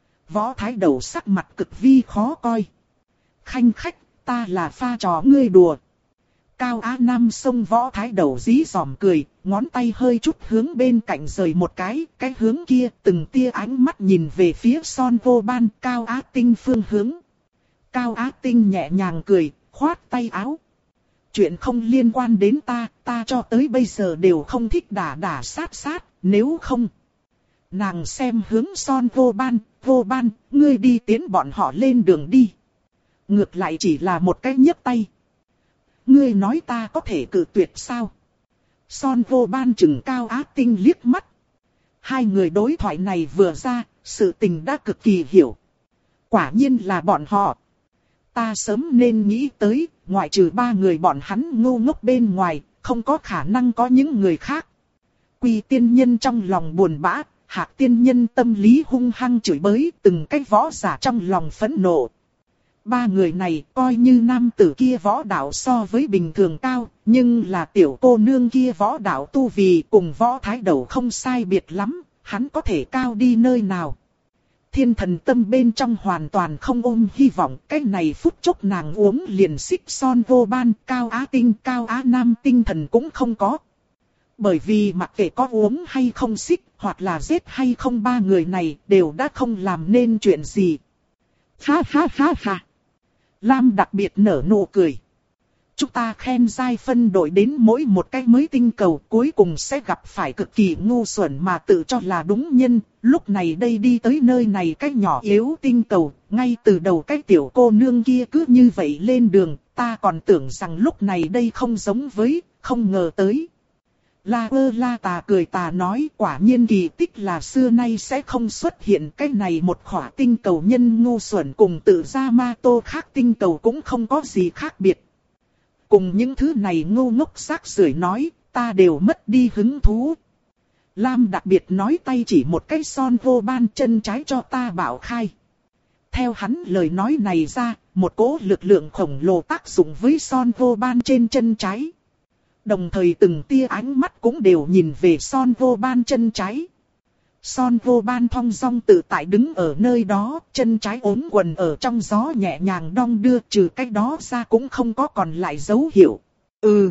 S1: Võ Thái Đầu sắc mặt cực vi khó coi. Khanh khách, ta là pha trò ngươi đùa. Cao Á Nam xông Võ Thái Đầu dí dỏm cười, ngón tay hơi chút hướng bên cạnh rời một cái, cái hướng kia từng tia ánh mắt nhìn về phía Son Vô Ban Cao Á Tinh phương hướng. Cao Á Tinh nhẹ nhàng cười, khoát tay áo. Chuyện không liên quan đến ta, ta cho tới bây giờ đều không thích đả đả sát sát, nếu không. Nàng xem hướng Son Vô Ban, Vô Ban, ngươi đi tiến bọn họ lên đường đi. Ngược lại chỉ là một cái nhấc tay. Ngươi nói ta có thể cự tuyệt sao? Son Vô Ban chừng Cao Á Tinh liếc mắt. Hai người đối thoại này vừa ra, sự tình đã cực kỳ hiểu. Quả nhiên là bọn họ. Ta sớm nên nghĩ tới, ngoại trừ ba người bọn hắn ngu ngốc bên ngoài, không có khả năng có những người khác. Quy tiên nhân trong lòng buồn bã, Hạc tiên nhân tâm lý hung hăng chửi bới, từng cái võ giả trong lòng phẫn nộ. Ba người này coi như nam tử kia võ đạo so với bình thường cao, nhưng là tiểu cô nương kia võ đạo tu vì cùng Võ Thái Đầu không sai biệt lắm, hắn có thể cao đi nơi nào. Thiên thần tâm bên trong hoàn toàn không ôm hy vọng, cái này phút chốc nàng uống liền xích Son Vô Ban, Cao Á Tinh, Cao Á Nam tinh thần cũng không có. Bởi vì mặc kệ có uống hay không xích, hoặc là giết hay không ba người này đều đã không làm nên chuyện gì. Ha ha ha ha. Lam đặc biệt nở nụ cười. Chúng ta khen giai phân đội đến mỗi một cái mới tinh cầu cuối cùng sẽ gặp phải cực kỳ ngu xuẩn mà tự cho là đúng nhân. Lúc này đây đi tới nơi này cái nhỏ yếu tinh cầu, ngay từ đầu cái tiểu cô nương kia cứ như vậy lên đường, ta còn tưởng rằng lúc này đây không giống với, không ngờ tới. La Ơ La tà cười tà nói quả nhiên kỳ tích là xưa nay sẽ không xuất hiện cái này một khỏa tinh cầu nhân ngu xuẩn cùng tự ra ma tô khác tinh cầu cũng không có gì khác biệt. Cùng những thứ này ngu ngốc rác rưởi nói, ta đều mất đi hứng thú. Lam đặc biệt nói tay chỉ một cái Son Vô Ban chân trái cho ta bảo khai. Theo hắn lời nói này ra, một cỗ lực lượng khổng lồ tác dụng với Son Vô Ban trên chân trái. Đồng thời từng tia ánh mắt cũng đều nhìn về Son Vô Ban chân trái. Son Vô Ban thong dong tự tại đứng ở nơi đó, chân trái ốm quần ở trong gió nhẹ nhàng đong đưa, trừ cách đó ra cũng không có còn lại dấu hiệu. Ừ.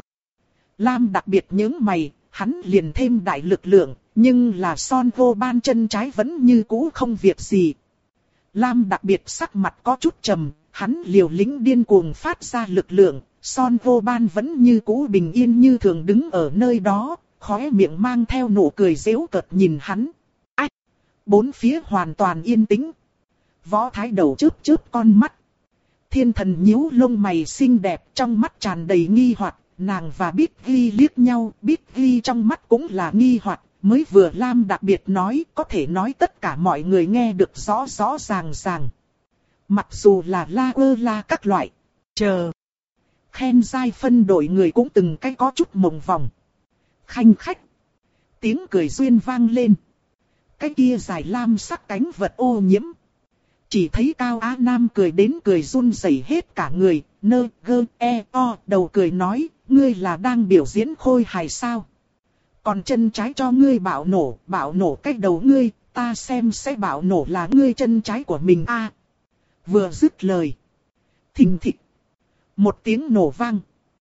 S1: Lam đặc biệt nhướng mày, hắn liền thêm đại lực lượng, nhưng là Son Vô Ban chân trái vẫn như cũ không việc gì. Lam đặc biệt sắc mặt có chút trầm, hắn liều lĩnh điên cuồng phát ra lực lượng. Son Vô Ban vẫn như cũ bình yên như thường đứng ở nơi đó, khóe miệng mang theo nụ cười giễu cợt nhìn hắn. Ách! Bốn phía hoàn toàn yên tĩnh. Võ Thái Đầu chớp chớp con mắt. Thiên thần nhíu lông mày xinh đẹp trong mắt tràn đầy nghi hoặc, nàng và Biggie liếc nhau, Biggie trong mắt cũng là nghi hoặc, mới vừa Lam đặc biệt nói, có thể nói tất cả mọi người nghe được rõ rõ ràng ràng. Mặc dù là la ơ la các loại, chờ. Khen giai phân đội người cũng từng cái có chút mộng vòng. Khanh khách. Tiếng cười duyên vang lên. Cái kia dài lam sắc cánh vật ô nhiễm. Chỉ thấy Cao Á Nam cười đến cười run rẩy hết cả người, nơ gơ e o đầu cười nói, ngươi là đang biểu diễn khôi hài sao? Còn chân trái cho ngươi bạo nổ, bạo nổ cái đầu ngươi, ta xem sẽ bạo nổ là ngươi chân trái của mình a. À, vừa dứt lời. Thình thịch. Một tiếng nổ vang.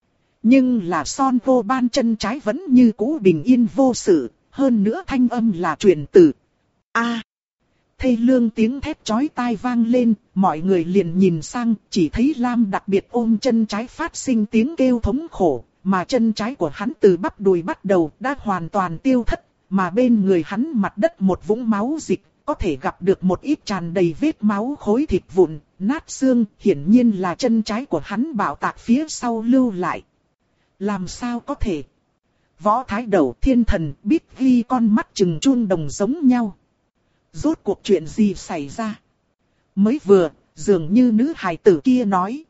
S1: Nhưng là Son Vô Ban chân trái vẫn như cũ bình yên vô sự, hơn nữa thanh âm là truyền từ. A. À, thê lương tiếng thét chói tai vang lên, mọi người liền nhìn sang, chỉ thấy Lam đặc biệt ôm chân trái phát sinh tiếng kêu thống khổ, mà chân trái của hắn từ bắp đùi bắt đầu đã hoàn toàn tiêu thất, mà bên người hắn mặt đất một vũng máu dịch, có thể gặp được một ít tràn đầy vết máu khối thịt vụn, nát xương, hiển nhiên là chân trái của hắn bạo tạc phía sau lưu lại. Làm sao có thể? Võ Thái Đầu, Thiên Thần, biết ghi con mắt trừng chuông đồng giống nhau. Rốt cuộc chuyện gì xảy ra? Mới vừa, dường như nữ hài tử kia nói.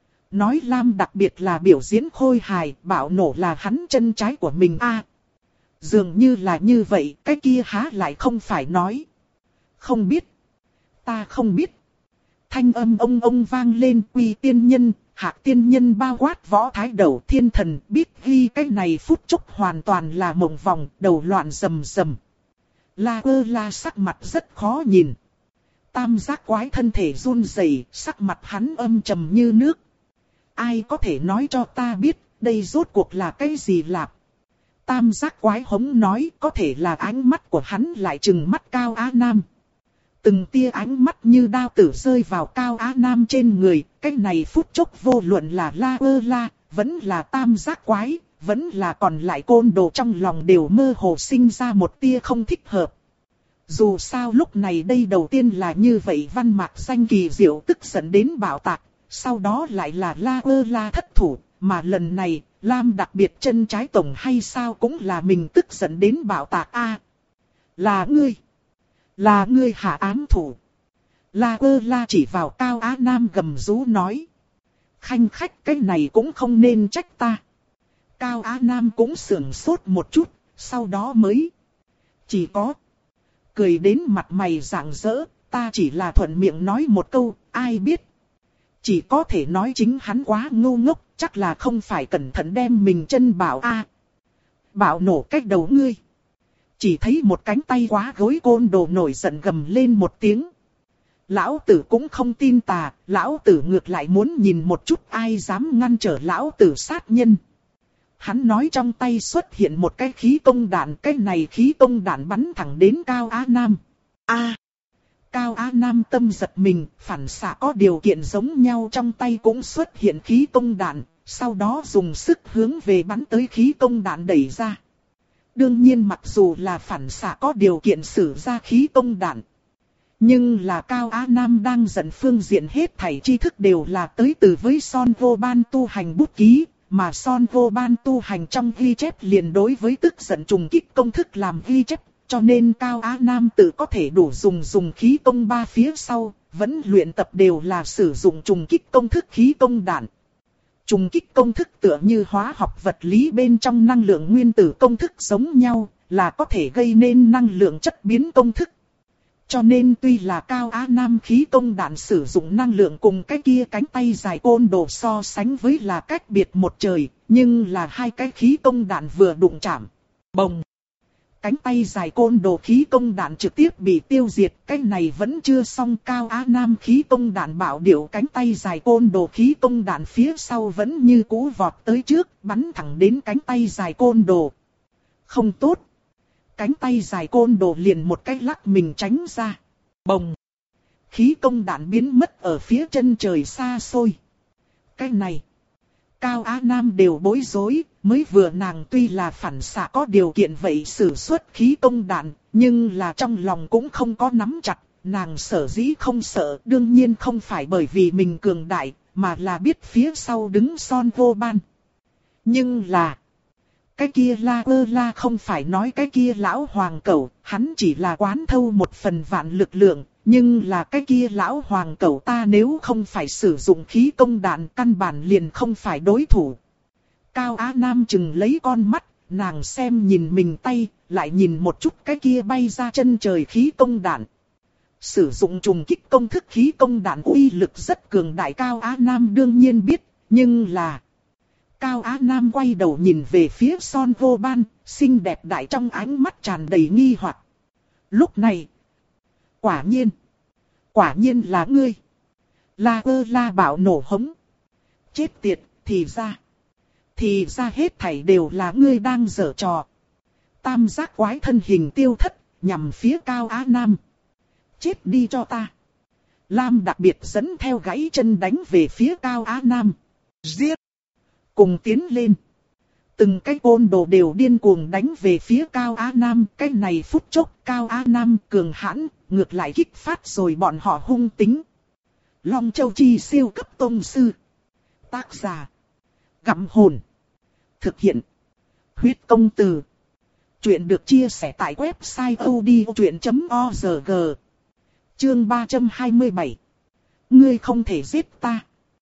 S1: Nói Lam đặc biệt là biểu diễn khôi hài, bạo nổ là hắn chân trái của mình a. À, dường như là như vậy, cái kia há lại không phải nói. Không biết. Ta không biết. Thanh âm ông ông vang lên, Quy tiên nhân, Hạc tiên nhân bao quát Võ Thái Đầu, Thiên Thần, biết ghi cái này phút chốc hoàn toàn là mộng vòng, đầu loạn rầm rầm. La ơ la sắc mặt rất khó nhìn. Tam giác quái thân thể run rẩy, sắc mặt hắn âm trầm như nước. Ai có thể nói cho ta biết, đây rốt cuộc là cái gì lạp? Tam giác quái hống nói, có thể là ánh mắt của hắn lại trừng mắt Cao Á Nam. Từng tia ánh mắt như đao tử rơi vào Cao Á Nam trên người, cái này phút chốc vô luận là la ơ la, vẫn là tam giác quái, vẫn là còn lại côn đồ trong lòng đều mơ hồ sinh ra một tia không thích hợp. Dù sao lúc này đây đầu tiên là như vậy văn mạc danh kỳ diệu tức giận đến bạo tạc, sau đó lại là la ơ la thất thủ, mà lần này, Lam đặc biệt chân trái tổng hay sao cũng là mình tức giận đến bạo tạc a. À, là ngươi. Là ngươi hạ ám thủ. La ơ la chỉ vào Cao Á Nam gầm rú nói. Khanh khách cái này cũng không nên trách ta. Cao Á Nam cũng sưởng sốt một chút, sau đó mới. Chỉ có. Cười đến mặt mày rạng rỡ, ta chỉ là thuận miệng nói một câu, ai biết. Chỉ có thể nói chính hắn quá ngu ngốc, chắc là không phải cẩn thận đem mình chân bảo a. À, bảo nổ cách đầu ngươi. Chỉ thấy một cánh tay quá gối côn đồ nổi giận gầm lên một tiếng. Lão tử cũng không tin tà, lão tử ngược lại muốn nhìn một chút ai dám ngăn trở lão tử sát nhân. Hắn nói trong tay xuất hiện một cái khí công đạn, cái này khí công đạn bắn thẳng đến Cao Á Nam. A, à, Cao Á Nam tâm giật mình, phản xạ có điều kiện giống nhau trong tay cũng xuất hiện khí công đạn, sau đó dùng sức hướng về bắn tới khí công đạn đẩy ra. Đương nhiên mặc dù là phản xạ có điều kiện sử ra khí công đạn, nhưng là Cao Á Nam đang giận phương diện hết thảy tri thức đều là tới từ với Son Vô Ban tu hành bút ký, mà Son Vô Ban tu hành trong ghi chép liền đối với tức giận trùng kích công thức làm ghi chép, cho nên Cao Á Nam tự có thể đủ dùng dùng khí công ba phía sau, vẫn luyện tập đều là sử dụng trùng kích công thức khí công đạn. Trùng kích công thức tựa như hóa học vật lý bên trong năng lượng nguyên tử công thức giống nhau, là có thể gây nên năng lượng chất biến công thức. Cho nên tuy là Cao Á Nam khí công đạn sử dụng năng lượng cùng cái kia cánh tay dài côn đồ so sánh với là cách biệt một trời, nhưng là hai cái khí công đạn vừa đụng chạm. Bồng! Cánh tay dài côn đồ khí công đạn trực tiếp bị tiêu diệt, cái này vẫn chưa xong. Cao Á Nam khí công đạn bảo điệu cánh tay dài côn đồ khí công đạn phía sau vẫn như cũ vọt tới trước, bắn thẳng đến cánh tay dài côn đồ. Không tốt! Cánh tay dài côn đồ liền một cái lắc mình tránh ra. Bồng! Khí công đạn biến mất ở phía chân trời xa xôi. Cái này! Cao Á Nam đều bối rối, mới vừa nàng tuy là phản xạ có điều kiện vậy sử xuất khí công đạn, nhưng là trong lòng cũng không có nắm chặt, nàng sở dĩ không sợ, đương nhiên không phải bởi vì mình cường đại, mà là biết phía sau đứng Son Vô Ban. Nhưng là, cái kia La Ơ La không phải nói cái kia lão hoàng cẩu, hắn chỉ là quán thâu một phần vạn lực lượng, nhưng là cái kia lão hoàng cẩu ta nếu không phải sử dụng khí công đạn căn bản liền không phải đối thủ. Cao Á Nam chừng lấy con mắt, nàng xem nhìn mình tay, lại nhìn một chút cái kia bay ra chân trời khí công đạn. Sử dụng trùng kích công thức khí công đạn uy lực rất cường đại, Cao Á Nam đương nhiên biết, nhưng là... Cao Á Nam quay đầu nhìn về phía Son Vô Ban, xinh đẹp đại trong ánh mắt tràn đầy nghi hoặc. Lúc này, quả nhiên, quả nhiên là ngươi. La Ơ La bạo nổ hống. Chết tiệt, thì ra, thì ra hết thảy đều là ngươi đang giở trò. Tam giác quái thân hình tiêu thất, nhằm phía Cao Á Nam. Chết đi cho ta. Lam đặc biệt dẫn theo gãy chân đánh về phía Cao Á Nam. Giết! Cùng tiến lên. Từng cái côn đồ đều điên cuồng đánh về phía Cao Á Nam. Cái này phút chốc Cao Á Nam cường hãn, ngược lại kích phát rồi bọn họ hung tính. Long Châu Chi siêu cấp tông sư. Tác giả. Gặm hồn. Thực hiện. Huyết công từ. Chuyện được chia sẻ tại website odchuyện chấm org. Chương ba trăm hai mươi bảy. Ngươi không thể giết ta.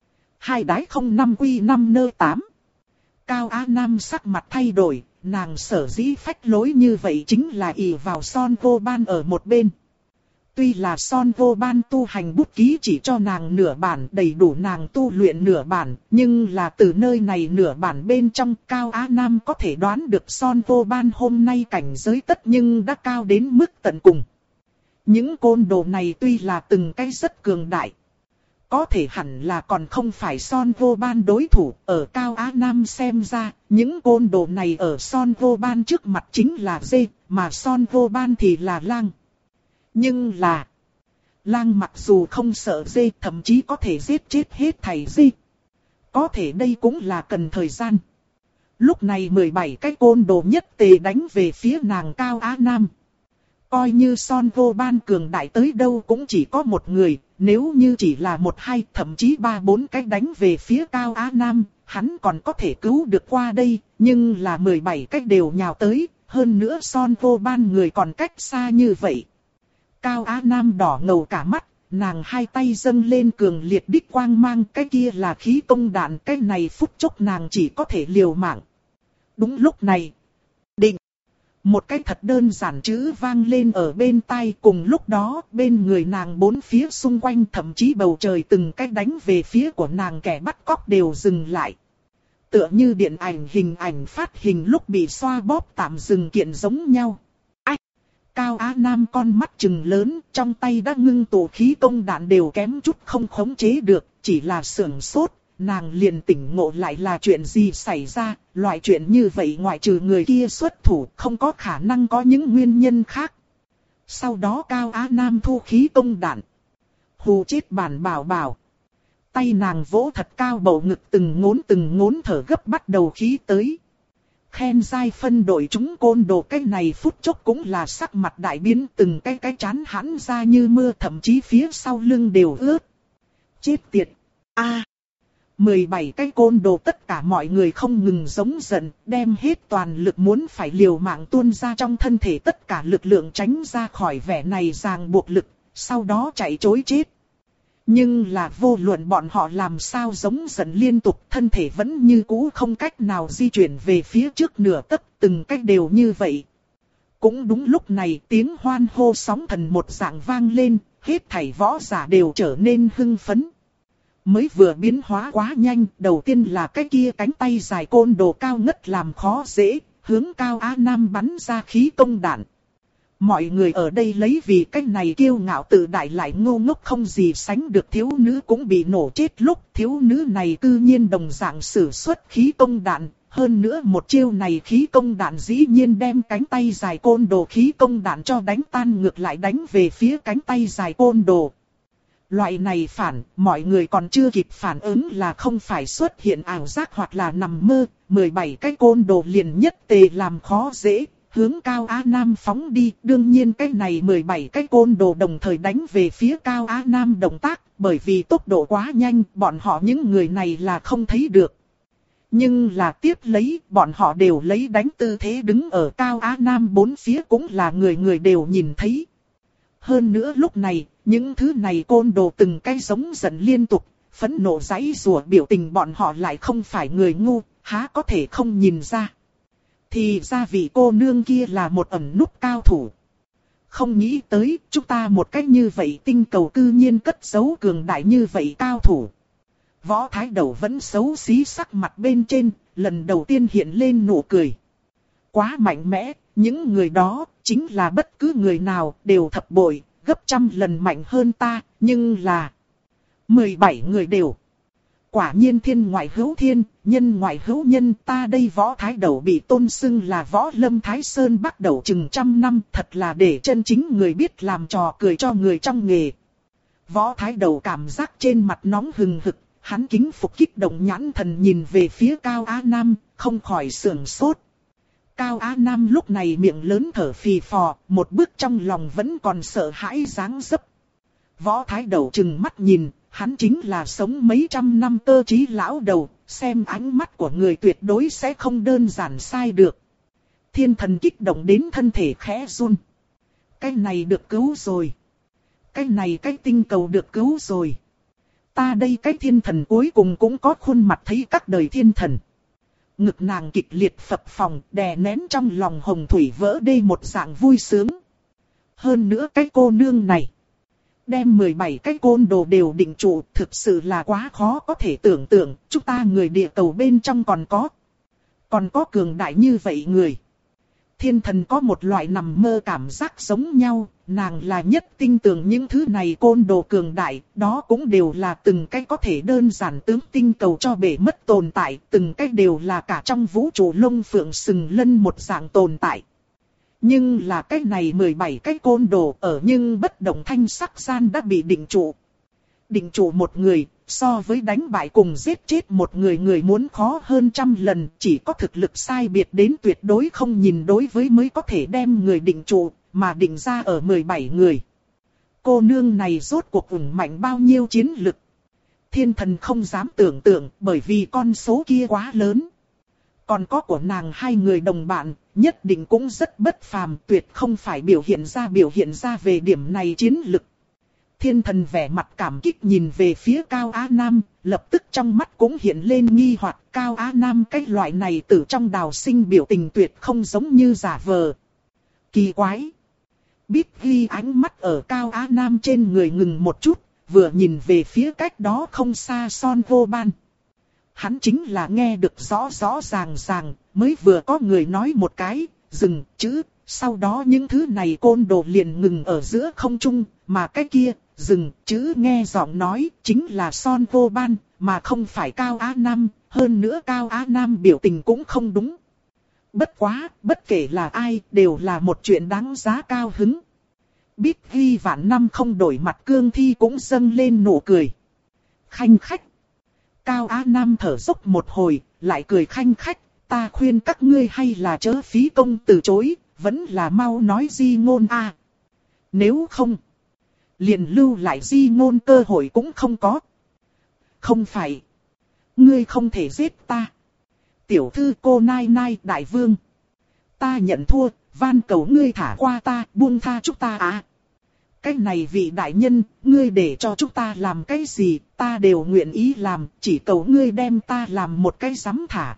S1: Hai đái không năm quy năm nơ tám. Cao Á Nam sắc mặt thay đổi, nàng sở dĩ phách lối như vậy chính là ỷ vào Son Vô Ban ở một bên. Tuy là Son Vô Ban tu hành bút ký chỉ cho nàng nửa bản đầy đủ nàng tu luyện nửa bản, nhưng là từ nơi này nửa bản bên trong Cao Á Nam có thể đoán được Son Vô Ban hôm nay cảnh giới tất nhưng đã cao đến mức tận cùng. Những côn đồ này tuy là từng cái rất cường đại, có thể hẳn là còn không phải Son Vô Ban đối thủ. Ở Cao Á Nam xem ra, những côn đồ này ở Son Vô Ban trước mặt chính là dê, mà Son Vô Ban thì là lang. Nhưng là, lang mặc dù không sợ dê, thậm chí có thể giết chết hết thảy dê. Có thể đây cũng là cần thời gian. Lúc này mười bảy cái côn đồ nhất tề đánh về phía nàng Cao Á Nam. Coi như Son Vô Ban cường đại tới đâu cũng chỉ có một người, nếu như chỉ là một hai thậm chí ba bốn cái đánh về phía Cao Á Nam, hắn còn có thể cứu được qua đây, nhưng là mười bảy cái đều nhào tới, hơn nữa Son Vô Ban người còn cách xa như vậy. Cao Á Nam đỏ ngầu cả mắt, nàng hai tay dâng lên cường liệt đích quang mang, cái kia là khí công đạn, cái này phút chốc nàng chỉ có thể liều mạng. Đúng lúc này, định. Một cái thật đơn giản chữ vang lên ở bên tai, cùng lúc đó bên người nàng bốn phía xung quanh thậm chí bầu trời từng cái đánh về phía của nàng kẻ bắt cóc đều dừng lại. Tựa như điện ảnh hình ảnh phát hình lúc bị xoa bóp tạm dừng kiện giống nhau. Ách! Cao Á Nam con mắt trừng lớn, trong tay đã ngưng tụ khí công đạn đều kém chút không khống chế được, chỉ là sưởng sốt. Nàng liền tỉnh ngộ lại là chuyện gì xảy ra, loại chuyện như vậy ngoại trừ người kia xuất thủ không có khả năng có những nguyên nhân khác. Sau đó Cao Á Nam thu khí công đạn. Hù chết bản bảo bảo. Tay nàng vỗ thật cao bầu ngực từng ngốn từng ngốn thở gấp bắt đầu khí tới. Khen giai phân đội chúng côn đồ cái này phút chốc cũng là sắc mặt đại biến, từng cái cái chán hãn ra như mưa, thậm chí phía sau lưng đều ướt. Chết tiệt. A. mười bảy cái côn đồ tất cả mọi người không ngừng giống giận, đem hết toàn lực muốn phải liều mạng tuôn ra trong thân thể tất cả lực lượng tránh ra khỏi vẻ này ràng buộc lực, sau đó chạy trối chết. Nhưng là vô luận bọn họ làm sao giống giận liên tục, thân thể vẫn như cũ không cách nào di chuyển về phía trước nửa tấc, từng cách đều như vậy. Cũng đúng lúc này tiếng hoan hô sóng thần một dạng vang lên, hết thảy võ giả đều trở nên hưng phấn. Mới vừa biến hóa quá nhanh, đầu tiên là cái kia cánh tay dài côn đồ cao ngất làm khó dễ, hướng Cao Á Nam bắn ra khí công đạn. Mọi người ở đây lấy vì cái này kiêu ngạo tự đại lại ngu ngốc không gì sánh được thiếu nữ cũng bị nổ chết lúc thiếu nữ này cư nhiên đồng dạng sử xuất khí công đạn. Hơn nữa một chiêu này khí công đạn dĩ nhiên đem cánh tay dài côn đồ khí công đạn cho đánh tan, ngược lại đánh về phía cánh tay dài côn đồ. Loại này phản, mọi người còn chưa kịp phản ứng là không phải xuất hiện ảo giác hoặc là nằm mơ, mười bảy cái côn đồ liền nhất tề làm khó dễ, hướng Cao Á Nam phóng đi. Đương nhiên cái này mười bảy cái côn đồ đồng thời đánh về phía Cao Á Nam động tác, bởi vì tốc độ quá nhanh, bọn họ những người này là không thấy được. Nhưng là tiếp lấy, bọn họ đều lấy đánh tư thế đứng ở Cao Á Nam bốn phía cũng là người người đều nhìn thấy. Hơn nữa lúc này, những thứ này côn đồ từng cái giống giận liên tục, phẫn nộ giãy giụa biểu tình bọn họ lại không phải người ngu, há có thể không nhìn ra. Thì ra vị cô nương kia là một ẩn núp cao thủ. Không nghĩ tới, chúng ta một cách như vậy tinh cầu cư nhiên cất giấu cường đại như vậy cao thủ. Võ Thái Đầu vẫn xấu xí sắc mặt bên trên, lần đầu tiên hiện lên nụ cười. Quá mạnh mẽ, những người đó, chính là bất cứ người nào, đều thập bội, gấp trăm lần mạnh hơn ta, nhưng là mười bảy người đều. Quả nhiên thiên ngoại hữu thiên, nhân ngoại hữu nhân, ta đây Võ Thái Đầu bị tôn xưng là Võ Lâm Thái Sơn bắt đầu chừng trăm năm, thật là để chân chính người biết làm trò cười cho người trong nghề. Võ Thái Đầu cảm giác trên mặt nóng hừng hực, hắn kính phục kích động nhãn thần nhìn về phía Cao Á Nam, không khỏi sưởng sốt. Cao Á Nam lúc này miệng lớn thở phì phò, một bước trong lòng vẫn còn sợ hãi dáng dấp. Võ Thái Đầu trừng mắt nhìn, hắn chính là sống mấy trăm năm cơ trí lão đầu, xem ánh mắt của người tuyệt đối sẽ không đơn giản sai được. Thiên thần kích động đến thân thể khẽ run. Cái này được cứu rồi. Cái này cái tinh cầu được cứu rồi. Ta đây cái thiên thần cuối cùng cũng có khuôn mặt thấy các đời thiên thần. Ngực nàng kịch liệt phập phồng, đè nén trong lòng hồng thủy vỡ đê một dạng vui sướng. Hơn nữa cái cô nương này, đem mười bảy cái côn đồ đều định trụ, thực sự là quá khó có thể tưởng tượng, chúng ta người địa cầu bên trong còn có. Còn có cường đại như vậy người. Thiên thần có một loại nằm mơ cảm giác giống nhau, nàng là nhất tin tưởng những thứ này côn đồ cường đại, đó cũng đều là từng cái có thể đơn giản tướng tinh cầu cho bể mất tồn tại, từng cái đều là cả trong vũ trụ lông phượng sừng lân một dạng tồn tại. Nhưng là cái này mười bảy cái côn đồ ở nhưng bất động thanh sắc gian đã bị định trụ. Định trụ một người, so với đánh bại cùng giết chết một người người muốn khó hơn trăm lần, chỉ có thực lực sai biệt đến tuyệt đối không nhìn đối với mới có thể đem người định trụ, mà định ra ở mười bảy người. Cô nương này rốt cuộc ủng mạnh bao nhiêu chiến lực. Thiên thần không dám tưởng tượng bởi vì con số kia quá lớn. Còn có của nàng hai người đồng bạn, nhất định cũng rất bất phàm, tuyệt không phải biểu hiện ra biểu hiện ra về điểm này chiến lực. Thiên thần vẻ mặt cảm kích nhìn về phía Cao Á Nam, lập tức trong mắt cũng hiện lên nghi hoặc. Cao Á Nam cái loại này từ trong đào sinh biểu tình tuyệt không giống như giả vờ. Kỳ quái. Biết ghi ánh mắt ở Cao Á Nam trên người ngừng một chút, vừa nhìn về phía cách đó không xa Son Vô Ban. Hắn chính là nghe được rõ rõ ràng ràng, mới vừa có người nói một cái, dừng chữ, sau đó những thứ này côn đồ liền ngừng ở giữa không trung, mà cái kia, dừng chữ nghe giọng nói, chính là Son Vô Ban, mà không phải Cao Á Nam, hơn nữa Cao Á Nam biểu tình cũng không đúng. Bất quá, bất kể là ai, đều là một chuyện đáng giá cao hứng. Biết ghi vạn năm không đổi mặt cương thi cũng dâng lên nụ cười. Khanh khách. Cao Á Nam thở dốc một hồi, lại cười khanh khách, ta khuyên các ngươi hay là chớ phí công từ chối, vẫn là mau nói di ngôn a. Nếu không, liền lưu lại di ngôn cơ hội cũng không có. Không phải, ngươi không thể giết ta. Tiểu thư cô Nai Nai đại vương, ta nhận thua, van cầu ngươi thả qua ta, buông tha chúng ta à. Cái này vị đại nhân, ngươi để cho chúng ta làm cái gì, ta đều nguyện ý làm, chỉ cầu ngươi đem ta làm một cái giám thả.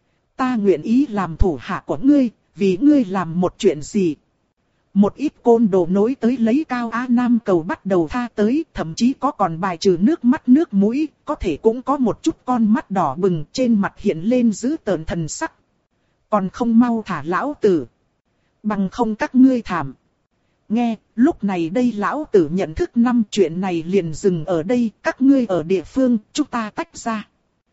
S1: Ta nguyện ý làm thủ hạ của ngươi, vì ngươi làm một chuyện gì. Một ít côn đồ nối tới lấy Cao Á Nam cầu bắt đầu tha tới, thậm chí có còn bài trừ nước mắt nước mũi, có thể cũng có một chút con mắt đỏ bừng trên mặt hiện lên dữ tợn thần sắc. Còn không mau thả lão tử. Bằng không các ngươi thảm. Nghe, lúc này đây lão tử nhận thức năm chuyện này liền dừng ở đây, các ngươi ở địa phương, chúng ta tách ra.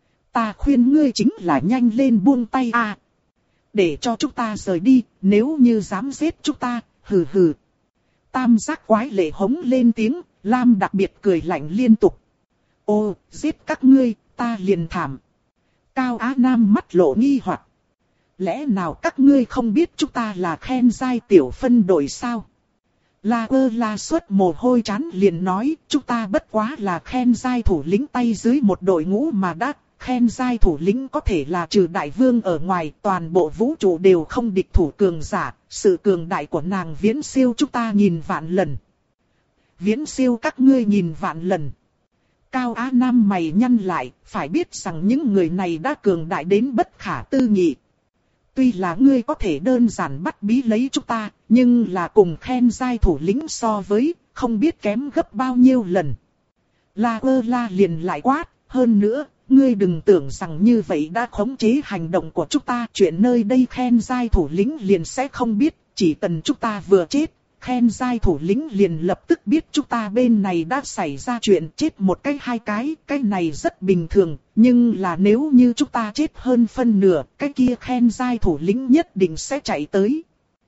S1: Ta khuyên ngươi chính là nhanh lên buông tay a, à. Để cho chúng ta rời đi, nếu như dám giết chúng ta, hừ hừ. Tam giác quái lệ hống lên tiếng, Lam đặc biệt cười lạnh liên tục. Ô, giết các ngươi, ta liền thảm. Cao Á Nam mắt lộ nghi hoặc. Lẽ nào các ngươi không biết chúng ta là khen giai tiểu phân đội sao? La ơ la suốt mồ hôi chán liền nói, chúng ta bất quá là khen giai thủ lĩnh tay dưới một đội ngũ mà đã, khen giai thủ lĩnh có thể là trừ đại vương ở ngoài, toàn bộ vũ trụ đều không địch thủ cường giả, sự cường đại của nàng viễn siêu chúng ta nghìn vạn lần. Viễn siêu các ngươi nghìn vạn lần. Cao Á Nam mày nhăn lại, phải biết rằng những người này đã cường đại đến bất khả tư nghị. Tuy là ngươi có thể đơn giản bắt bí lấy chúng ta, nhưng là cùng khen giai thủ lĩnh so với, không biết kém gấp bao nhiêu lần. La Ơ La liền lại quát, hơn nữa, ngươi đừng tưởng rằng như vậy đã khống chế hành động của chúng ta. Chuyện nơi đây khen giai thủ lĩnh liền sẽ không biết, chỉ cần chúng ta vừa chết, khen giai thủ lĩnh liền lập tức biết chúng ta bên này đã xảy ra chuyện, chết một cái hai cái, cái này rất bình thường, nhưng là nếu như chúng ta chết hơn phân nửa, cái kia khen giai thủ lĩnh nhất định sẽ chạy tới.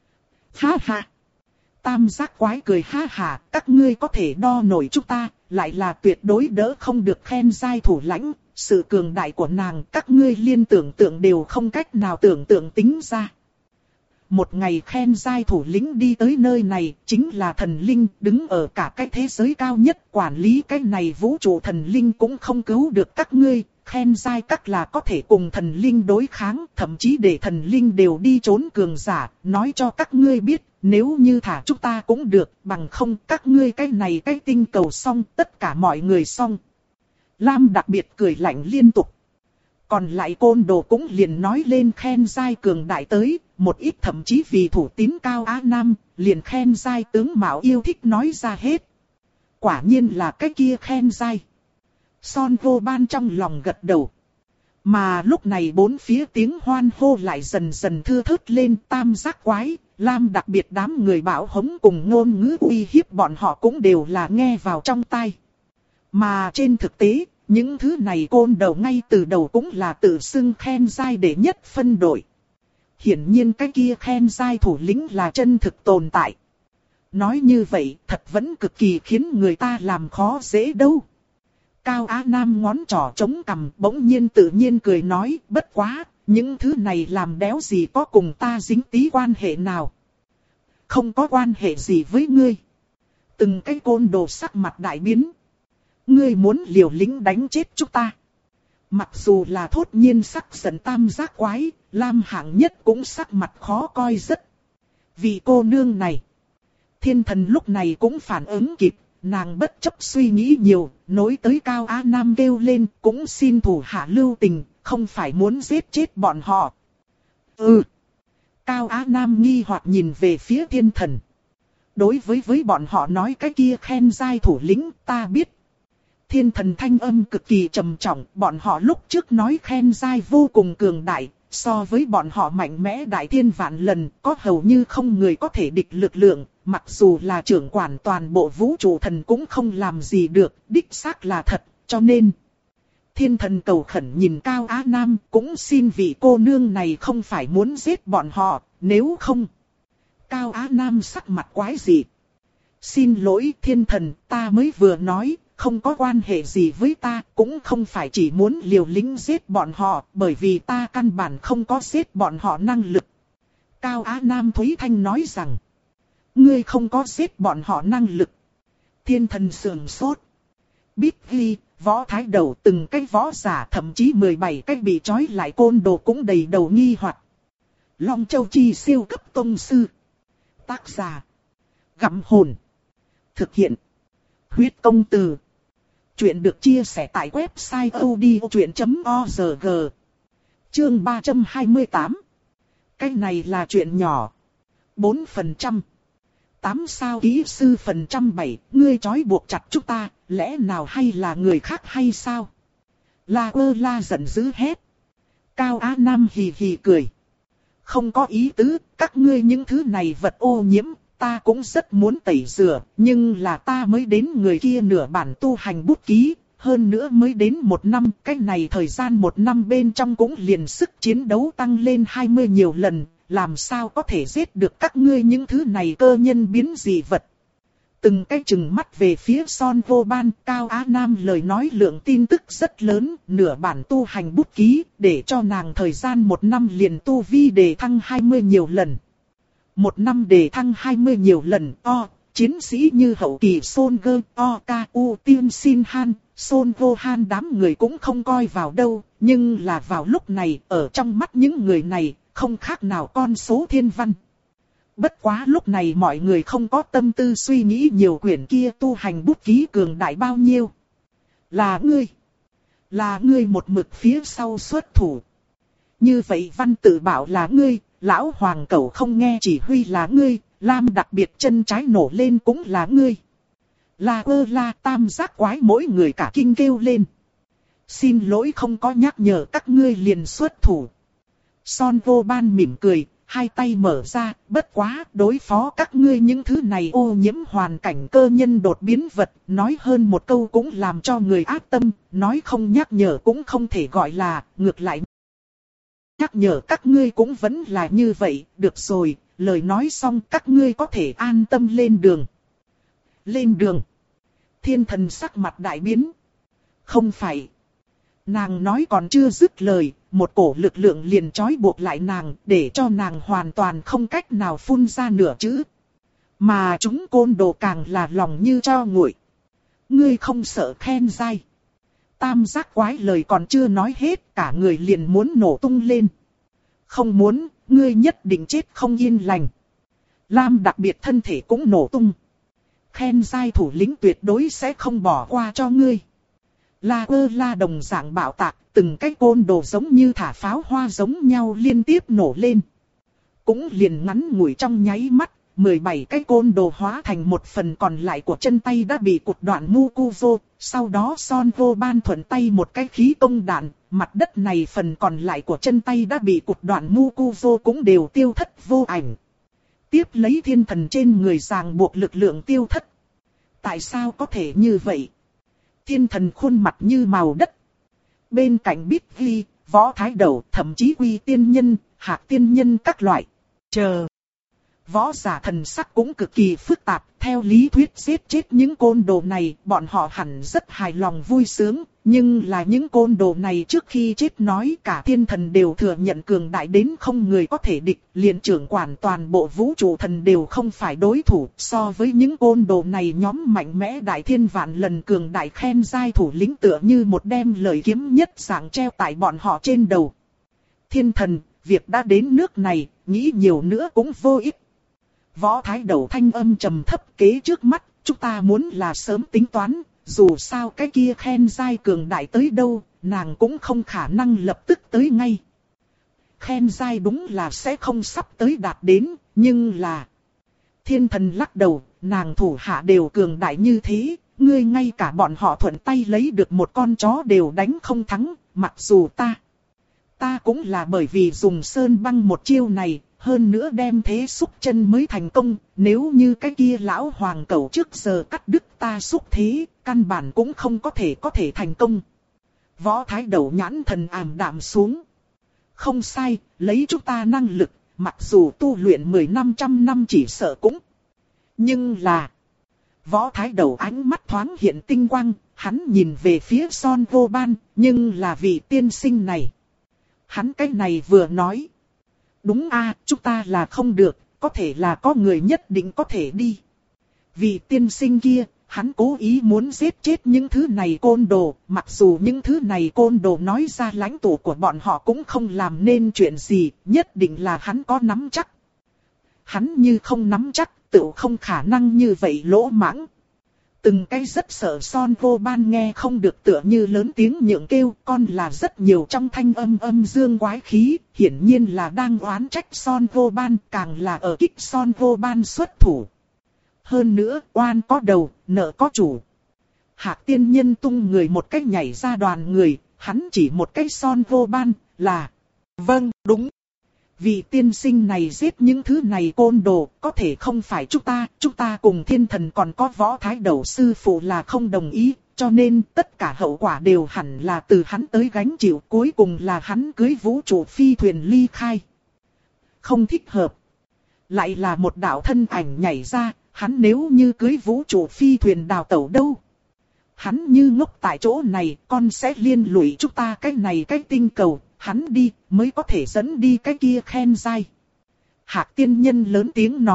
S1: Ha ha! Tam giác quái cười ha ha, các ngươi có thể đo nổi chúng ta, lại là tuyệt đối đỡ không được khen giai thủ lãnh, sự cường đại của nàng các ngươi liên tưởng tượng đều không cách nào tưởng tượng tính ra. Một ngày khen giai thủ lĩnh đi tới nơi này, chính là thần linh, đứng ở cả cái thế giới cao nhất, quản lý cái này vũ trụ thần linh cũng không cứu được các ngươi, khen giai các là có thể cùng thần linh đối kháng, thậm chí để thần linh đều đi trốn cường giả, nói cho các ngươi biết, nếu như thả chúng ta cũng được, bằng không các ngươi cái này cái tinh cầu xong, tất cả mọi người xong. Lam đặc biệt cười lạnh liên tục. Còn lại côn đồ cũng liền nói lên khen giai cường đại tới, một ít thậm chí vì thủ tín Cao Á Nam, liền khen giai tướng mạo yêu thích nói ra hết. Quả nhiên là cái kia khen giai. Son vô ban trong lòng gật đầu. Mà lúc này bốn phía tiếng hoan hô lại dần dần thưa thớt lên. Tam giác quái, Lam đặc biệt đám người bảo hống cùng ngôn ngữ uy hiếp bọn họ cũng đều là nghe vào trong tai. Mà trên thực tế, những thứ này côn đầu ngay từ đầu cũng là tự xưng khen giai để nhất phân đội. Hiển nhiên cái kia khen giai thủ lĩnh là chân thực tồn tại. Nói như vậy thật vẫn cực kỳ khiến người ta làm khó dễ đâu. Cao Á Nam ngón trỏ chống cằm bỗng nhiên tự nhiên cười nói, bất quá, những thứ này làm đéo gì có cùng ta dính tí quan hệ nào. Không có quan hệ gì với ngươi. Từng cái côn đồ sắc mặt đại biến. Ngươi muốn liều lĩnh đánh chết chúng ta. Mặc dù là thốt nhiên sắc giận tam giác quái, Lam hạng nhất cũng sắc mặt khó coi rất. Vì cô nương này. Thiên thần lúc này cũng phản ứng kịp, nàng bất chấp suy nghĩ nhiều, nối tới Cao Á Nam kêu lên, cũng xin thủ hạ lưu tình, không phải muốn giết chết bọn họ. Ừ. Cao Á Nam nghi hoặc nhìn về phía thiên thần. Đối với với bọn họ nói cái kia khen giai thủ lĩnh, ta biết. Thiên thần thanh âm cực kỳ trầm trọng, bọn họ lúc trước nói khen giai vô cùng cường đại, so với bọn họ mạnh mẽ đại thiên vạn lần, có hầu như không người có thể địch lực lượng, mặc dù là trưởng quản toàn bộ vũ trụ thần cũng không làm gì được, đích xác là thật, cho nên. Thiên thần cầu khẩn nhìn Cao Á Nam, cũng xin vị cô nương này không phải muốn giết bọn họ, nếu không. Cao Á Nam sắc mặt quái dị. Xin lỗi thiên thần, ta mới vừa nói. Không có quan hệ gì với ta, cũng không phải chỉ muốn liều lĩnh giết bọn họ, bởi vì ta căn bản không có giết bọn họ năng lực. Cao Á Nam Thúy Thanh nói rằng, ngươi không có giết bọn họ năng lực. Thiên thần sườn sốt. Biết ghi, võ thái đầu từng cái võ giả thậm chí mười bảy cái bị trói lại côn đồ cũng đầy đầu nghi hoặc. Long Châu Chi siêu cấp tông sư. Tác giả. Gặm hồn. Thực hiện. Huyết công từ. Chuyện được chia sẻ tại website odchuyện chấm org. Chương ba trăm hai mươi tám. Cái này là chuyện nhỏ. bốn phần trăm. tám sao kỹ sư phần trăm bảy. Ngươi trói buộc chặt chúng ta, lẽ nào hay là người khác hay sao? La Ơ La giận dữ hét. Cao Á Nam hì hì cười. Không có ý tứ, các ngươi những thứ này vật ô nhiễm. Ta cũng rất muốn tẩy rửa, nhưng là ta mới đến người kia nửa bản tu hành bút ký, hơn nữa mới đến một năm, cái này thời gian một năm bên trong cũng liền sức chiến đấu tăng lên hai mươi nhiều lần, làm sao có thể giết được các ngươi những thứ này cơ nhân biến dị vật. Từng cái chừng mắt về phía Son vô ban, Cao Á Nam lời nói lượng tin tức rất lớn, nửa bản tu hành bút ký, để cho nàng thời gian một năm liền tu vi đề thăng hai mươi nhiều lần. Một năm đề thăng hai mươi nhiều lần, o, chiến sĩ như hậu kỳ Son Gơ, Oku Tiên Sin Han, Son Gohan đám người cũng không coi vào đâu, nhưng là vào lúc này, ở trong mắt những người này, không khác nào con số thiên văn. Bất quá lúc này mọi người không có tâm tư suy nghĩ nhiều quyển kia tu hành bút ký cường đại bao nhiêu. Là ngươi. Là ngươi một mực phía sau xuất thủ. Như vậy văn tự bảo là ngươi, lão hoàng cẩu không nghe chỉ huy là ngươi, Lam đặc biệt chân trái nổ lên cũng là ngươi. La ơ la tam giác quái mỗi người cả kinh kêu lên. Xin lỗi không có nhắc nhở các ngươi liền xuất thủ. Son Gohan mỉm cười, hai tay mở ra, bất quá đối phó các ngươi những thứ này ô nhiễm hoàn cảnh cơ nhân đột biến vật, nói hơn một câu cũng làm cho người ác tâm, nói không nhắc nhở cũng không thể gọi là, ngược lại. Nhắc nhở các ngươi cũng vẫn là như vậy, được rồi, lời nói xong các ngươi có thể an tâm lên đường. Lên đường. Thiên thần sắc mặt đại biến. Không phải. Nàng nói còn chưa dứt lời, một cổ lực lượng liền trói buộc lại nàng, để cho nàng hoàn toàn không cách nào phun ra nửa chữ. Mà chúng côn đồ càng là lòng như tro nguội. Ngươi không sợ khen dai. Tam giác quái lời còn chưa nói hết, cả người liền muốn nổ tung lên. Không muốn, ngươi nhất định chết không yên lành. Lam đặc biệt thân thể cũng nổ tung. Khen dai thủ lĩnh tuyệt đối sẽ không bỏ qua cho ngươi. La ơ la đồng dạng bạo tạc, từng cái côn đồ giống như thả pháo hoa giống nhau liên tiếp nổ lên. Cũng liền ngắn ngủi trong nháy mắt, mười bảy cái côn đồ hóa thành một phần còn lại của chân tay đã bị cụt đoạn Mukuzo, sau đó Son Gohan thuận tay một cái khí công đạn, mặt đất này phần còn lại của chân tay đã bị cụt đoạn Mukuzo cũng đều tiêu thất vô ảnh. Tiếp lấy thiên thần trên người ràng buộc lực lượng tiêu thất. Tại sao có thể như vậy? Thiên thần khuôn mặt như màu đất. Bên cạnh Big Ghi, Võ Thái Đầu, thậm chí Quy Tiên Nhân, Hạc Tiên Nhân các loại. Chờ. Võ giả thần sắc cũng cực kỳ phức tạp. Theo lý thuyết giết chết những côn đồ này, bọn họ hẳn rất hài lòng vui sướng. Nhưng là những côn đồ này trước khi chết nói cả thiên thần đều thừa nhận cường đại đến không người có thể địch. Liền trưởng quản toàn bộ vũ trụ thần đều không phải đối thủ. So với những côn đồ này nhóm mạnh mẽ đại thiên vạn lần cường đại khen giai thủ lĩnh tựa như một đem lời kiếm nhất dạng treo tại bọn họ trên đầu. Thiên thần, việc đã đến nước này, nghĩ nhiều nữa cũng vô ích. Võ Thái Đầu thanh âm trầm thấp kế trước mắt, chúng ta muốn là sớm tính toán, dù sao cái kia khen giai cường đại tới đâu, nàng cũng không khả năng lập tức tới ngay. Khen giai đúng là sẽ không sắp tới đạt đến, nhưng là... Thiên thần lắc đầu, nàng thủ hạ đều cường đại như thế, ngươi ngay cả bọn họ thuận tay lấy được một con chó đều đánh không thắng, mặc dù ta... Ta cũng là bởi vì dùng sơn băng một chiêu này, hơn nữa đem thế xúc chân mới thành công, nếu như cái kia lão hoàng cẩu trước giờ cắt đứt ta xúc thế, căn bản cũng không có thể có thể thành công. Võ Thái Đầu nhãn thần ảm đạm xuống. Không sai, lấy chúng ta năng lực, mặc dù tu luyện mười năm trăm năm chỉ sợ cũng. Nhưng là... Võ Thái Đầu ánh mắt thoáng hiện tinh quang, hắn nhìn về phía Son Gohan, nhưng là vị tiên sinh này. Hắn cái này vừa nói. Đúng a, chúng ta là không được, có thể là có người nhất định có thể đi. Vì tiên sinh kia, hắn cố ý muốn giết chết những thứ này côn đồ, mặc dù những thứ này côn đồ nói ra lãnh tụ của bọn họ cũng không làm nên chuyện gì, nhất định là hắn có nắm chắc. Hắn như không nắm chắc, tự không khả năng như vậy lỗ mãng. Từng cái rất sợ Son Gohan nghe không được tựa như lớn tiếng nhượng kêu, con là rất nhiều trong thanh âm âm dương quái khí, hiển nhiên là đang oán trách Son Gohan, càng là ở kích Son Gohan xuất thủ. Hơn nữa, oan có đầu, nợ có chủ. Hạc Tiên Nhân tung người một cách nhảy ra đoàn người, hắn chỉ một cái Son Gohan, là... Vâng, đúng. Vị tiên sinh này giết những thứ này côn đồ, có thể không phải chúng ta, chúng ta cùng thiên thần còn có Võ Thái Đầu sư phụ là không đồng ý, cho nên tất cả hậu quả đều hẳn là từ hắn tới gánh chịu, cuối cùng là hắn cưới vũ trụ phi thuyền ly khai. Không thích hợp. Lại là một đạo thân ảnh nhảy ra, hắn nếu như cưới vũ trụ phi thuyền đào tẩu đâu. Hắn như ngốc tại chỗ này, con sẽ liên lụy chúng ta cái này cái tinh cầu. Hắn đi, mới có thể dẫn đi cái kia khen giai. Hạc Tiên Nhân lớn tiếng nói,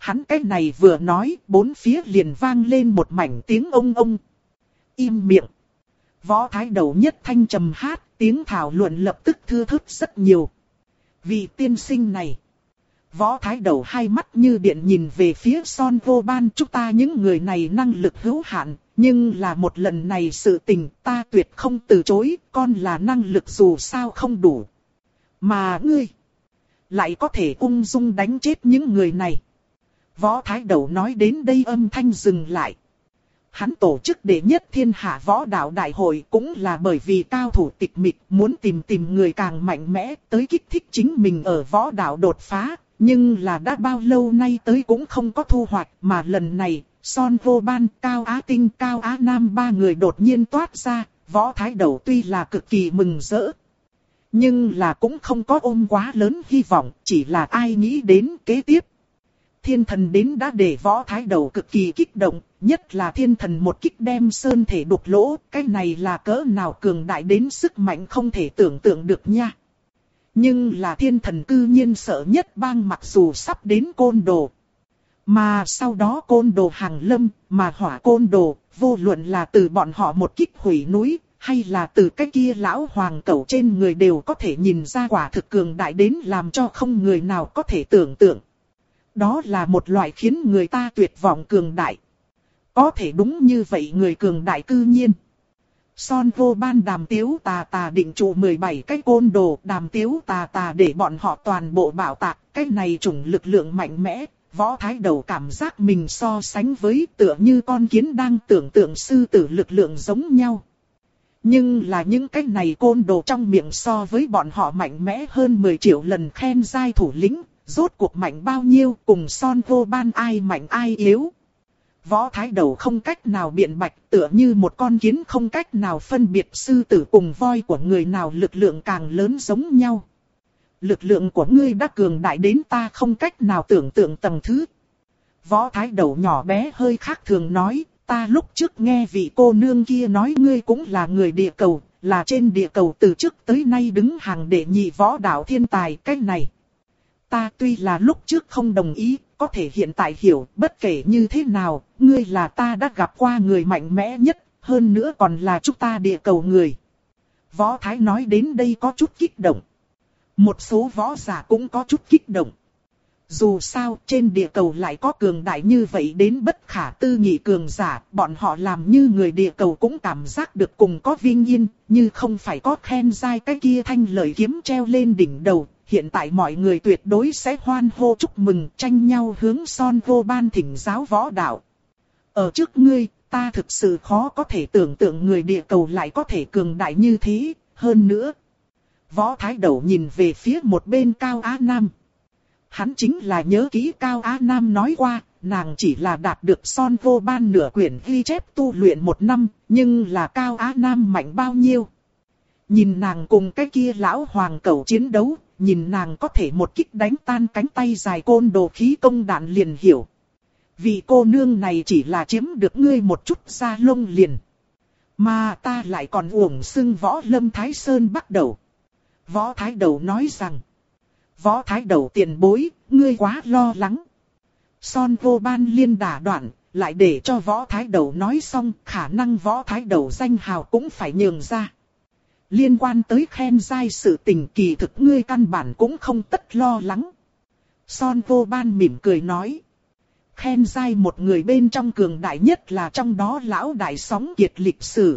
S1: Hắn cái này vừa nói, bốn phía liền vang lên một mảnh tiếng ông ông. Im miệng. Võ Thái Đầu nhất thanh trầm hát, tiếng thảo luận lập tức thưa thớt rất nhiều. Vị tiên sinh này. Võ Thái Đầu hai mắt như điện nhìn về phía Son Vô Ban. Chúng ta những người này năng lực hữu hạn, nhưng là một lần này sự tình ta tuyệt không từ chối, con là năng lực dù sao không đủ. Mà ngươi, lại có thể ung dung đánh chết những người này. Võ Thái Đầu nói đến đây âm thanh dừng lại. Hắn tổ chức đệ nhất thiên hạ võ đạo đại hội cũng là bởi vì cao thủ tịch mịch muốn tìm tìm người càng mạnh mẽ tới kích thích chính mình ở võ đạo đột phá. Nhưng là đã bao lâu nay tới cũng không có thu hoạch mà lần này, Son Vô Ban, Cao Á Tinh, Cao Á Nam ba người đột nhiên toát ra, Võ Thái Đầu tuy là cực kỳ mừng rỡ. Nhưng là cũng không có ôm quá lớn hy vọng, chỉ là ai nghĩ đến kế tiếp. Thiên thần đến đã để Võ Thái Đầu cực kỳ kích động, nhất là thiên thần một kích đem sơn thể đục lỗ, cái này là cỡ nào cường đại đến sức mạnh không thể tưởng tượng được nha. Nhưng là thiên thần cư nhiên sợ nhất bang mặc dù sắp đến Côn Đồ. Mà sau đó Côn Đồ hàng lâm, mà hỏa Côn Đồ, vô luận là từ bọn họ một kích hủy núi, hay là từ cái kia lão hoàng cẩu trên người đều có thể nhìn ra quả thực cường đại đến làm cho không người nào có thể tưởng tượng. Đó là một loại khiến người ta tuyệt vọng cường đại. Có thể đúng như vậy người cường đại cư nhiên. Son Vô Ban đàm tiếu tà tà định trụ mười bảy cái Côn Đồ, đàm tiếu tà tà để bọn họ toàn bộ bảo tạc, cái này chủng lực lượng mạnh mẽ. Võ Thái Đầu cảm giác mình so sánh với tựa như con kiến đang tưởng tượng sư tử lực lượng giống nhau. Nhưng là những cái này Côn Đồ trong miệng so với bọn họ mạnh mẽ hơn mười triệu lần khen giai thủ lĩnh, rốt cuộc mạnh bao nhiêu cùng Son Vô Ban ai mạnh ai yếu. Võ Thái Đầu không cách nào biện bạch tựa như một con kiến không cách nào phân biệt sư tử cùng voi của người nào lực lượng càng lớn giống nhau. Lực lượng của ngươi đã cường đại đến ta không cách nào tưởng tượng tầng thứ. Võ Thái Đầu nhỏ bé hơi khác thường nói, ta lúc trước nghe vị cô nương kia nói ngươi cũng là người địa cầu, là trên địa cầu từ trước tới nay đứng hàng đệ nhị võ đạo thiên tài cái này. Ta tuy là lúc trước không đồng ý, có thể hiện tại hiểu, bất kể như thế nào, ngươi là ta đã gặp qua người mạnh mẽ nhất, hơn nữa còn là chúng ta địa cầu người. Võ Thái nói đến đây có chút kích động. Một số võ giả cũng có chút kích động. Dù sao, trên địa cầu lại có cường đại như vậy đến bất khả tư nghị cường giả, bọn họ làm như người địa cầu cũng cảm giác được cùng có vinh yên, như không phải có khen giai cái kia thanh lợi kiếm treo lên đỉnh đầu. Hiện tại mọi người tuyệt đối sẽ hoan hô chúc mừng, tranh nhau hướng Son Vô Ban thỉnh giáo võ đạo. Ở trước ngươi, ta thực sự khó có thể tưởng tượng người địa cầu lại có thể cường đại như thế, hơn nữa. Võ Thái Đầu nhìn về phía một bên Cao Á Nam. Hắn chính là nhớ kỹ Cao Á Nam nói qua, nàng chỉ là đạt được Son Vô Ban nửa quyển ghi chép tu luyện một năm, nhưng là Cao Á Nam mạnh bao nhiêu. Nhìn nàng cùng cái kia lão hoàng cẩu chiến đấu, nhìn nàng có thể một kích đánh tan cánh tay dài Côn Đồ khí công đạn liền hiểu. Vì cô nương này chỉ là chiếm được ngươi một chút da lông liền. Mà ta lại còn uổng xưng Võ Lâm Thái Sơn bắt đầu. Võ Thái Đầu nói rằng, Võ Thái Đầu tiền bối, ngươi quá lo lắng. Son Vô Ban liên đả đoạn, lại để cho Võ Thái Đầu nói xong, khả năng Võ Thái Đầu danh hào cũng phải nhường ra. Liên quan tới khen giai sự tình kỳ thực ngươi căn bản cũng không tất lo lắng. Son Vô Ban mỉm cười nói. Khen giai một người bên trong cường đại nhất là trong đó lão đại sóng kiệt lịch sử.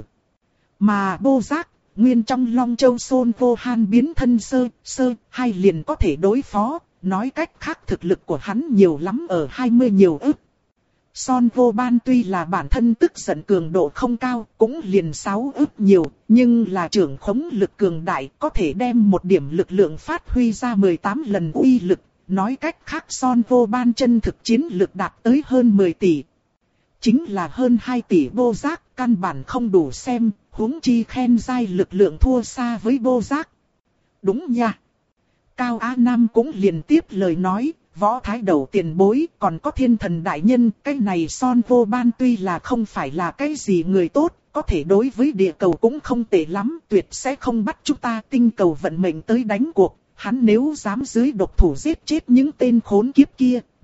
S1: Mà Bô Giác, nguyên trong Long Châu Son Vô Han biến thân sơ, sơ, hai liền có thể đối phó. Nói cách khác thực lực của hắn nhiều lắm ở hai mươi nhiều ức. Son Vô Ban tuy là bản thân tức giận cường độ không cao, cũng liền sáu ức nhiều, nhưng là trưởng khống lực cường đại, có thể đem một điểm lực lượng phát huy ra mười tám lần uy lực. Nói cách khác Son Vô Ban chân thực chiến lực đạt tới hơn mười tỷ. Chính là hơn hai tỷ Bô Giác, căn bản không đủ xem, huống chi khen giai lực lượng thua xa với Bô Giác. Đúng nha. Cao Á Nam cũng liền tiếp lời nói. Võ Thái Đầu tiền bối, còn có thiên thần đại nhân, cái này Son Vô Ban tuy là không phải là cái gì người tốt, có thể đối với địa cầu cũng không tệ lắm, tuyệt sẽ không bắt chúng ta tinh cầu vận mệnh tới đánh cuộc. Hắn nếu dám dưới độc thủ giết chết những tên khốn kiếp kia,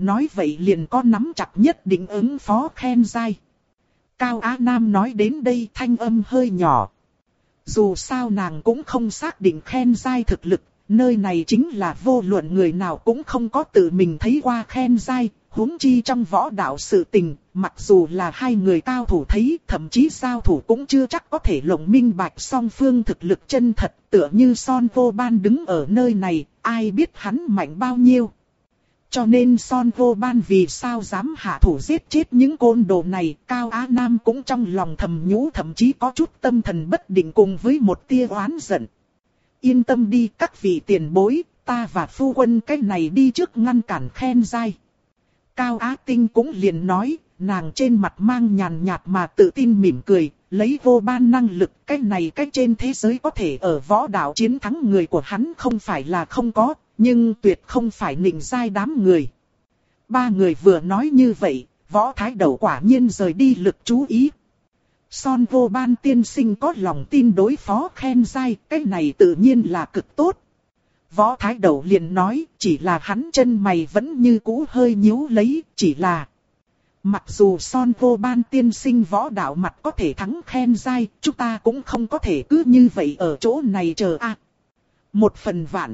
S1: nói vậy liền có nắm chặt nhất định ứng phó khen giai. Cao Á Nam nói đến đây thanh âm hơi nhỏ. Dù sao nàng cũng không xác định khen giai thực lực, nơi này chính là vô luận người nào cũng không có tự mình thấy qua khen giai, huống chi trong võ đạo sự tình, mặc dù là hai người cao thủ thấy, thậm chí giao thủ cũng chưa chắc có thể lộng minh bạch song phương thực lực chân thật, tựa như Son Vô Ban đứng ở nơi này, ai biết hắn mạnh bao nhiêu. Cho nên Son Vô Ban vì sao dám hạ thủ giết chết những côn đồ này, Cao Á Nam cũng trong lòng thầm nhủ, thậm chí có chút tâm thần bất định cùng với một tia oán giận. Yên tâm đi các vị tiền bối, ta và phu quân cái này đi trước ngăn cản khen giai. Cao Á Tinh cũng liền nói, nàng trên mặt mang nhàn nhạt mà tự tin mỉm cười, lấy Vô Ban năng lực, cái này cái trên thế giới có thể ở võ đạo chiến thắng người của hắn không phải là không có, nhưng tuyệt không phải nịnh giai đám người. Ba người vừa nói như vậy, Võ Thái Đầu quả nhiên rời đi lực chú ý. Son Vô Ban tiên sinh có lòng tin đối phó khen giai, cái này tự nhiên là cực tốt. Võ Thái Đầu liền nói, chỉ là hắn chân mày vẫn như cũ hơi nhíu lấy, chỉ là... Mặc dù Son Vô Ban tiên sinh võ đạo mặt có thể thắng khen giai, chúng ta cũng không có thể cứ như vậy ở chỗ này chờ a. Một phần vạn.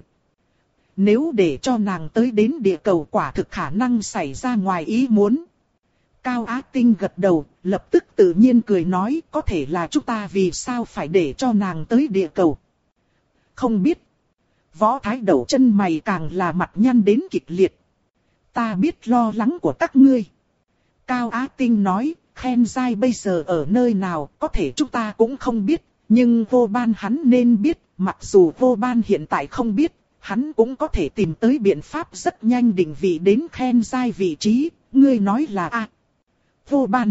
S1: Nếu để cho nàng tới đến địa cầu quả thực khả năng xảy ra ngoài ý muốn. Cao Á Tinh gật đầu, lập tức tự nhiên cười nói, có thể là chúng ta vì sao phải để cho nàng tới địa cầu. Không biết. Võ Thái Đầu chân mày càng là mặt nhăn đến kịch liệt. Ta biết lo lắng của các ngươi. Cao Á Tinh nói, khen giai bây giờ ở nơi nào, có thể chúng ta cũng không biết, nhưng Vô Ban hắn nên biết, mặc dù Vô Ban hiện tại không biết, hắn cũng có thể tìm tới biện pháp rất nhanh định vị đến khen giai vị trí, ngươi nói là a? À, Vô Ban.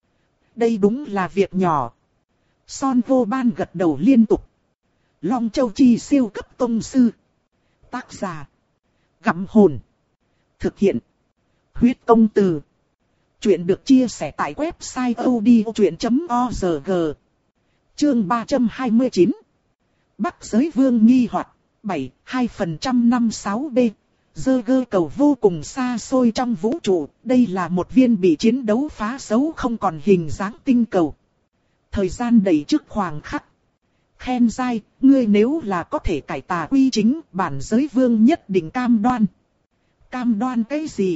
S1: Đây đúng là việc nhỏ. Son Vô Ban gật đầu liên tục. Long Châu Chi siêu cấp tông sư. Tác giả. Gặm hồn. Thực hiện. Huyết công từ. Chuyện được chia sẻ tại website odchuyện chấm org. Chương ba trăm hai mươi chín. Bắc Giới Vương nghi hoặc. bảy, hai phần trăm năm sáu B. Dơ gơ cầu vô cùng xa xôi trong vũ trụ. Đây là một viên bị chiến đấu phá xấu không còn hình dáng tinh cầu. Thời gian đầy trước khoảng khắc. Khen giai, ngươi nếu là có thể cải tà quy chính, bản giới vương nhất định cam đoan. Cam đoan cái gì?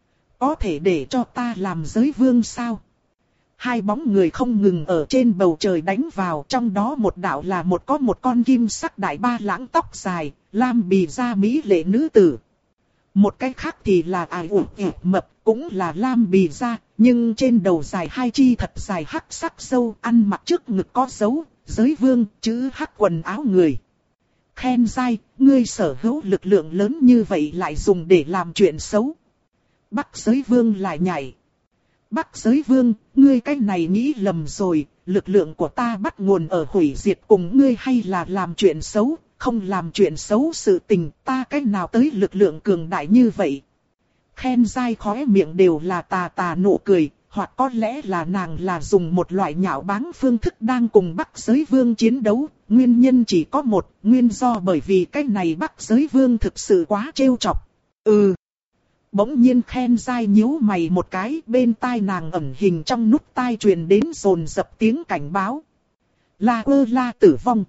S1: Có thể để cho ta làm giới vương sao? Hai bóng người không ngừng ở trên bầu trời đánh vào, trong đó một đạo là một có một con kim sắc đại ba lãng tóc dài, lam bì da mỹ lệ nữ tử. Một cái khác thì là ai ủ ủ mập, cũng là lam bì da, nhưng trên đầu dài hai chi thật dài hắc sắc sâu, ăn mặc trước ngực có dấu, giới vương, chữ hắc quần áo người. Khen giai, ngươi sở hữu lực lượng lớn như vậy lại dùng để làm chuyện xấu. Bắc Giới Vương lại nhảy. Bắc Giới Vương, ngươi cái này nghĩ lầm rồi, lực lượng của ta bắt nguồn ở hủy diệt cùng ngươi hay là làm chuyện xấu, không làm chuyện xấu sự tình, ta cái nào tới lực lượng cường đại như vậy. Khen giai khóe miệng đều là tà tà nụ cười, hoặc có lẽ là nàng là dùng một loại nhạo báng phương thức đang cùng Bắc Giới Vương chiến đấu, nguyên nhân chỉ có một, nguyên do bởi vì cái này Bắc Giới Vương thực sự quá trêu chọc. Ừ. Bỗng nhiên khen giai nhíu mày một cái, bên tai nàng ẩn hình trong nút tai truyền đến rồn dập tiếng cảnh báo. La Quơ La tử vong.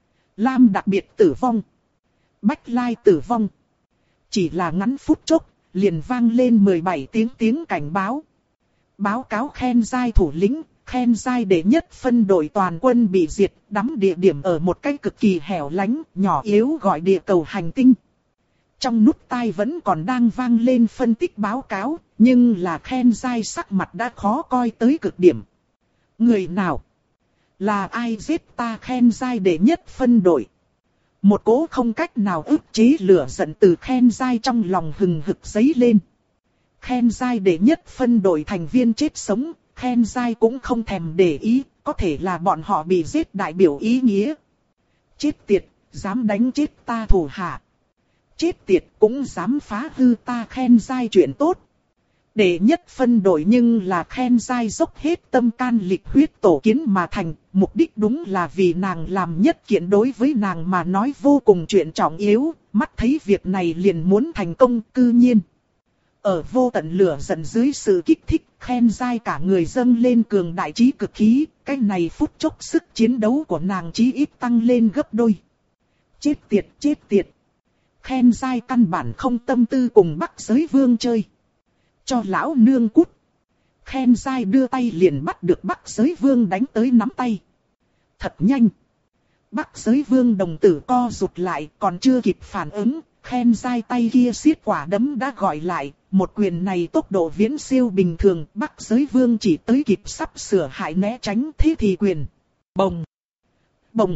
S1: Lam đặc biệt tử vong. Bách Lai tử vong. Chỉ là ngắn phút chốc, liền vang lên mười bảy tiếng tiếng cảnh báo. Báo cáo khen giai thủ lĩnh, khen giai đệ nhất phân đội toàn quân bị diệt, đắm địa điểm ở một cái cực kỳ hẻo lánh, nhỏ yếu gọi địa cầu hành tinh. Trong nút tai vẫn còn đang vang lên phân tích báo cáo, nhưng là khen giai sắc mặt đã khó coi tới cực điểm. Người nào? Là ai giết ta khen giai đệ nhất phân đội? Một cỗ không cách nào ức chế lửa giận từ khen giai trong lòng hừng hực dấy lên. Khen giai đệ nhất phân đội thành viên chết sống, khen giai cũng không thèm để ý, có thể là bọn họ bị giết đại biểu ý nghĩa. Chết tiệt, dám đánh chết ta thủ hạ. Chết tiệt cũng dám phá hư ta khen giai chuyện tốt. Đệ nhất phân đội nhưng là khen giai dốc hết tâm can lịch huyết tổ kiến mà thành, mục đích đúng là vì nàng làm nhất kiện đối với nàng mà nói vô cùng chuyện trọng yếu, mắt thấy việc này liền muốn thành công cư nhiên. Ở vô tận lửa giận dưới sự kích thích, khen dai cả người dâng lên cường đại trí cực khí, cái này phút chốc sức chiến đấu của nàng chí ít tăng lên gấp đôi. Chết tiệt, chết tiệt. Khen dai căn bản không tâm tư cùng Bắc Giới Vương chơi. Cho lão nương cút. Khen dai đưa tay liền bắt được Bắc Giới Vương đánh tới nắm tay. Thật nhanh. Bắc Giới Vương đồng tử co rụt lại, còn chưa kịp phản ứng, khen dai tay kia siết quả đấm đã gọi lại. Một quyền này tốc độ viễn siêu bình thường, Bắc Giới Vương chỉ tới kịp sắp sửa hại né tránh, thế thì quyền. Bồng, bồng,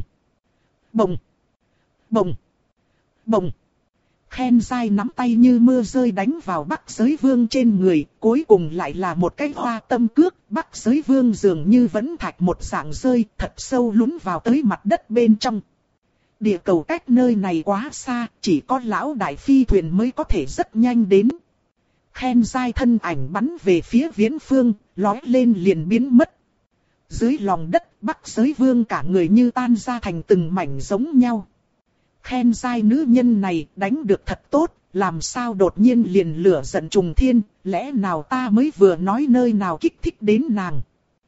S1: bồng, bồng, bồng. Khen dai nắm tay như mưa rơi đánh vào Bắc Giới Vương trên người, cuối cùng lại là một cái hoa tâm cước. Bắc Giới Vương dường như vẫn thạch một dạng rơi, thật sâu lún vào tới mặt đất bên trong. Địa cầu cách nơi này quá xa, chỉ có lão đại phi thuyền mới có thể rất nhanh đến. Khen dai thân ảnh bắn về phía viễn phương, lói lên liền biến mất. Dưới lòng đất, Bắc Giới Vương cả người như tan ra thành từng mảnh giống nhau. Khen dai nữ nhân này đánh được thật tốt, làm sao đột nhiên liền lửa giận trùng thiên, lẽ nào ta mới vừa nói nơi nào kích thích đến nàng.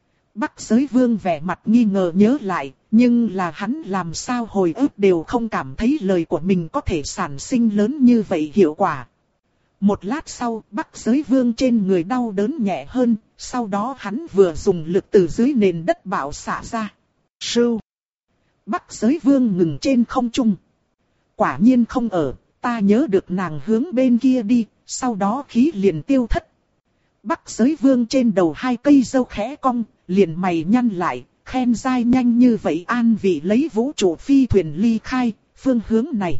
S1: Bắc Giới Vương vẻ mặt nghi ngờ nhớ lại, nhưng là hắn làm sao hồi ức đều không cảm thấy lời của mình có thể sản sinh lớn như vậy hiệu quả. Một lát sau, Bắc Giới Vương trên người đau đớn nhẹ hơn, sau đó hắn vừa dùng lực từ dưới nền đất bạo xạ ra. Sưu! Bắc Giới Vương ngừng trên không trung. Quả nhiên không ở, ta nhớ được nàng hướng bên kia đi, sau đó khí liền tiêu thất. Bắc Giới Vương trên đầu hai cây râu khẽ cong, liền mày nhăn lại, khen dai nhanh như vậy an vị lấy vũ trụ phi thuyền ly khai, phương hướng này.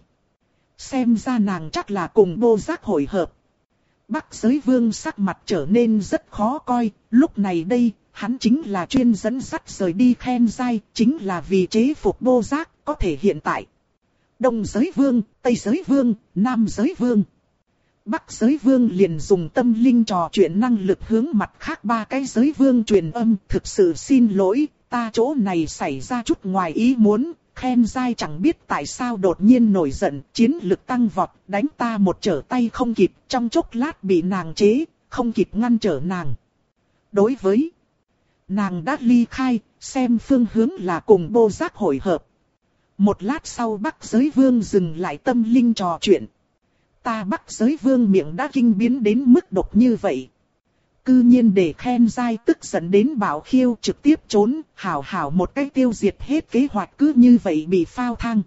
S1: Xem ra nàng chắc là cùng Bô Giác hội hợp. Bắc Giới Vương sắc mặt trở nên rất khó coi, lúc này đây, hắn chính là chuyên dẫn dắt rời đi khen dai, chính là vì chế phục Bô Giác, có thể hiện tại. Đông Giới Vương, Tây Giới Vương, Nam Giới Vương. Bắc Giới Vương liền dùng tâm linh trò chuyện năng lực hướng mặt khác ba cái giới vương truyền âm. Thực sự xin lỗi, ta chỗ này xảy ra chút ngoài ý muốn. Khen dai chẳng biết tại sao đột nhiên nổi giận, chiến lực tăng vọt, đánh ta một trở tay không kịp, trong chốc lát bị nàng chế, không kịp ngăn trở nàng. Đối với nàng đã ly khai, xem phương hướng là cùng Bô Giác hội hợp. Một lát sau Bắc Giới Vương dừng lại tâm linh trò chuyện. Ta Bắc Giới Vương miệng đã kinh biến đến mức độc như vậy. Cư nhiên để khen dai tức giận đến bảo khiêu trực tiếp trốn, hảo hảo một cái tiêu diệt hết kế hoạch cứ như vậy bị phao thang.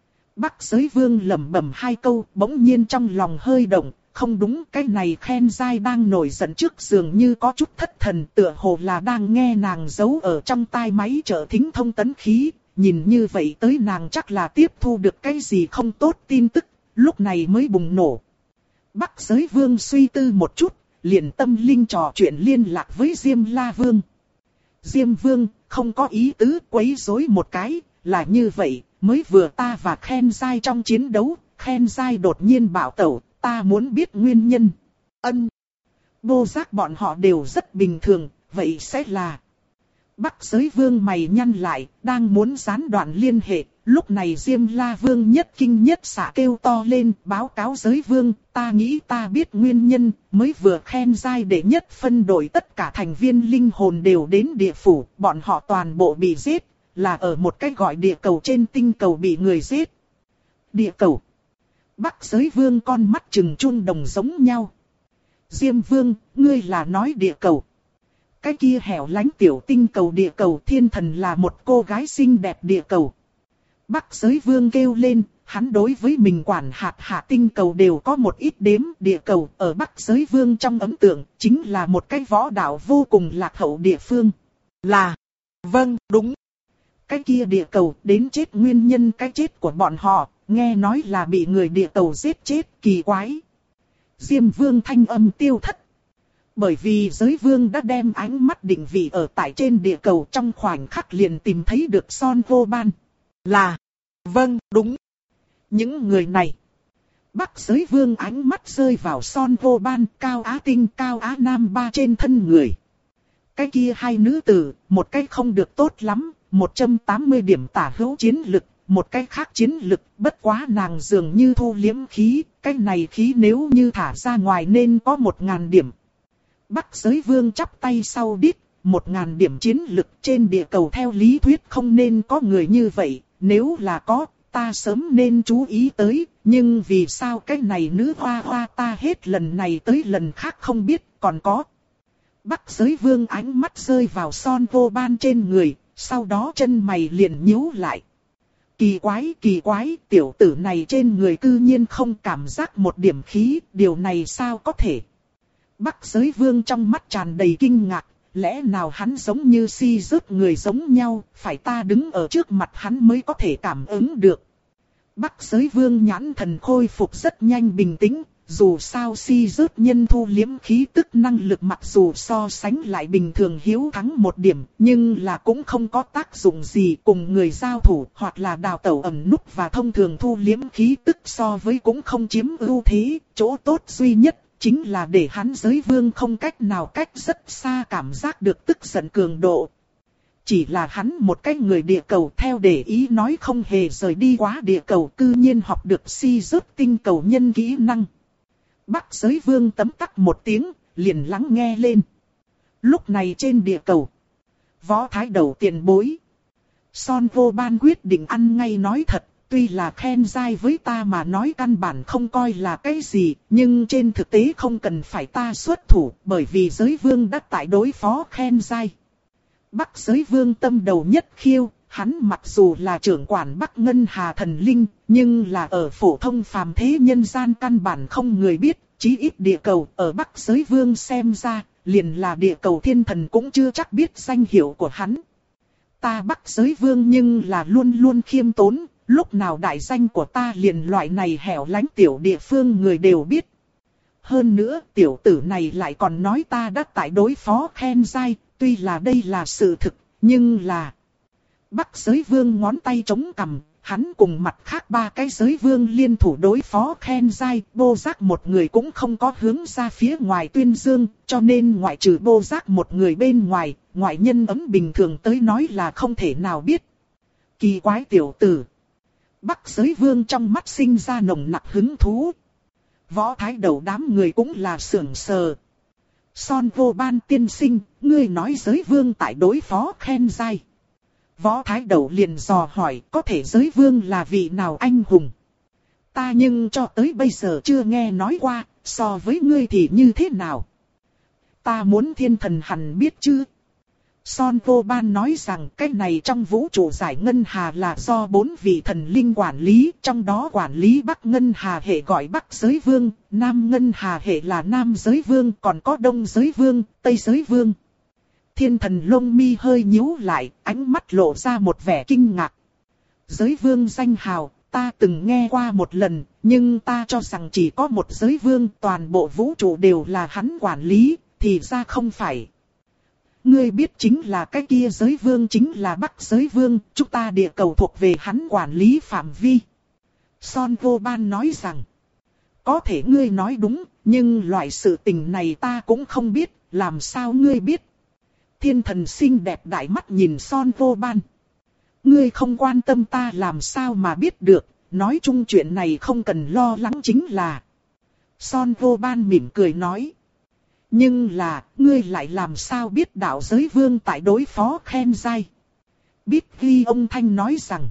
S1: Bắc Giới Vương lẩm bẩm hai câu, bỗng nhiên trong lòng hơi động, không đúng, cái này khen dai đang nổi giận trước dường như có chút thất thần, tựa hồ là đang nghe nàng giấu ở trong tai máy trợ thính thông tấn khí, nhìn như vậy tới nàng chắc là tiếp thu được cái gì không tốt tin tức, lúc này mới bùng nổ. Bắc Giới Vương suy tư một chút, liền tâm linh trò chuyện liên lạc với Diêm La Vương. Diêm Vương, không có ý tứ quấy rối một cái, là như vậy, mới vừa ta và khen dai trong chiến đấu, khen dai đột nhiên bảo tẩu, ta muốn biết nguyên nhân. Ân. Bô Giác bọn họ đều rất bình thường, vậy sẽ là... Bắc Giới Vương mày nhăn lại, đang muốn gián đoạn liên hệ, lúc này Diêm La Vương nhất kinh nhất xạ kêu to lên, báo cáo Giới Vương, ta nghĩ ta biết nguyên nhân, mới vừa khen dai để nhất phân đổi tất cả thành viên linh hồn đều đến địa phủ, bọn họ toàn bộ bị giết, là ở một cái gọi địa cầu trên tinh cầu bị người giết. Địa cầu. Bắc Giới Vương con mắt trừng trung đồng giống nhau. Diêm Vương, ngươi là nói địa cầu. Cái kia hẻo lánh tiểu tinh cầu địa cầu thiên thần là một cô gái xinh đẹp địa cầu. Bắc Giới Vương kêu lên, hắn đối với mình quản hạt hạ tinh cầu đều có một ít đếm địa cầu ở Bắc Giới Vương trong ấn tượng, chính là một cái võ đạo vô cùng lạc hậu địa phương. Là, vâng, đúng. Cái kia địa cầu đến chết nguyên nhân cái chết của bọn họ, nghe nói là bị người địa cầu giết chết, kỳ quái. Diêm Vương thanh âm tiêu thất. Bởi vì Giới Vương đã đem ánh mắt định vị ở tại trên địa cầu trong khoảnh khắc liền tìm thấy được Son Vô Ban. Là, vâng, đúng. Những người này. Bắc Giới Vương ánh mắt rơi vào Son Vô Ban, Cao Á Tinh, Cao Á Nam ba trên thân người. Cái kia hai nữ tử, một cái không được tốt lắm, một trăm tám mươi điểm tả hữu chiến lực, một cái khác chiến lực, bất quá nàng dường như thu liếm khí, cái này khí nếu như thả ra ngoài nên có một ngàn điểm. Bắc Giới Vương chắp tay sau đít, một ngàn điểm chiến lực trên địa cầu theo lý thuyết không nên có người như vậy, nếu là có, ta sớm nên chú ý tới, nhưng vì sao cái này nữ hoa hoa ta hết lần này tới lần khác không biết, còn có. Bắc Giới Vương ánh mắt rơi vào Son Vô Ban trên người, sau đó chân mày liền nhíu lại. Kỳ quái, kỳ quái, tiểu tử này trên người cư nhiên không cảm giác một điểm khí, điều này sao có thể. Bắc Giới Vương trong mắt tràn đầy kinh ngạc, lẽ nào hắn giống như si rớt người giống nhau, phải ta đứng ở trước mặt hắn mới có thể cảm ứng được. Bắc Giới Vương nhãn thần khôi phục rất nhanh bình tĩnh, dù sao si rớt nhân thu liếm khí tức năng lực mặc dù so sánh lại bình thường hiếu thắng một điểm, nhưng là cũng không có tác dụng gì cùng người giao thủ hoặc là đào tẩu ẩn núp và thông thường thu liếm khí tức so với cũng không chiếm ưu thế, chỗ tốt duy nhất chính là để hắn Giới Vương không cách nào cách rất xa cảm giác được tức giận cường độ. Chỉ là hắn một cái người địa cầu theo để ý nói không hề rời đi quá địa cầu cư nhiên học được si rớt tinh cầu nhân kỹ năng. Bắc Giới Vương tấm tắc một tiếng, liền lắng nghe lên. Lúc này trên địa cầu, Võ Thái Đầu tiền bối. Son Vô Ban quyết định ăn ngay nói thật, tuy là khen dai với ta mà nói căn bản không coi là cái gì, nhưng trên thực tế không cần phải ta xuất thủ, bởi vì Giới Vương đã tại đối phó khen dai. Bắc Giới Vương tâm đầu nhất khiêu, hắn mặc dù là trưởng quản Bắc Ngân Hà Thần Linh, nhưng là ở phổ thông phàm thế nhân gian căn bản không người biết, chí ít địa cầu ở Bắc Giới Vương xem ra, liền là địa cầu thiên thần cũng chưa chắc biết danh hiệu của hắn. Ta Bắc Giới Vương nhưng là luôn luôn khiêm tốn, lúc nào đại danh của ta liền loại này hẻo lánh tiểu địa phương người đều biết. Hơn nữa tiểu tử này lại còn nói ta đã tại đối phó khen dai, tuy là đây là sự thực, nhưng là... Bắc Giới Vương ngón tay chống cằm, hắn cùng mặt khác ba cái Giới Vương liên thủ đối phó khen dai, Bô Giác một người cũng không có hướng ra phía ngoài tuyên dương, cho nên ngoại trừ Bô Giác một người bên ngoài, ngoại nhân ấm bình thường tới nói là không thể nào biết. Kỳ quái tiểu tử. Bắc Giới Vương trong mắt sinh ra nồng nặc hứng thú. Võ Thái Đầu đám người cũng là sưởng sờ. Son Vô Ban tiên sinh, ngươi nói Giới Vương tại đối phó khen dai. Võ Thái Đầu liền dò hỏi có thể Giới Vương là vị nào anh hùng. Ta nhưng cho tới bây giờ chưa nghe nói qua, so với ngươi thì như thế nào. Ta muốn thiên thần hẳn biết chứ. Son Vô Ban nói rằng cái này trong vũ trụ giải ngân hà là do bốn vị thần linh quản lý, trong đó quản lý Bắc Ngân Hà hệ gọi Bắc Giới Vương, Nam Ngân Hà hệ là Nam Giới Vương, còn có Đông Giới Vương, Tây Giới Vương. Thiên thần lông mi hơi nhíu lại, ánh mắt lộ ra một vẻ kinh ngạc. Giới Vương danh hào, ta từng nghe qua một lần, nhưng ta cho rằng chỉ có một Giới Vương, toàn bộ vũ trụ đều là hắn quản lý, thì ra không phải. Ngươi biết chính là cái kia Giới Vương chính là Bắc Giới Vương, chúng ta địa cầu thuộc về hắn quản lý phạm vi. Son Vô Ban nói rằng, có thể ngươi nói đúng, nhưng loại sự tình này ta cũng không biết, làm sao ngươi biết. Thiên thần xinh đẹp đại mắt nhìn Son Vô Ban. Ngươi không quan tâm ta làm sao mà biết được, nói chung chuyện này không cần lo lắng chính là. Son Vô Ban mỉm cười nói. Nhưng là, ngươi lại làm sao biết đạo Giới Vương tại đối phó khen dai. Biết ghi ông Thanh nói rằng.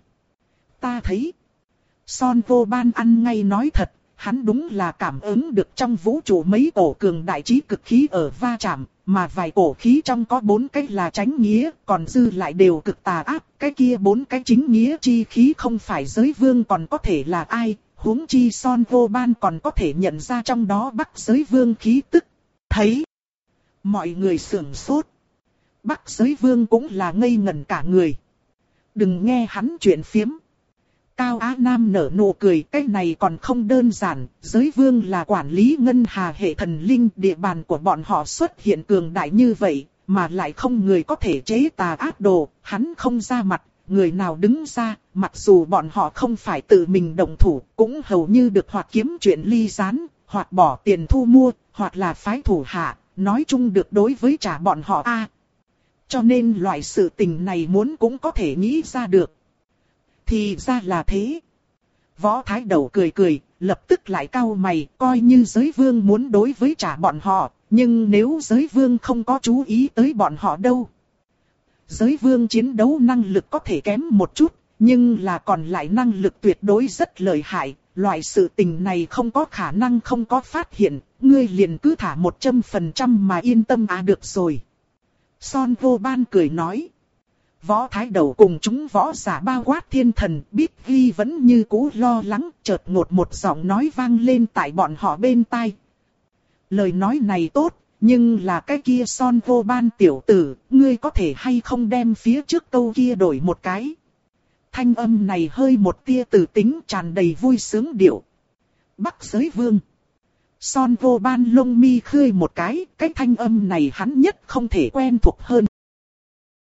S1: Ta thấy. Son Vô Ban ăn ngay nói thật, hắn đúng là cảm ứng được trong vũ trụ mấy cổ cường đại trí cực khí ở va chạm, mà vài cổ khí trong có bốn cái là chánh nghĩa, còn dư lại đều cực tà ác, cái kia bốn cái chính nghĩa chi khí không phải Giới Vương còn có thể là ai, huống chi Son Vô Ban còn có thể nhận ra trong đó Bắc Giới Vương khí tức. Thấy, mọi người sửng sốt. Bắc Giới Vương cũng là ngây ngẩn cả người. Đừng nghe hắn chuyện phiếm. Cao Á Nam nở nụ cười, cái này còn không đơn giản, Giới Vương là quản lý ngân hà hệ thần linh, địa bàn của bọn họ xuất hiện cường đại như vậy, mà lại không người có thể chế tà ác đồ, hắn không ra mặt, người nào đứng ra, mặc dù bọn họ không phải tự mình động thủ, cũng hầu như được hoặc kiếm chuyện ly gián, hoặc bỏ tiền thu mua, hoặc là phái thủ hạ, nói chung được đối với trả bọn họ a. Cho nên loại sự tình này muốn cũng có thể nghĩ ra được. Thì ra là thế. Võ Thái Đầu cười cười, lập tức lại cau mày, coi như giới vương muốn đối với trả bọn họ, nhưng nếu giới vương không có chú ý tới bọn họ đâu. Giới vương chiến đấu năng lực có thể kém một chút, nhưng là còn lại năng lực tuyệt đối rất lợi hại, loại sự tình này không có khả năng không có phát hiện, ngươi liền cứ thả một trăm phần trăm mà yên tâm à được rồi. Son Vô Ban cười nói. Võ Thái Đầu cùng chúng võ giả bao quát thiên thần, biết ghi vẫn như cũ lo lắng, chợt ngột một giọng nói vang lên tại bọn họ bên tai. Lời nói này tốt, nhưng là cái kia Son Vô Ban tiểu tử, ngươi có thể hay không đem phía trước câu kia đổi một cái. Thanh âm này hơi một tia tử tính tràn đầy vui sướng điệu. Bắc Giới Vương. Son Vô Ban lông mi khơi một cái, cái thanh âm này hắn nhất không thể quen thuộc hơn.